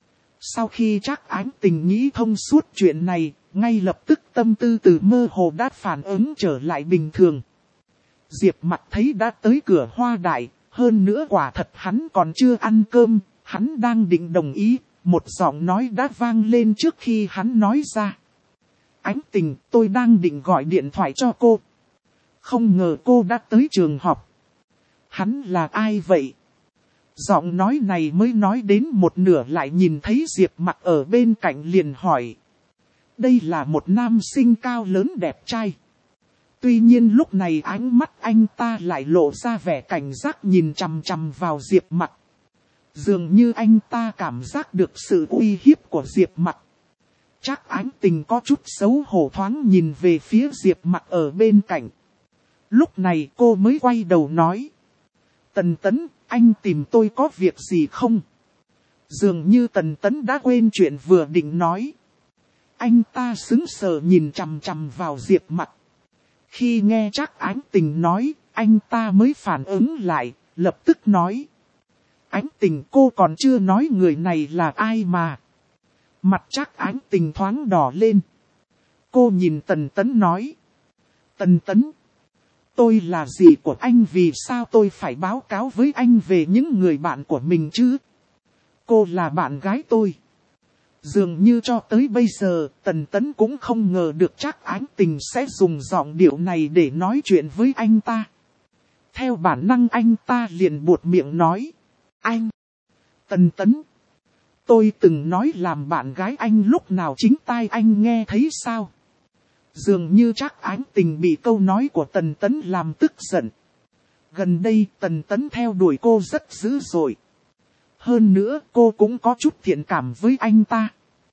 Sau khi Trác Ánh Tình nghĩ thông suốt chuyện này, ngay lập tức tâm tư từ mơ hồ đã phản ứng trở lại bình thường. Diệp Mặc thấy đã tới cửa Hoa Đại, hơn nữa quả thật hắn còn chưa ăn cơm, hắn đang định đồng ý, một giọng nói đã vang lên trước khi hắn nói ra. Ánh Tình, tôi đang định gọi điện thoại cho cô. Không ngờ cô đã tới trường học. Hắn là ai vậy? Giọng nói này mới nói đến một nửa lại nhìn thấy Diệp Mặc ở bên cạnh liền hỏi. Đây là một nam sinh cao lớn đẹp trai. Tuy nhiên lúc này ánh mắt anh ta lại lộ ra vẻ cảnh giác nhìn chằm chằm vào Diệp Mặc. Dường như anh ta cảm giác được sự uy hiếp của Diệp Mặc. Trác Ánh Tình có chút xấu hổ thoáng nhìn về phía Diệp Mặc ở bên cạnh. Lúc này cô mới quay đầu nói. Tần Tấn, anh tìm tôi có việc gì không? Dường như Tần Tấn đã quên chuyện vừa định nói. Anh ta sững sờ nhìn chằm chằm vào Diệp Mặc. Khi nghe Trác Ánh Tình nói, anh ta mới phản ứng lại, lập tức nói. Ánh Tình, cô còn chưa nói người này là ai mà. Mặt Trác Ánh Tình thoáng đỏ lên. Cô nhìn Tần Tấn nói. Tần Tấn, tôi là gì của anh, vì sao tôi phải báo cáo với anh về những người bạn của mình chứ? Cô là bạn gái tôi. Dường như cho tới bây giờ, Tần Tấn cũng không ngờ được Trác Ánh Tình sẽ dùng giọng điệu này để nói chuyện với anh ta. Theo bản năng anh ta liền buột miệng nói. Anh! Tần Tấn! Tôi từng nói làm bạn gái anh, lúc nào chính tai anh nghe thấy sao? Dường như Trác Ánh Tình bị câu nói của Tần Tấn làm tức giận. Gần đây Tần Tấn theo đuổi cô rất dữ dội. Hơn nữa cô cũng có chút thiện cảm với anh ta.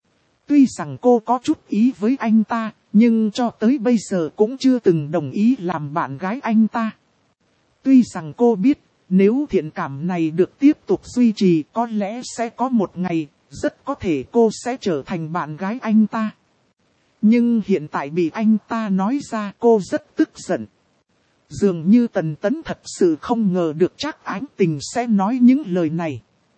Tuy rằng cô có chút ý với anh ta, nhưng cho tới bây giờ cũng chưa từng đồng ý làm bạn gái anh ta. Tuy rằng cô biết, nếu thiện cảm này được tiếp tục duy trì có lẽ sẽ có một ngày, rất có thể cô sẽ trở thành bạn gái anh ta. Nhưng hiện tại bị anh ta nói ra cô rất tức giận. Dường như Tần Tấn thật sự không ngờ được Trác Ánh Tình sẽ nói những lời này.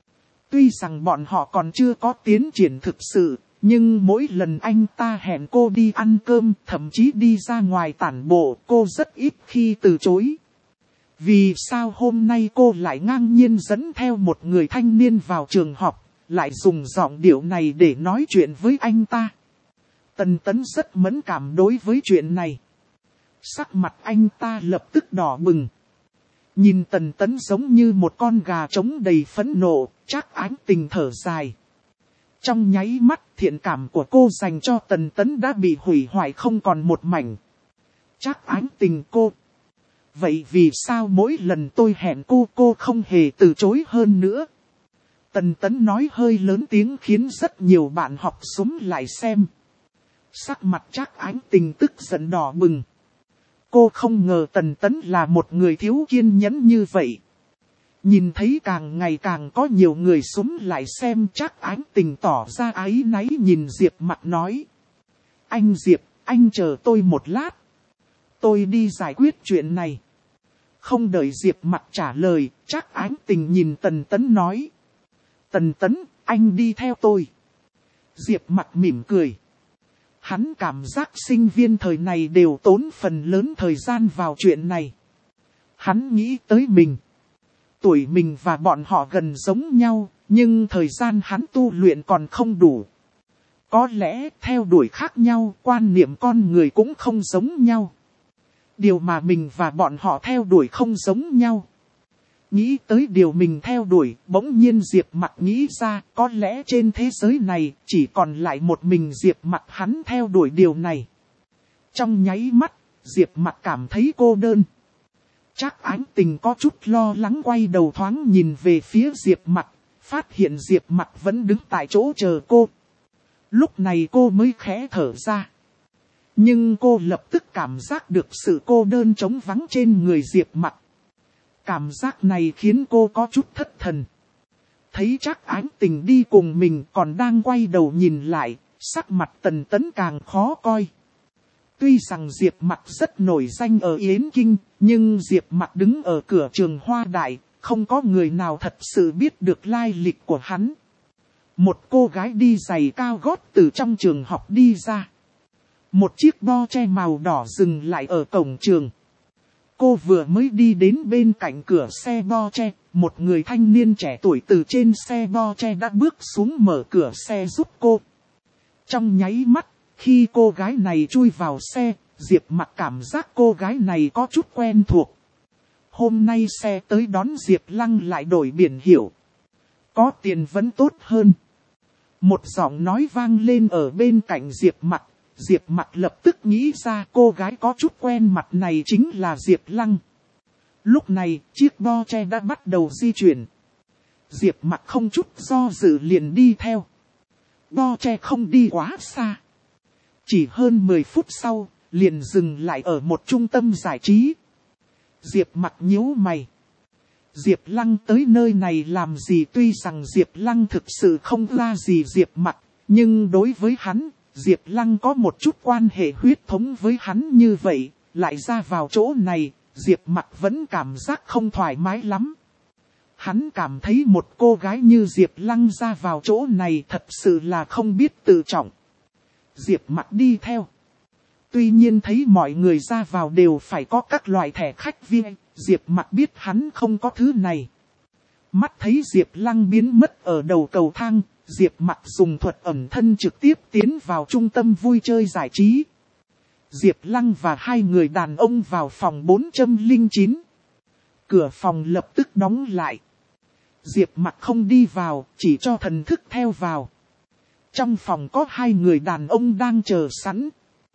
Tuy rằng bọn họ còn chưa có tiến triển thực sự, nhưng mỗi lần anh ta hẹn cô đi ăn cơm, thậm chí đi ra ngoài tản bộ, cô rất ít khi từ chối. Vì sao hôm nay cô lại ngang nhiên dẫn theo một người thanh niên vào trường học, lại dùng giọng điệu này để nói chuyện với anh ta? Tần Tấn rất mẫn cảm đối với chuyện này. Sắc mặt anh ta lập tức đỏ bừng. Nhìn Tần Tấn giống như một con gà trống đầy phẫn nộ, Trác Ánh Tình thở dài. Trong nháy mắt, thiện cảm của cô dành cho Tần Tấn đã bị hủy hoại không còn một mảnh. Trác Ánh Tình, cô. Vậy vì sao mỗi lần tôi hẹn cô, cô không hề từ chối hơn nữa? Tần Tấn nói hơi lớn tiếng khiến rất nhiều bạn học xúm lại xem. Sắc mặt Trác Ánh Tình tức giận đỏ bừng. Cô không ngờ Tần Tấn là một người thiếu kiên nhẫn như vậy. Nhìn thấy càng ngày càng có nhiều người xúm lại xem, Trác Ánh Tình tỏ ra áy náy nhìn Diệp Mặc nói. Anh Diệp, anh chờ tôi một lát. Tôi đi giải quyết chuyện này. Không đợi Diệp Mặc trả lời, Trác Ánh Tình nhìn Tần Tấn nói. Tần Tấn, anh đi theo tôi. Diệp Mặc mỉm cười. Hắn cảm giác sinh viên thời này đều tốn phần lớn thời gian vào chuyện này. Hắn nghĩ tới mình. Tuổi mình và bọn họ gần giống nhau, nhưng thời gian hắn tu luyện còn không đủ. Có lẽ theo đuổi khác nhau, quan niệm con người cũng không giống nhau. Điều mà mình và bọn họ theo đuổi không giống nhau. Nghĩ tới điều mình theo đuổi, bỗng nhiên Diệp Mặc nghĩ ra, có lẽ trên thế giới này chỉ còn lại một mình Diệp Mặc hắn theo đuổi điều này. Trong nháy mắt, Diệp Mặc cảm thấy cô đơn. Trác Ánh Tình có chút lo lắng quay đầu thoáng nhìn về phía Diệp Mặc, phát hiện Diệp Mặc vẫn đứng tại chỗ chờ cô. Lúc này cô mới khẽ thở ra. Nhưng cô lập tức cảm giác được sự cô đơn trống vắng trên người Diệp Mặc. Cảm giác này khiến cô có chút thất thần. Thấy Trác Ánh Tình đi cùng mình còn đang quay đầu nhìn lại, sắc mặt Tần Tấn càng khó coi. Tuy rằng Diệp Mặc rất nổi danh ở Yến Kinh, nhưng Diệp Mặc đứng ở cửa trường Hoa Đại, không có người nào thật sự biết được lai lịch của hắn. Một cô gái đi giày cao gót từ trong trường học đi ra. Một chiếc bo che màu đỏ dừng lại ở cổng trường. Cô vừa mới đi đến bên cạnh cửa xe bo che, một người thanh niên trẻ tuổi từ trên xe bo che đã bước xuống mở cửa xe giúp cô. Trong nháy mắt, khi cô gái này chui vào xe, Diệp Mặc cảm giác cô gái này có chút quen thuộc. Hôm nay xe tới đón Diệp Lăng lại đổi biển hiệu. Có tiền vẫn tốt hơn. Một giọng nói vang lên ở bên cạnh Diệp Mặc. Diệp Mặc lập tức nghĩ ra cô gái có chút quen mặt này chính là Diệp Lăng. Lúc này, chiếc bo che đã bắt đầu di chuyển. Diệp Mặc không chút do dự liền đi theo. Bo che không đi quá xa. Chỉ hơn mười phút sau, liền dừng lại ở một trung tâm giải trí. Diệp Mặc nhíu mày. Diệp Lăng tới nơi này làm gì? Tuy rằng Diệp Lăng thực sự không ra gì Diệp Mặc, nhưng đối với hắn, Diệp Lăng có một chút quan hệ huyết thống với hắn như vậy, lại ra vào chỗ này, Diệp Mặc vẫn cảm giác không thoải mái lắm. Hắn cảm thấy một cô gái như Diệp Lăng ra vào chỗ này thật sự là không biết tự trọng. Diệp Mặc đi theo. Tuy nhiên thấy mọi người ra vào đều phải có các loại thẻ khách vi ai pi, Diệp Mặc biết hắn không có thứ này. Mắt thấy Diệp Lăng biến mất ở đầu cầu thang, Diệp Mặc dùng thuật ẩn thân trực tiếp tiến vào trung tâm vui chơi giải trí. Diệp Lăng và hai người đàn ông vào phòng bốn không chín. Cửa phòng lập tức đóng lại. Diệp Mặc không đi vào, chỉ cho thần thức theo vào. Trong phòng có hai người đàn ông đang chờ sẵn.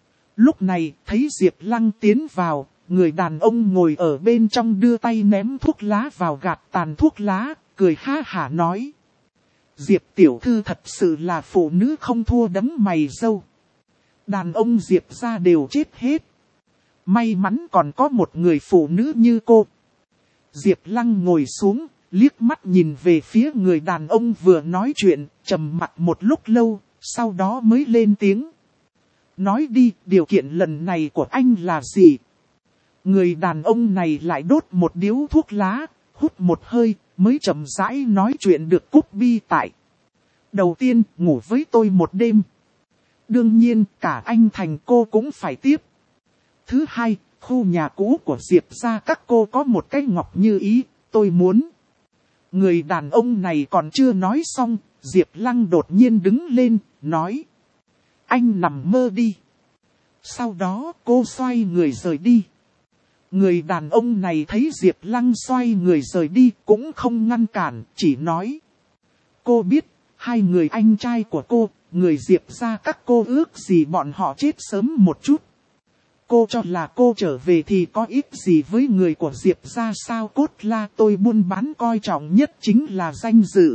Lúc này, thấy Diệp Lăng tiến vào, người đàn ông ngồi ở bên trong đưa tay ném thuốc lá vào gạt tàn thuốc lá, cười ha hả nói. Diệp tiểu thư thật sự là phụ nữ không thua đấm mày râu. Đàn ông Diệp gia đều chết hết. May mắn còn có một người phụ nữ như cô. Diệp Lăng ngồi xuống, liếc mắt nhìn về phía người đàn ông vừa nói chuyện, trầm mặc một lúc lâu, sau đó mới lên tiếng. Nói đi, điều kiện lần này của anh là gì? Người đàn ông này lại đốt một điếu thuốc lá, hút một hơi, mới chậm rãi nói chuyện được cúp bi tại. Đầu tiên, ngủ với tôi một đêm. Đương nhiên, cả anh Thành cô cũng phải tiếp. Thứ hai, khu nhà cũ của Diệp gia các cô có một cái ngọc như ý, tôi muốn. Người đàn ông này còn chưa nói xong, Diệp Lăng đột nhiên đứng lên, nói. Anh nằm mơ đi. Sau đó cô xoay người rời đi. Người đàn ông này thấy Diệp Lăng xoay người rời đi cũng không ngăn cản, chỉ nói. Cô biết, hai người anh trai của cô, người Diệp gia các cô ước gì bọn họ chết sớm một chút. Cô cho là cô trở về thì có ích gì với người của Diệp gia sao? Cốt la tôi buôn bán coi trọng nhất chính là danh dự.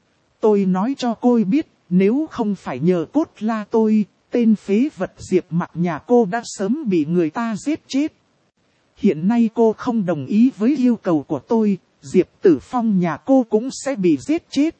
Tôi nói cho cô biết, nếu không phải nhờ cốt la tôi, tên phế vật Diệp Mặc nhà cô đã sớm bị người ta giết chết. Hiện nay cô không đồng ý với yêu cầu của tôi, Diệp Tử Phong nhà cô cũng sẽ bị giết chết.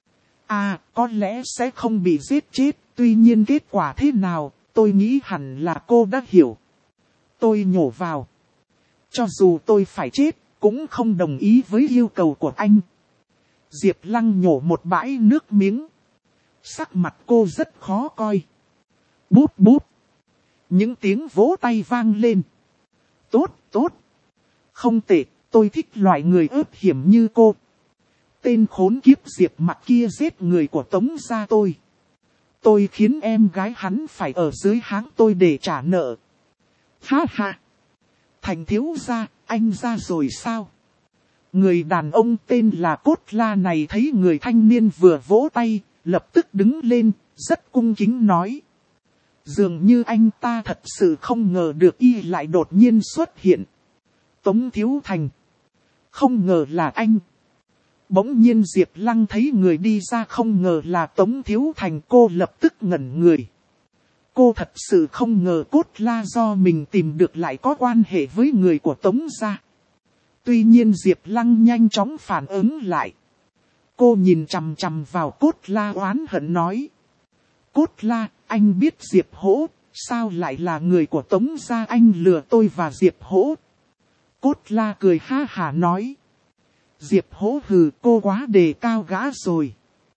À, có lẽ sẽ không bị giết chết, tuy nhiên kết quả thế nào, tôi nghĩ hẳn là cô đã hiểu. Tôi nhổ vào. Cho dù tôi phải chết, cũng không đồng ý với yêu cầu của anh. Diệp Lăng nhổ một bãi nước miếng. Sắc mặt cô rất khó coi. Bút bút. Những tiếng vỗ tay vang lên. Tốt, tốt. Không tệ, tôi thích loại người ớt hiểm như cô. Tên khốn kiếp Diệp Mặc kia giết người của Tống gia tôi. Tôi khiến em gái hắn phải ở dưới háng tôi để trả nợ. Ha ha. Thành thiếu gia, anh ra rồi sao? Người đàn ông tên là Cốt La này thấy người thanh niên vừa vỗ tay, lập tức đứng lên, rất cung kính nói. Dường như anh ta thật sự không ngờ được y lại đột nhiên xuất hiện. Tống Thiếu Thành. Không ngờ là anh. Bỗng nhiên Diệp Lăng thấy người đi ra không ngờ là Tống Thiếu Thành, cô lập tức ngẩn người. Cô thật sự không ngờ Cốt La do mình tìm được lại có quan hệ với người của Tống gia. Tuy nhiên Diệp Lăng nhanh chóng phản ứng lại. Cô nhìn chằm chằm vào Cốt La oán hận nói. Cốt La, anh biết Diệp Hỗ, sao lại là người của Tống gia? Anh lừa tôi và Diệp Hỗ. Cốt La cười ha hả nói. Diệp Hỗ hừ, cô quá đề cao gã rồi.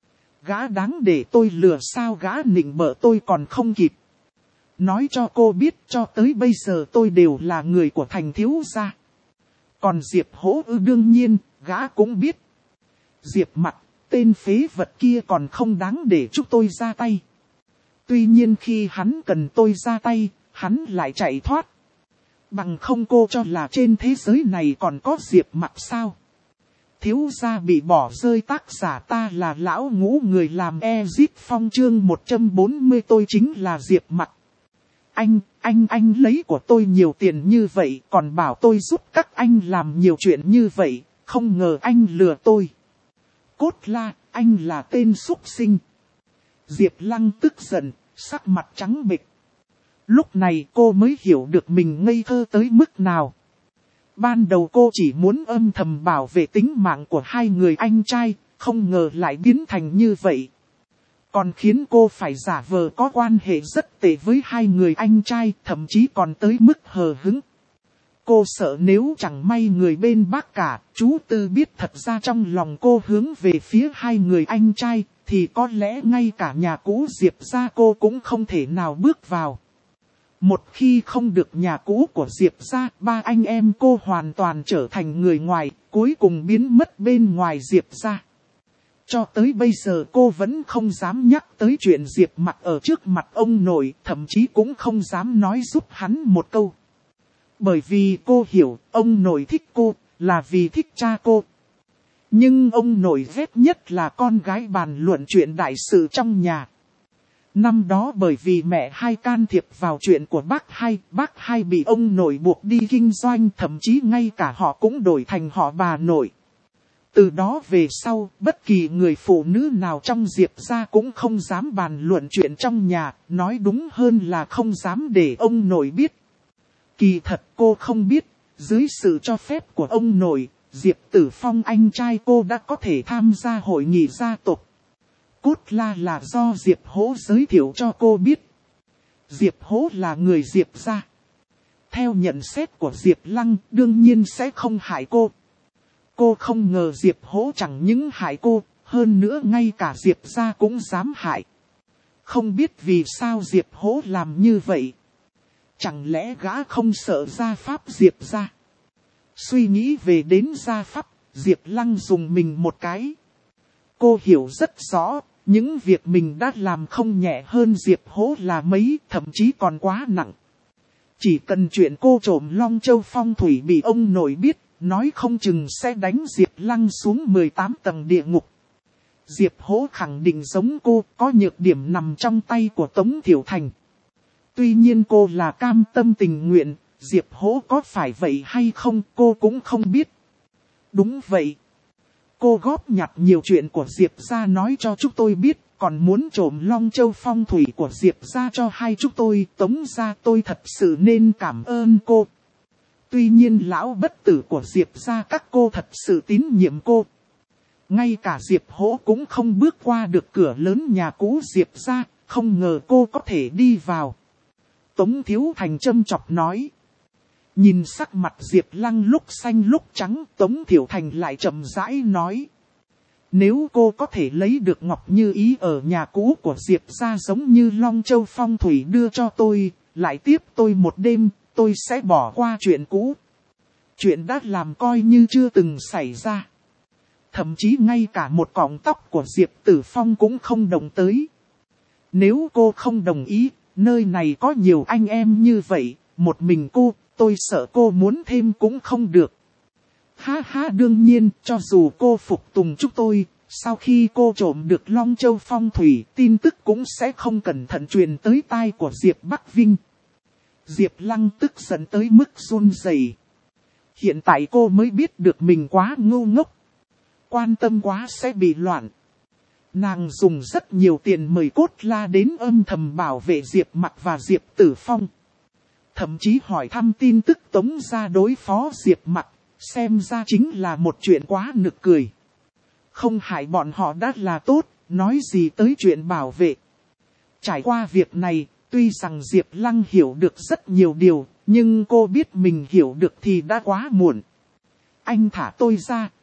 Gã đáng để tôi lừa sao, gã nịnh bợ tôi còn không kịp. Nói cho cô biết, cho tới bây giờ tôi đều là người của Thành thiếu gia. Còn Diệp Hỗ ư, đương nhiên, gã cũng biết. Diệp Mặc, tên phế vật kia còn không đáng để chúng tôi ra tay. Tuy nhiên khi hắn cần tôi ra tay, hắn lại chạy thoát. Bằng không cô cho là trên thế giới này còn có Diệp Mặc sao? Thiếu gia bị bỏ rơi, tác giả ta là lão ngũ, người làm Ezit Phong chương một trăm bốn mươi, tôi chính là Diệp Mặc. Anh, anh, anh lấy của tôi nhiều tiền như vậy, còn bảo tôi giúp các anh làm nhiều chuyện như vậy, không ngờ anh lừa tôi. Cốt La, anh là tên súc sinh. Diệp Lăng tức giận, sắc mặt trắng bệch. Lúc này cô mới hiểu được mình ngây thơ tới mức nào. Ban đầu cô chỉ muốn âm thầm bảo vệ tính mạng của hai người anh trai, không ngờ lại biến thành như vậy. Còn khiến cô phải giả vờ có quan hệ rất tệ với hai người anh trai, thậm chí còn tới mức hờ hững. Cô sợ nếu chẳng may người bên bác cả, chú Tư biết thật ra trong lòng cô hướng về phía hai người anh trai, thì có lẽ ngay cả nhà cũ Diệp gia cô cũng không thể nào bước vào. Một khi không được nhà cũ của Diệp gia, ba anh em cô hoàn toàn trở thành người ngoài, cuối cùng biến mất bên ngoài Diệp gia. Cho tới bây giờ cô vẫn không dám nhắc tới chuyện Diệp Mặc ở trước mặt ông nội, thậm chí cũng không dám nói giúp hắn một câu. Bởi vì cô hiểu, ông nội thích cô, là vì thích cha cô. Nhưng ông nội ghét nhất là con gái bàn luận chuyện đại sự trong nhà. Năm đó bởi vì mẹ hai can thiệp vào chuyện của bác hai, bác hai bị ông nội buộc đi kinh doanh, thậm chí ngay cả họ cũng đổi thành họ bà nội. Từ đó về sau, bất kỳ người phụ nữ nào trong Diệp gia cũng không dám bàn luận chuyện trong nhà, nói đúng hơn là không dám để ông nội biết. Kỳ thật cô không biết, dưới sự cho phép của ông nội, Diệp Tử Phong anh trai cô đã có thể tham gia hội nghị gia tộc. Cốt La là do Diệp Hỗ giới thiệu cho cô biết. Diệp Hỗ là người Diệp gia. Theo nhận xét của Diệp Lăng, đương nhiên sẽ không hại cô. Cô không ngờ Diệp Hỗ chẳng những hại cô, hơn nữa ngay cả Diệp gia cũng dám hại. Không biết vì sao Diệp Hỗ làm như vậy. Chẳng lẽ gã không sợ gia pháp Diệp gia? Suy nghĩ về đến gia pháp, Diệp Lăng dùng mình một cái. Cô hiểu rất rõ, những việc mình đã làm không nhẹ hơn Diệp Hỗ là mấy, thậm chí còn quá nặng. Chỉ cần chuyện cô trộm Long Châu phong thủy bị ông nội biết, nói không chừng sẽ đánh Diệp Lăng xuống mười tám tầng địa ngục. Diệp Hỗ khẳng định giống cô, có nhược điểm nằm trong tay của Tống Thiểu Thành. Tuy nhiên cô là cam tâm tình nguyện, Diệp Hỗ có phải vậy hay không cô cũng không biết. Đúng vậy. Cô góp nhặt nhiều chuyện của Diệp gia nói cho chúng tôi biết, còn muốn trộm Long Châu phong thủy của Diệp gia cho hai chúng tôi, Tống gia, tôi thật sự nên cảm ơn cô. Tuy nhiên lão bất tử của Diệp gia các cô thật sự tín nhiệm cô. Ngay cả Diệp Hỗ cũng không bước qua được cửa lớn nhà cũ Diệp gia, không ngờ cô có thể đi vào. Tống Thiếu Thành châm chọc nói. Nhìn sắc mặt Diệp Lăng lúc xanh lúc trắng, Tống Thiểu Thành lại chậm rãi nói. Nếu cô có thể lấy được ngọc như ý ở nhà cũ của Diệp gia giống như Long Châu phong thủy đưa cho tôi, lại tiếp tôi một đêm, tôi sẽ bỏ qua chuyện cũ. Chuyện đã làm coi như chưa từng xảy ra. Thậm chí ngay cả một cọng tóc của Diệp Tử Phong cũng không động tới. Nếu cô không đồng ý, nơi này có nhiều anh em như vậy, một mình cô, tôi sợ cô muốn thêm cũng không được. Ha ha, đương nhiên, cho dù cô phục tùng chúng tôi, sau khi cô trộm được Long Châu phong thủy, tin tức cũng sẽ không cẩn thận truyền tới tai của Diệp Bắc Vinh. Diệp Lăng tức giận tới mức run rẩy. Hiện tại cô mới biết được mình quá ngu ngốc. Quan tâm quá sẽ bị loạn. Nàng dùng rất nhiều tiền mời Cốt La đến âm thầm bảo vệ Diệp Mặc và Diệp Tử Phong. Thậm chí hỏi thăm tin tức Tống gia đối phó Diệp Mặc, xem ra chính là một chuyện quá nực cười. Không hại bọn họ đã là tốt, nói gì tới chuyện bảo vệ. Trải qua việc này, tuy rằng Diệp Lăng hiểu được rất nhiều điều, nhưng cô biết mình hiểu được thì đã quá muộn. Anh thả tôi ra,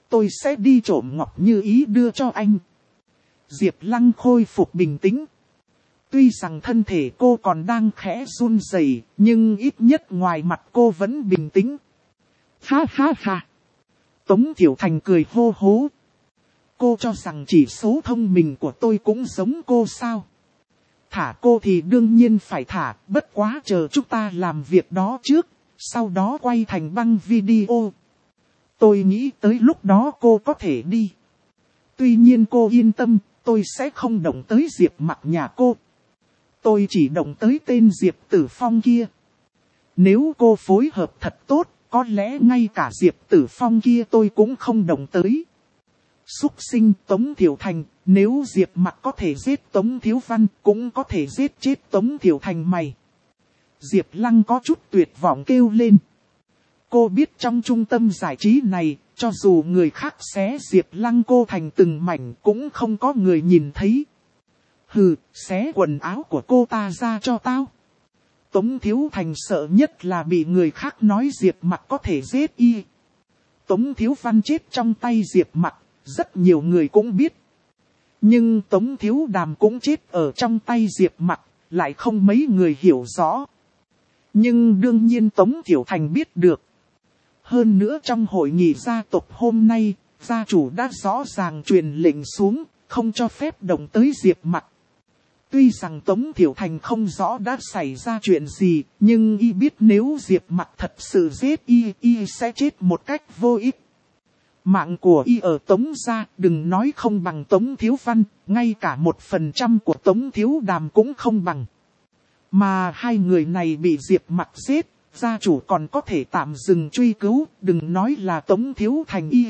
Tôi sẽ đi trộm Ngọc Như Ý đưa cho anh. Diệp Lăng khôi phục bình tĩnh. Tuy rằng thân thể cô còn đang khẽ run rẩy, nhưng ít nhất ngoài mặt cô vẫn bình tĩnh. Ha ha ha. Tống Thiểu Thành cười hô hố. Cô cho rằng chỉ số thông minh của tôi cũng giống cô sao? Thả cô thì đương nhiên phải thả, bất quá chờ chúng ta làm việc đó trước, sau đó quay thành băng video. Tôi nghĩ tới lúc đó cô có thể đi. Tuy nhiên cô yên tâm, tôi sẽ không động tới Diệp Mặc nhà cô. Tôi chỉ động tới tên Diệp Tử Phong kia. Nếu cô phối hợp thật tốt, có lẽ ngay cả Diệp Tử Phong kia tôi cũng không động tới. Súc sinh Tống Thiểu Thành, nếu Diệp Mặc có thể giết Tống Thiếu Văn, cũng có thể giết chết Tống Thiểu Thành mày. Diệp Lăng có chút tuyệt vọng kêu lên. Cô biết trong trung tâm giải trí này, cho dù người khác xé Diệp Lăng cô thành từng mảnh cũng không có người nhìn thấy. Hừ, xé quần áo của cô ta ra cho tao. Tống Thiếu Thành sợ nhất là bị người khác nói Diệp Mặc có thể giết y. Tống Thiếu Văn chết trong tay Diệp Mặc, rất nhiều người cũng biết. Nhưng Tống Thiếu Đàm cũng chết ở trong tay Diệp Mặc, lại không mấy người hiểu rõ. Nhưng đương nhiên Tống Thiểu Thành biết được. Hơn nữa trong hội nghị gia tộc hôm nay, gia chủ đã rõ ràng truyền lệnh xuống, không cho phép động tới Diệp Mặc. Tuy rằng Tống Thiểu Thành không rõ đã xảy ra chuyện gì, nhưng y biết nếu Diệp Mặc thật sự giết y, y sẽ chết một cách vô ích. Mạng của y ở Tống gia, đừng nói không bằng Tống Thiếu Văn, ngay cả một phần trăm của Tống Thiếu Đàm cũng không bằng. Mà hai người này bị Diệp Mặc giết, gia chủ còn có thể tạm dừng truy cứu, đừng nói là Tống Thiếu Thành y.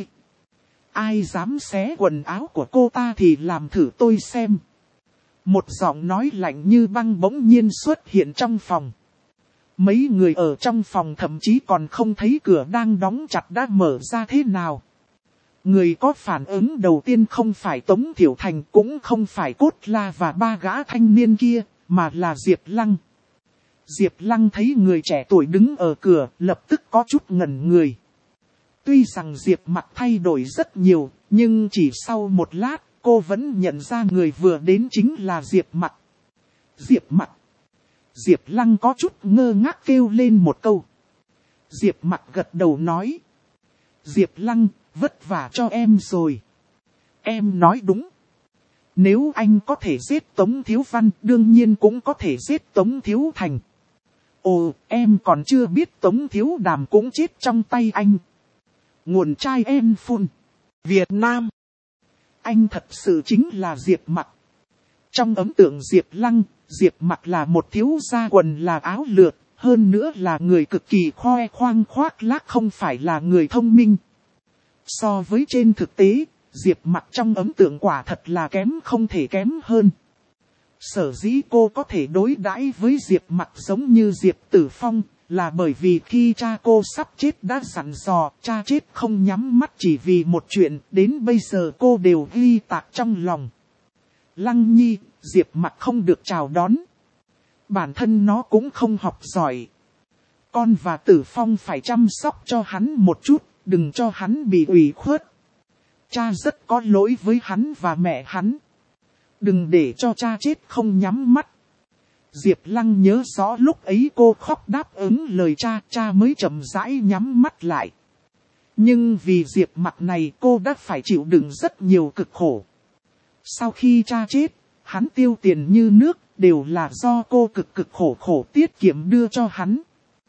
Ai dám xé quần áo của cô ta thì làm thử tôi xem. Một giọng nói lạnh như băng bỗng nhiên xuất hiện trong phòng. Mấy người ở trong phòng thậm chí còn không thấy cửa đang đóng chặt đã mở ra thế nào. Người có phản ứng đầu tiên không phải Tống Thiểu Thành, cũng không phải Cốt La và ba gã thanh niên kia, mà là Diệp Lăng. Diệp Lăng thấy người trẻ tuổi đứng ở cửa, lập tức có chút ngẩn người. Tuy rằng Diệp Mặc thay đổi rất nhiều, nhưng chỉ sau một lát, cô vẫn nhận ra người vừa đến chính là Diệp Mặc. Diệp Mặc. Diệp Lăng có chút ngơ ngác kêu lên một câu. Diệp Mặc gật đầu nói. Diệp Lăng, vất vả cho em rồi. Em nói đúng. Nếu anh có thể giết Tống Thiếu Văn, đương nhiên cũng có thể giết Tống Thiếu Thành. Ồ, em còn chưa biết Tống Thiếu Đàm cũng chết trong tay anh. Nguồn trai em phun. Việt Nam. Anh thật sự chính là Diệp Mặc. Trong ấn tượng Diệp Lăng, Diệp Mặc là một thiếu gia quần là áo lượt, hơn nữa là người cực kỳ khoe khoang khoác lác, không phải là người thông minh. So với trên thực tế, Diệp Mặc trong ấn tượng quả thật là kém không thể kém hơn. Sở dĩ cô có thể đối đãi với Diệp Mặc giống như Diệp Tử Phong, là bởi vì khi cha cô sắp chết đã dặn dò, cha chết không nhắm mắt chỉ vì một chuyện, đến bây giờ cô đều ghi tạc trong lòng. Lăng Nhi, Diệp Mặc không được chào đón. Bản thân nó cũng không học giỏi. Con và Tử Phong phải chăm sóc cho hắn một chút, đừng cho hắn bị ủy khuất. Cha rất có lỗi với hắn và mẹ hắn. Đừng để cho cha chết không nhắm mắt. Diệp Lăng nhớ rõ lúc ấy cô khóc đáp ứng lời cha, cha mới chậm rãi nhắm mắt lại. Nhưng vì Diệp Mặc này cô đã phải chịu đựng rất nhiều cực khổ. Sau khi cha chết, hắn tiêu tiền như nước, đều là do cô cực cực khổ khổ tiết kiệm đưa cho hắn.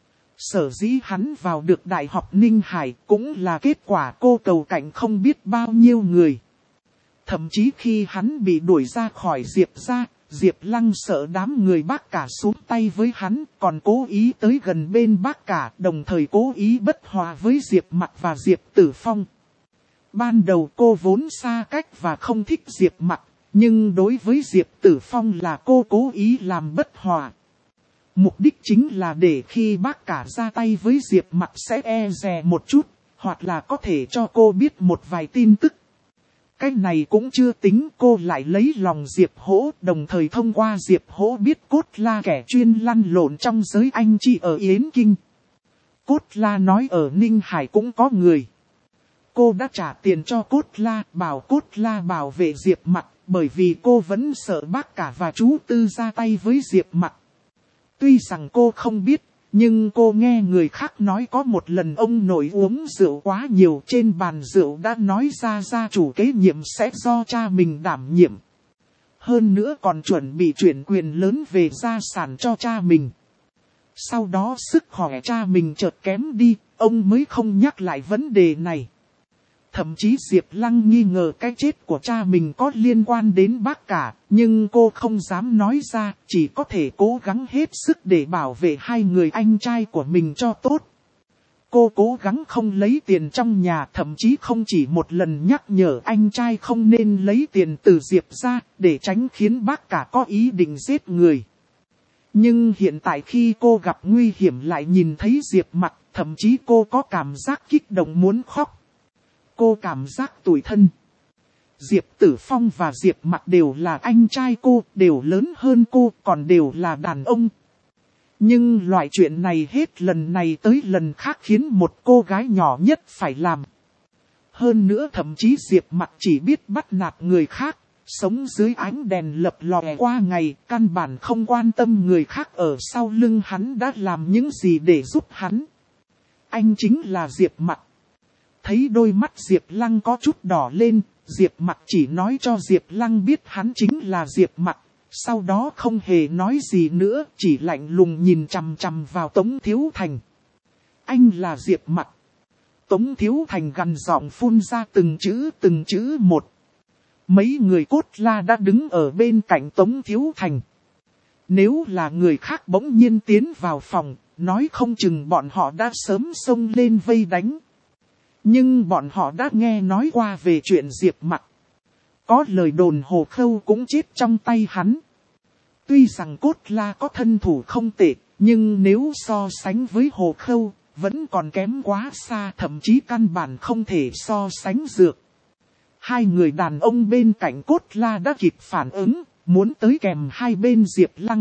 Sở dĩ hắn vào được Đại học Ninh Hải cũng là kết quả cô cầu cạnh không biết bao nhiêu người. Thậm chí khi hắn bị đuổi ra khỏi Diệp gia, Diệp Lăng sợ đám người bác cả xuống tay với hắn, còn cố ý tới gần bên bác cả, đồng thời cố ý bất hòa với Diệp Mặc và Diệp Tử Phong. Ban đầu cô vốn xa cách và không thích Diệp Mặc, nhưng đối với Diệp Tử Phong là cô cố ý làm bất hòa. Mục đích chính là để khi bác cả ra tay với Diệp Mặc sẽ e dè một chút, hoặc là có thể cho cô biết một vài tin tức. Cái này cũng chưa tính, cô lại lấy lòng Diệp Hỗ, đồng thời thông qua Diệp Hỗ biết Cốt La kẻ chuyên lăn lộn trong giới anh chị ở Yến Kinh. Cốt La nói ở Ninh Hải cũng có người. cô đã trả tiền cho Cốt La, bảo Cốt La bảo vệ Diệp Mặc, bởi vì cô vẫn sợ bác cả và chú Tư ra tay với Diệp Mặc. Tuy rằng cô không biết, nhưng cô nghe người khác nói có một lần ông nội uống rượu quá nhiều, trên bàn rượu đã nói ra gia chủ kế nhiệm sẽ do cha mình đảm nhiệm. Hơn nữa còn chuẩn bị chuyển quyền lớn về gia sản cho cha mình. Sau đó sức khỏe cha mình chợt kém đi, ông mới không nhắc lại vấn đề này. Thậm chí Diệp Lăng nghi ngờ cái chết của cha mình có liên quan đến bác cả, nhưng cô không dám nói ra, chỉ có thể cố gắng hết sức để bảo vệ hai người anh trai của mình cho tốt. Cô cố gắng không lấy tiền trong nhà, thậm chí không chỉ một lần nhắc nhở anh trai không nên lấy tiền từ Diệp ra, để tránh khiến bác cả có ý định giết người. Nhưng hiện tại khi cô gặp nguy hiểm lại nhìn thấy Diệp Mặc, thậm chí cô có cảm giác kích động muốn khóc. Cô cảm giác tủi thân. Diệp Tử Phong và Diệp Mặc đều là anh trai cô, đều lớn hơn cô, còn đều là đàn ông. Nhưng loại chuyện này hết lần này tới lần khác khiến một cô gái nhỏ nhất phải làm. Hơn nữa thậm chí Diệp Mặc chỉ biết bắt nạt người khác, sống dưới ánh đèn lập lòe qua ngày, căn bản không quan tâm người khác ở sau lưng hắn đã làm những gì để giúp hắn. Anh chính là Diệp Mặc. Thấy đôi mắt Diệp Lăng có chút đỏ lên, Diệp Mặc chỉ nói cho Diệp Lăng biết hắn chính là Diệp Mặc. Sau đó không hề nói gì nữa, chỉ lạnh lùng nhìn chằm chằm vào Tống Thiếu Thành. Anh là Diệp Mặc. Tống Thiếu Thành gằn giọng phun ra từng chữ từng chữ một. Mấy người Cốt La đã đứng ở bên cạnh Tống Thiếu Thành. Nếu là người khác bỗng nhiên tiến vào phòng, nói không chừng bọn họ đã sớm xông lên vây đánh. Nhưng bọn họ đã nghe nói qua về chuyện Diệp Mặc. Có lời đồn Hồ Khâu cũng chết trong tay hắn. Tuy rằng Cốt La có thân thủ không tệ, nhưng nếu so sánh với Hồ Khâu, vẫn còn kém quá xa, thậm chí căn bản không thể so sánh được. Hai người đàn ông bên cạnh Cốt La đã kịp phản ứng, muốn tới kèm hai bên Diệp Lăng.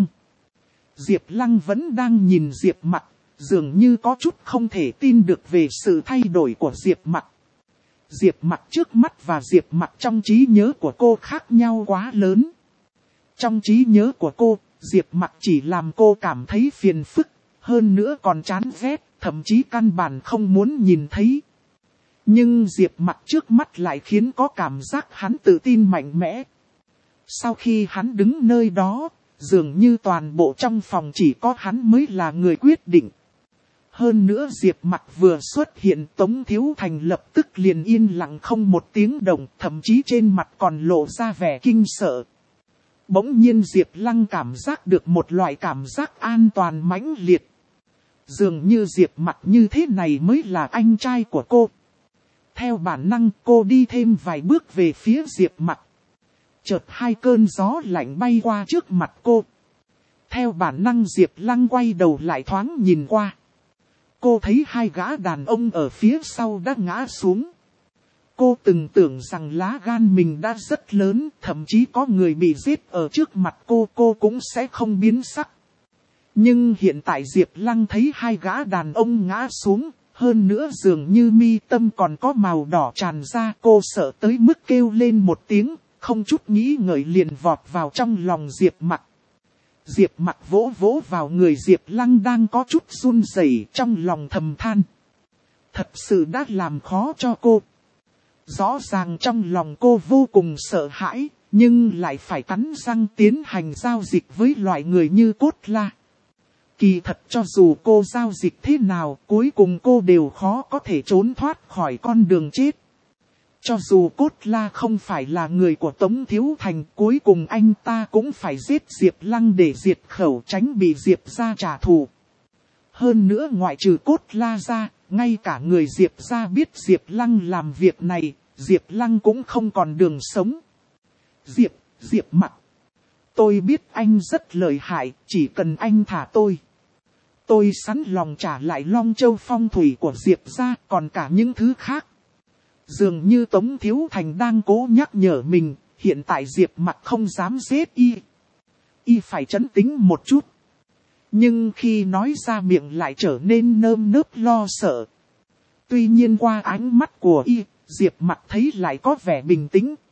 Diệp Lăng vẫn đang nhìn Diệp Mặc, dường như có chút không thể tin được về sự thay đổi của Diệp Mặc. Diệp Mặc trước mắt và Diệp Mặc trong trí nhớ của cô khác nhau quá lớn. Trong trí nhớ của cô, Diệp Mặc chỉ làm cô cảm thấy phiền phức, hơn nữa còn chán ghét, thậm chí căn bản không muốn nhìn thấy. Nhưng Diệp Mặc trước mắt lại khiến có cảm giác hắn tự tin mạnh mẽ. Sau khi hắn đứng nơi đó, dường như toàn bộ trong phòng chỉ có hắn mới là người quyết định. Hơn nữa Diệp Mặc vừa xuất hiện, Tống Thiếu Thành lập tức liền yên lặng không một tiếng động, thậm chí trên mặt còn lộ ra vẻ kinh sợ. Bỗng nhiên Diệp Lăng cảm giác được một loại cảm giác an toàn mãnh liệt. Dường như Diệp Mặc như thế này mới là anh trai của cô. Theo bản năng cô đi thêm vài bước về phía Diệp Mặc. Chợt hai cơn gió lạnh bay qua trước mặt cô. Theo bản năng Diệp Lăng quay đầu lại thoáng nhìn qua. Cô thấy hai gã đàn ông ở phía sau đã ngã xuống. Cô từng tưởng rằng lá gan mình đã rất lớn, thậm chí có người bị giết ở trước mặt cô, cô cũng sẽ không biến sắc. Nhưng hiện tại Diệp Lăng thấy hai gã đàn ông ngã xuống, hơn nữa dường như mi tâm còn có màu đỏ tràn ra, cô sợ tới mức kêu lên một tiếng, không chút nghĩ ngợi liền vọt vào trong lòng Diệp Mặc. Diệp Mặc vỗ vỗ vào người Diệp Lăng đang có chút run rẩy, trong lòng thầm than. Thật sự đã làm khó cho cô. Rõ ràng trong lòng cô vô cùng sợ hãi, nhưng lại phải cắn răng tiến hành giao dịch với loại người như Cốt La. Kỳ thật cho dù cô giao dịch thế nào, cuối cùng cô đều khó có thể trốn thoát khỏi con đường chết. Cho dù Cốt La không phải là người của Tống Thiếu Thành, cuối cùng anh ta cũng phải giết Diệp Lăng để diệt khẩu, tránh bị Diệp gia trả thù. Hơn nữa ngoại trừ Cốt La ra, ngay cả người Diệp gia biết Diệp Lăng làm việc này, Diệp Lăng cũng không còn đường sống. Diệp, Diệp Mặc. Tôi biết anh rất lợi hại, chỉ cần anh thả tôi. Tôi sẵn lòng trả lại Long Châu phong thủy của Diệp gia, còn cả những thứ khác. Dường như Tống Thiếu Thành đang cố nhắc nhở mình, hiện tại Diệp Mặc không dám giết y. Y phải trấn tĩnh một chút. Nhưng khi nói ra miệng lại trở nên nơm nớp lo sợ. Tuy nhiên qua ánh mắt của y, Diệp mặt thấy lại có vẻ bình tĩnh,